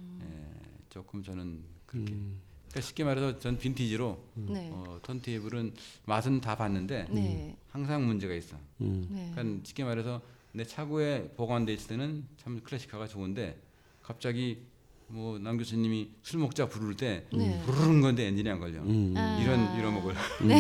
조금 저는 그렇게. 그러니까 쉽게 말해서 전 빈티지로 네. 턴테이블은 맛은 다 봤는데 네. 항상 문제가 있어. 네. 그러니까 쉽게 말해서 내 차고에 보관돼 있을 때는 참 클래식카가 좋은데 갑자기 뭐 남 교수님이 술 먹자 부를 때 네. 부르는 건데 엔진이 안 걸려. 이런 먹을.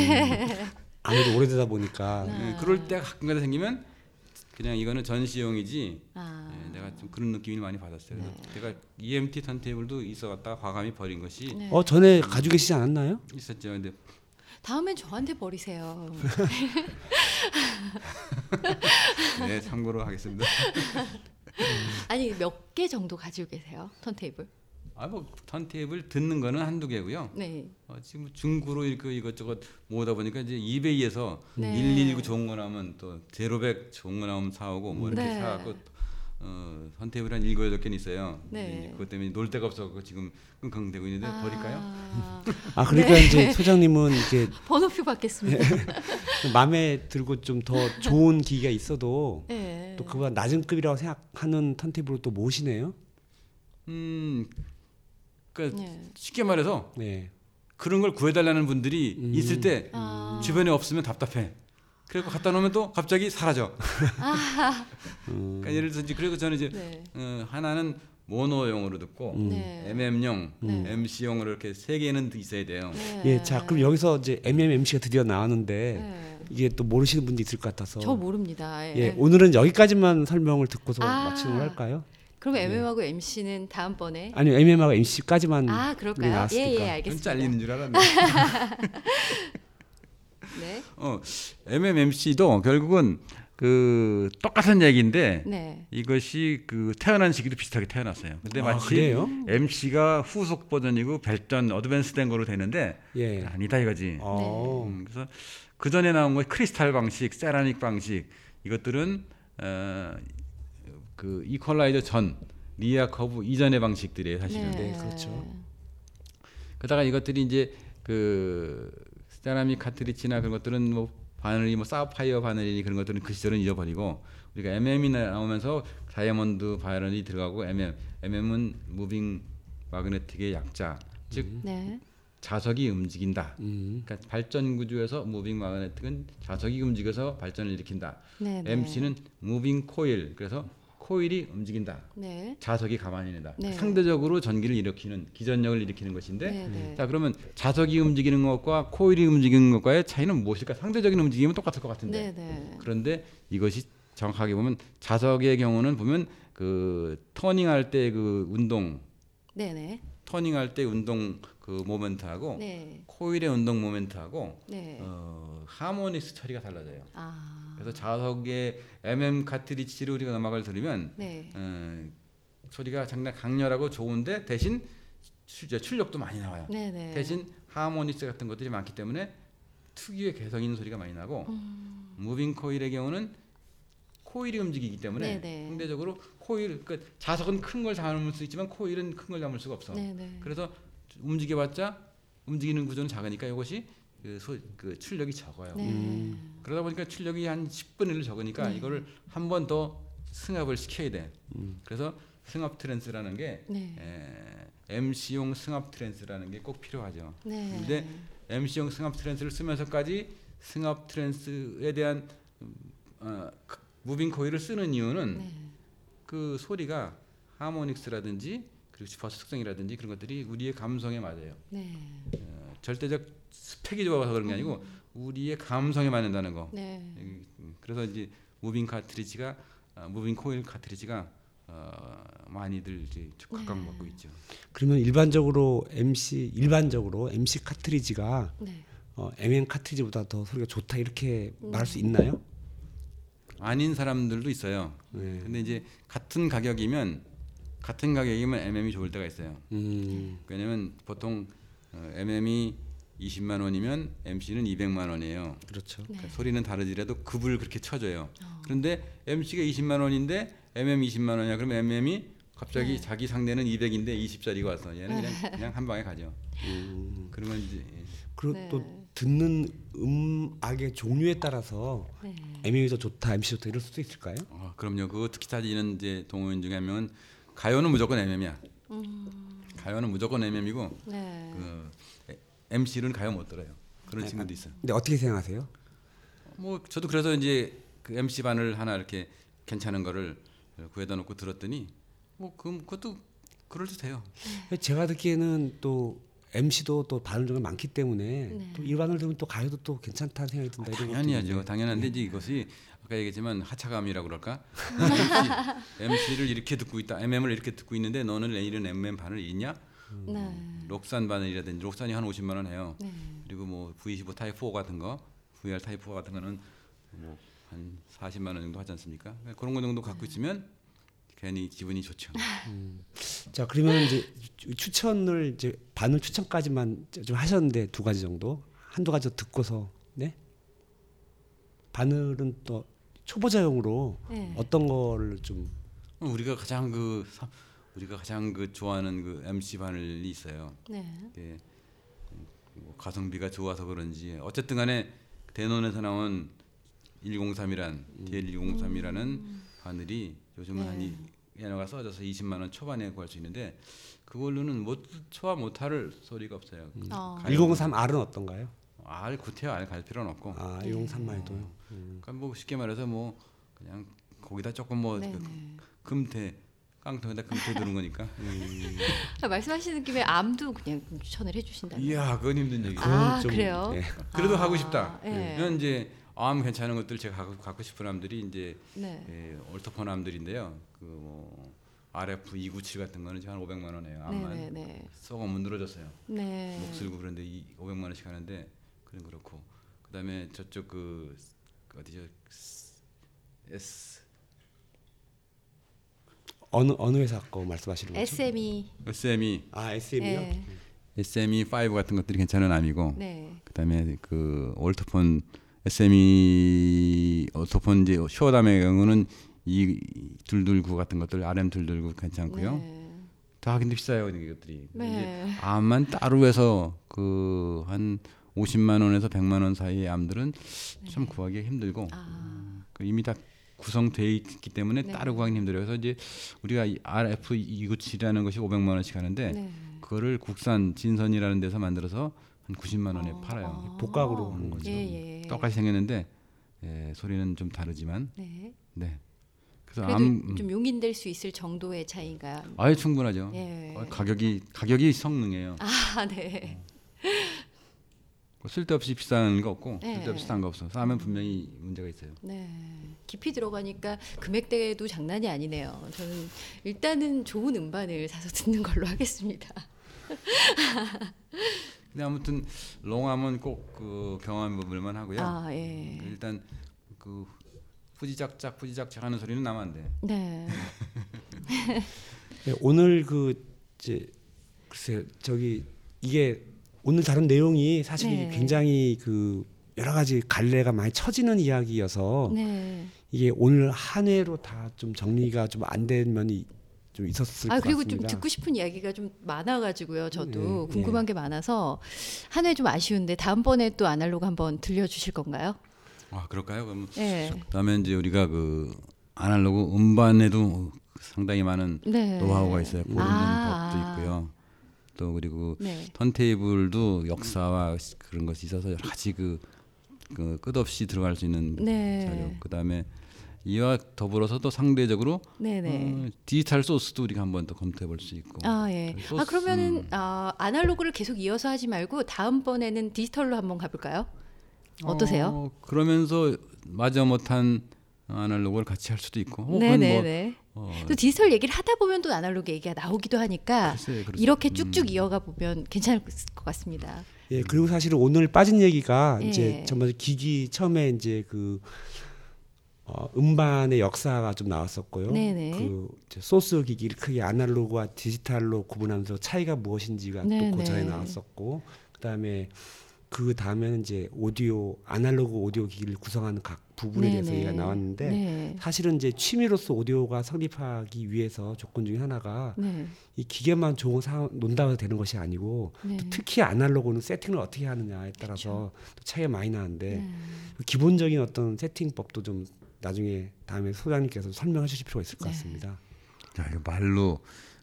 아무래도 오래되다 보니까 그럴 때가 가끔가다 생기면 그냥 이거는 전시용이지. 내가 좀 그런 느낌을 많이 받았어요. 내가 EMT 턴테이블도 있어갔다가 과감히 버린 것이 네. 전에 가지고 계시지 않았나요? 있었죠. 근데 다음엔 저한테 버리세요. 네, 참고로 하겠습니다. 아니 몇 개 정도 가지고 계세요? 턴테이블? 뭐 턴테이블 듣는 거는 한두 개고요. 네. 지금 중고로 이것저것 모으다 보니까 이제 이베이에서 네. 119 좋은 거 나오면 또 제로백 좋은 거 나오면 사오고 뭐 이렇게 네. 사갖고 턴테이블 한 7, 8개는 있어요. 네. 이제 그것 때문에 놀 데가 없어서 지금 끙끙대고 있는데 버릴까요? 그러니까 이제 소장님은 이제 번호표 받겠습니다. 네. 마음에 들고 좀 더 좋은 기기가 있어도 네. 또 그보다 낮은 급이라고 생각하는 턴테이블을 또 모으시네요. 그러니까 네. 쉽게 말해서 네. 그런 걸 구해달라는 분들이 있을 때 주변에 없으면 답답해. 그리고 갖다 놓으면 또 갑자기 사라져. 그러니까 예를 들어서 그리고 저는 이제 네. 하나는 모노용으로 듣고 네. MM용, 네. MC용으로 이렇게 세 개는 있어야 돼요. 네. 예, 자 그럼 여기서 이제 MMMC가 드디어 나왔는데 네. 이게 또 모르시는 분도 있을 것 같아서 저 모릅니다. 예, 오늘은 여기까지만 설명을 듣고서 아. 마치는 걸 할까요? 그럼 MM하고 MC는 다음번에 아니요, MM하고 MC까지만 그럴까요? 나왔으니까. 예, 좀 알겠습니다. 잘리는 줄 알았네. 네. MMMC도 결국은 그 똑같은 얘기인데 네. 이것이 그 태어난 시기도 비슷하게 태어났어요. 근데 마치 그래요? MC가 후속 버전이고 발전 어드밴스된 거로 되는데 예. 아니다 이거지. 그래서 그 전에 나온 거 크리스탈 방식, 세라믹 방식 이것들은 그 이퀄라이저 전 리아 커브 이전의 방식들이에요, 사실은. 네, 그렇죠. 그러다가 이것들이 이제 그 세라믹 카트리지나 그런 것들은 뭐 바늘이 뭐 사파이어 바늘이 그런 것들은 그 시절은 잊어버리고 우리가 MM이 나오면서 다이아몬드 바늘이 들어가고 MM은 무빙 마그네틱의 약자, 즉 네. 자석이 움직인다. 그러니까 발전 구조에서 무빙 마그네틱은 자석이 움직여서 발전을 일으킨다. 네, 네. MC는 무빙 코일, 그래서 코일이 움직인다. 네. 자석이 가만히 있는다. 네. 상대적으로 전기를 일으키는 기전력을 일으키는 것인데, 네, 네. 자 그러면 자석이 움직이는 것과 코일이 움직이는 것과의 차이는 무엇일까? 상대적인 움직임은 똑같을 것 같은데. 네, 네. 그런데 이것이 정확하게 보면 자석의 경우는 보면 그 터닝할 때 그 운동, 네, 네. 터닝할 때 운동 그 모멘트하고 네. 코일의 운동 모멘트하고 네. 하모닉스 처리가 달라져요. 아. 그래서 자석의 MM 카트리지로 우리가 음악을 들으면 네. 소리가 상당히 강렬하고 좋은데 대신 출력도 많이 나와요. 네, 네. 대신 하모닉스 같은 것들이 많기 때문에 특유의 개성 있는 소리가 많이 나고 무빙 코일의 경우는 코일이 움직이기 때문에 네네. 상대적으로 코일, 그러니까 자석은 큰 걸 담을 수 있지만 코일은 큰 걸 담을 수가 없어. 네네. 그래서 움직여봤자 움직이는 구조는 작으니까 이것이 그 출력이 적어요. 네. 그러다 보니까 출력이 한 10분의 1 적으니까 이거를 한 번 더 승합을 시켜야 돼. 그래서 승합 트랜스라는 게 네. MC용 승합 트랜스라는 게 꼭 필요하죠. 네. 근데 MC용 승합 트랜스를 쓰면서까지 승합 트랜스에 대한 무빙 코일을 쓰는 이유는 네. 그 소리가 하모닉스라든지 그리고 주파수 특성이라든지 그런 것들이 우리의 감성에 맞아요. 네. 절대적 스펙이 좋아서 그런 게 아니고 우리의 감성에 맞는다는 거. 네. 그래서 이제 무빙 코일 카트리지가 많이들 이제 각광받고 있죠. 그러면 일반적으로 MC 카트리지가 네. MM 카트리지보다 더 소리가 좋다 이렇게 말할 수 있나요? 아닌 사람들도 있어요. 네. 근데 이제 같은 가격이면 MM이 좋을 때가 있어요. 왜냐면 보통 MM이 20만 원이면 MC는 200만 원이에요. 그렇죠. 그러니까 소리는 다르지라도 급을 그렇게 쳐줘요. 그런데 MC가 20만 원인데 MM 20만 원이야. 그러면 MM이 갑자기 자기 상대는 200인데 20짜리가 와서 얘는 그냥 한 방에 가죠. 그러면 이제 그리고 네. 또 듣는 음악의 종류에 따라서 MM이 더 좋다, MC 좋다 이럴 수도 있을까요? 그럼요. 그 특히 따지는 이제 동호인 중에 한 명은 가요는 무조건 MM이야. 가요는 무조건 MM이고 네. 그 MC는 가요 못 들어요. 그런 친구도 있어요. 근데 어떻게 생각하세요? 뭐 저도 그래서 이제 그 MC 반을 하나 이렇게 괜찮은 거를 구해다 놓고 들었더니 뭐 그것도 그럴 듯해요. 제가 듣기에는 또 MC도 또 반응 중에 많기 때문에 또 일반을 들으면 또 가요도 또 괜찮다는 생각이 든다. 이런 당연히 것도 하죠. 있는데. 당연한데 이제 이것이 아까 얘기했지만 하차감이라고 그럴까? MC를 이렇게 듣고 있다. MM을 이렇게 듣고 있는데 너는 내일은 MM 반을 읽냐? 네. 록산 바늘이라든지 록산이 한 50만 원 해요. 네. 그리고 뭐 V25 타입 4 같은 거, VR 타입 4 같은 거는 뭐 한 40만 원 정도 하지 않습니까? 그런 거 정도 갖고 있으면 괜히 기분이 좋죠. 자 그러면 이제 추천을 이제 바늘 추천까지만 좀 하셨는데 두 가지 정도 한두 가지 더 듣고서 네 바늘은 또 초보자용으로 네. 어떤 거를 좀 우리가 가장 그 좋아하는 그 MC 바늘이 있어요. 네. 이게 뭐 가성비가 좋아서 그런지 어쨌든간에 대논에서 나온 103이란 DL103이라는 바늘이 요즘은 한 얘네가 써져서 20만 원 초반에 구할 수 있는데 그걸로는 초와 못할 소리가 없어요. 103R은 어떤가요? 알 구태여 알 갈 필요는 없고. 103R도요. 그러니까 뭐 쉽게 말해서 뭐 그냥 거기다 조금 뭐 금태 깡통에다 금태 두는 거니까. 말씀하시는 김에 암도 그냥 추천을 해주신다는. 이야 그건 힘든 얘기. 좀, 그래요? 예. 그래도 하고 싶다. 네. 이건 이제 암 괜찮은 것들 제가 갖고 싶은 암들이 이제 네. 올토폰 암들인데요. 그 뭐 RF 297 같은 거는 지금 한 500만 원이에요. 암만 네. 썩어 문드러졌어요. 네. 목슬고 그런데 500만 원씩 하는데 그런 그렇고 그다음에 저쪽 그 어디죠 어느 회사 거 말씀하시는 거죠? SME. SME요? 네. SME5 같은 것들이 괜찮은 암이고 네. 그다음에 그 올토폰 SME 올토폰 이제 쇼담의 경우는 이 229 같은 것들 RM229 괜찮고요. 네. 다 근데 비싸요 이것들이. 네. 이제 암만 따로 해서 그 한 50만 원에서 100만 원 사이의 암들은 좀 구하기 힘들고 그 이미 다 구성돼 있기 때문에 네. 따로 구하기 힘들어요. 그래서 이제 우리가 RF297이라는 것이 500만 원씩 하는데 네. 그거를 국산 진선이라는 데서 만들어서 한 90만 원에 팔아요. 복각으로 하는 거죠. 예. 똑같이 생겼는데 소리는 좀 다르지만 네. 네. 그래서 그래도 좀 용인될 수 있을 정도의 차이가. 아예 충분하죠. 예. 가격이 성능이에요. 아, 네. 쓸데없이 비싼 거 없고 네. 쓸데없이 싼 거 없어. 싸면 분명히 문제가 있어요. 네. 깊이 들어가니까 금액대도 장난이 아니네요. 저는 일단은 좋은 음반을 사서 듣는 걸로 하겠습니다. 근데 아무튼 롱암은 꼭 그 경험해볼만 하고요. 아, 예. 일단 그 푸지작작 하는 소리는 나면 안 돼. 네. 네, 오늘 이제 글쎄 이게 오늘 다룬 내용이 사실 네. 굉장히 여러 가지 갈래가 많이 처지는 이야기여서 네. 이게 오늘 한 회로 다 좀 정리가 좀 안 된 면이 좀 있었을 것 그리고 같습니다. 좀 듣고 싶은 이야기가 좀 많아가지고요. 저도 네, 궁금한 게 많아서 한 회 좀 아쉬운데 다음번에 또 아날로그 한번 들려주실 건가요? 아 그럴까요? 그럼 네. 그다음에 이제 우리가 그 아날로그 음반에도 상당히 많은 네. 노하우가 있어요. 고르는 아. 법도 있고요. 또 그리고 네. 턴테이블도 역사와 그런 것이 있어서 여러 가지 그 끝없이 들어갈 수 있는 네. 자료. 그다음에 이와 더불어서도 상대적으로 네네. 디지털 소스도 우리가 한번 더 검토해 볼 수 있고. 예. 소스, 그러면은 아날로그를 계속 이어서 하지 말고 다음번에는 디지털로 한번 가볼까요? 어떠세요? 그러면서 마저 못한 아날로그를 같이 할 수도 있고. 네네네. 또 디지털 얘기를 하다 보면 또 아날로그 얘기가 나오기도 하니까 글쎄요, 그렇죠. 이렇게 쭉쭉 이어가 보면 괜찮을 것 같습니다. 예, 그리고 사실은 오늘 빠진 얘기가 예. 이제 정말 기기 처음에 이제 음반의 역사가 좀 나왔었고요. 네네. 이제 소스 기기를 크게 아날로그와 디지털로 구분하면서 차이가 무엇인지가 네네. 또 그 전에 나왔었고, 그다음에는 이제 아날로그 오디오 기기를 구성하는 각 부분에 네네. 대해서 얘기가 나왔는데 네. 사실은 이제 취미로서 오디오가 성립하기 위해서 조건 중에 하나가 네. 이 기계만 좋은 논다고 되는 것이 아니고 네. 또 특히 아날로그는 세팅을 어떻게 하느냐에 따라서 또 차이가 많이 나는데 네. 기본적인 어떤 세팅법도 좀 나중에 다음에 소장님께서 설명해 주실 필요가 있을 것 네. 같습니다. 자, 이거 말로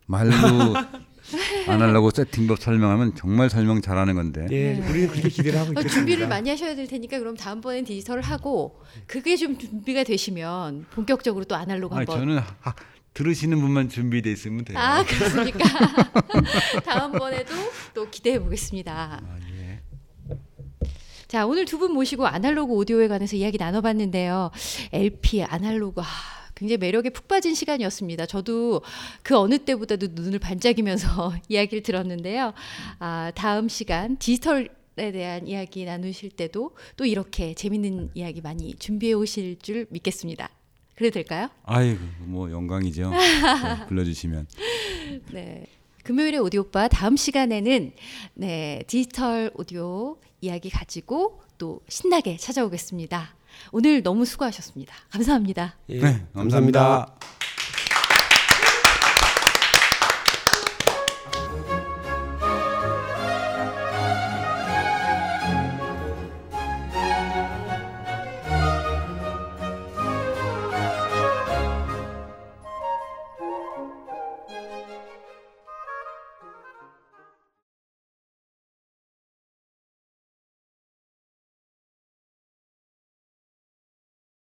아날로그 세팅법 설명하면 정말 설명 잘하는 건데. 예, 네. 우리는 그렇게 기대를 하고 있겠습니다. 준비를 많이 하셔야 될 테니까 그럼 다음번엔 디지털을 하고 그게 좀 준비가 되시면 본격적으로 또 아날로그 아니, 한번. 저는 들으시는 분만 준비돼 있으면 돼요. 그렇습니까? 다음번에도 또 기대해 보겠습니다. 예. 자, 오늘 두 분 모시고 아날로그 오디오에 관해서 이야기 나눠봤는데요. LP, 아날로그, 굉장히 매력에 푹 빠진 시간이었습니다. 저도 그 어느 때보다도 눈을 반짝이면서 이야기를 들었는데요. 다음 시간 디지털에 대한 이야기 나누실 때도 또 이렇게 재밌는 이야기 많이 준비해 오실 줄 믿겠습니다. 그래도 될까요? 아이고, 뭐 영광이죠. 네, 불러주시면. 네. 금요일의 오디오바 다음 시간에는 디지털 오디오 이야기 가지고 또 신나게 찾아오겠습니다. 오늘 너무 수고하셨습니다. 감사합니다. 예, 네, 감사합니다.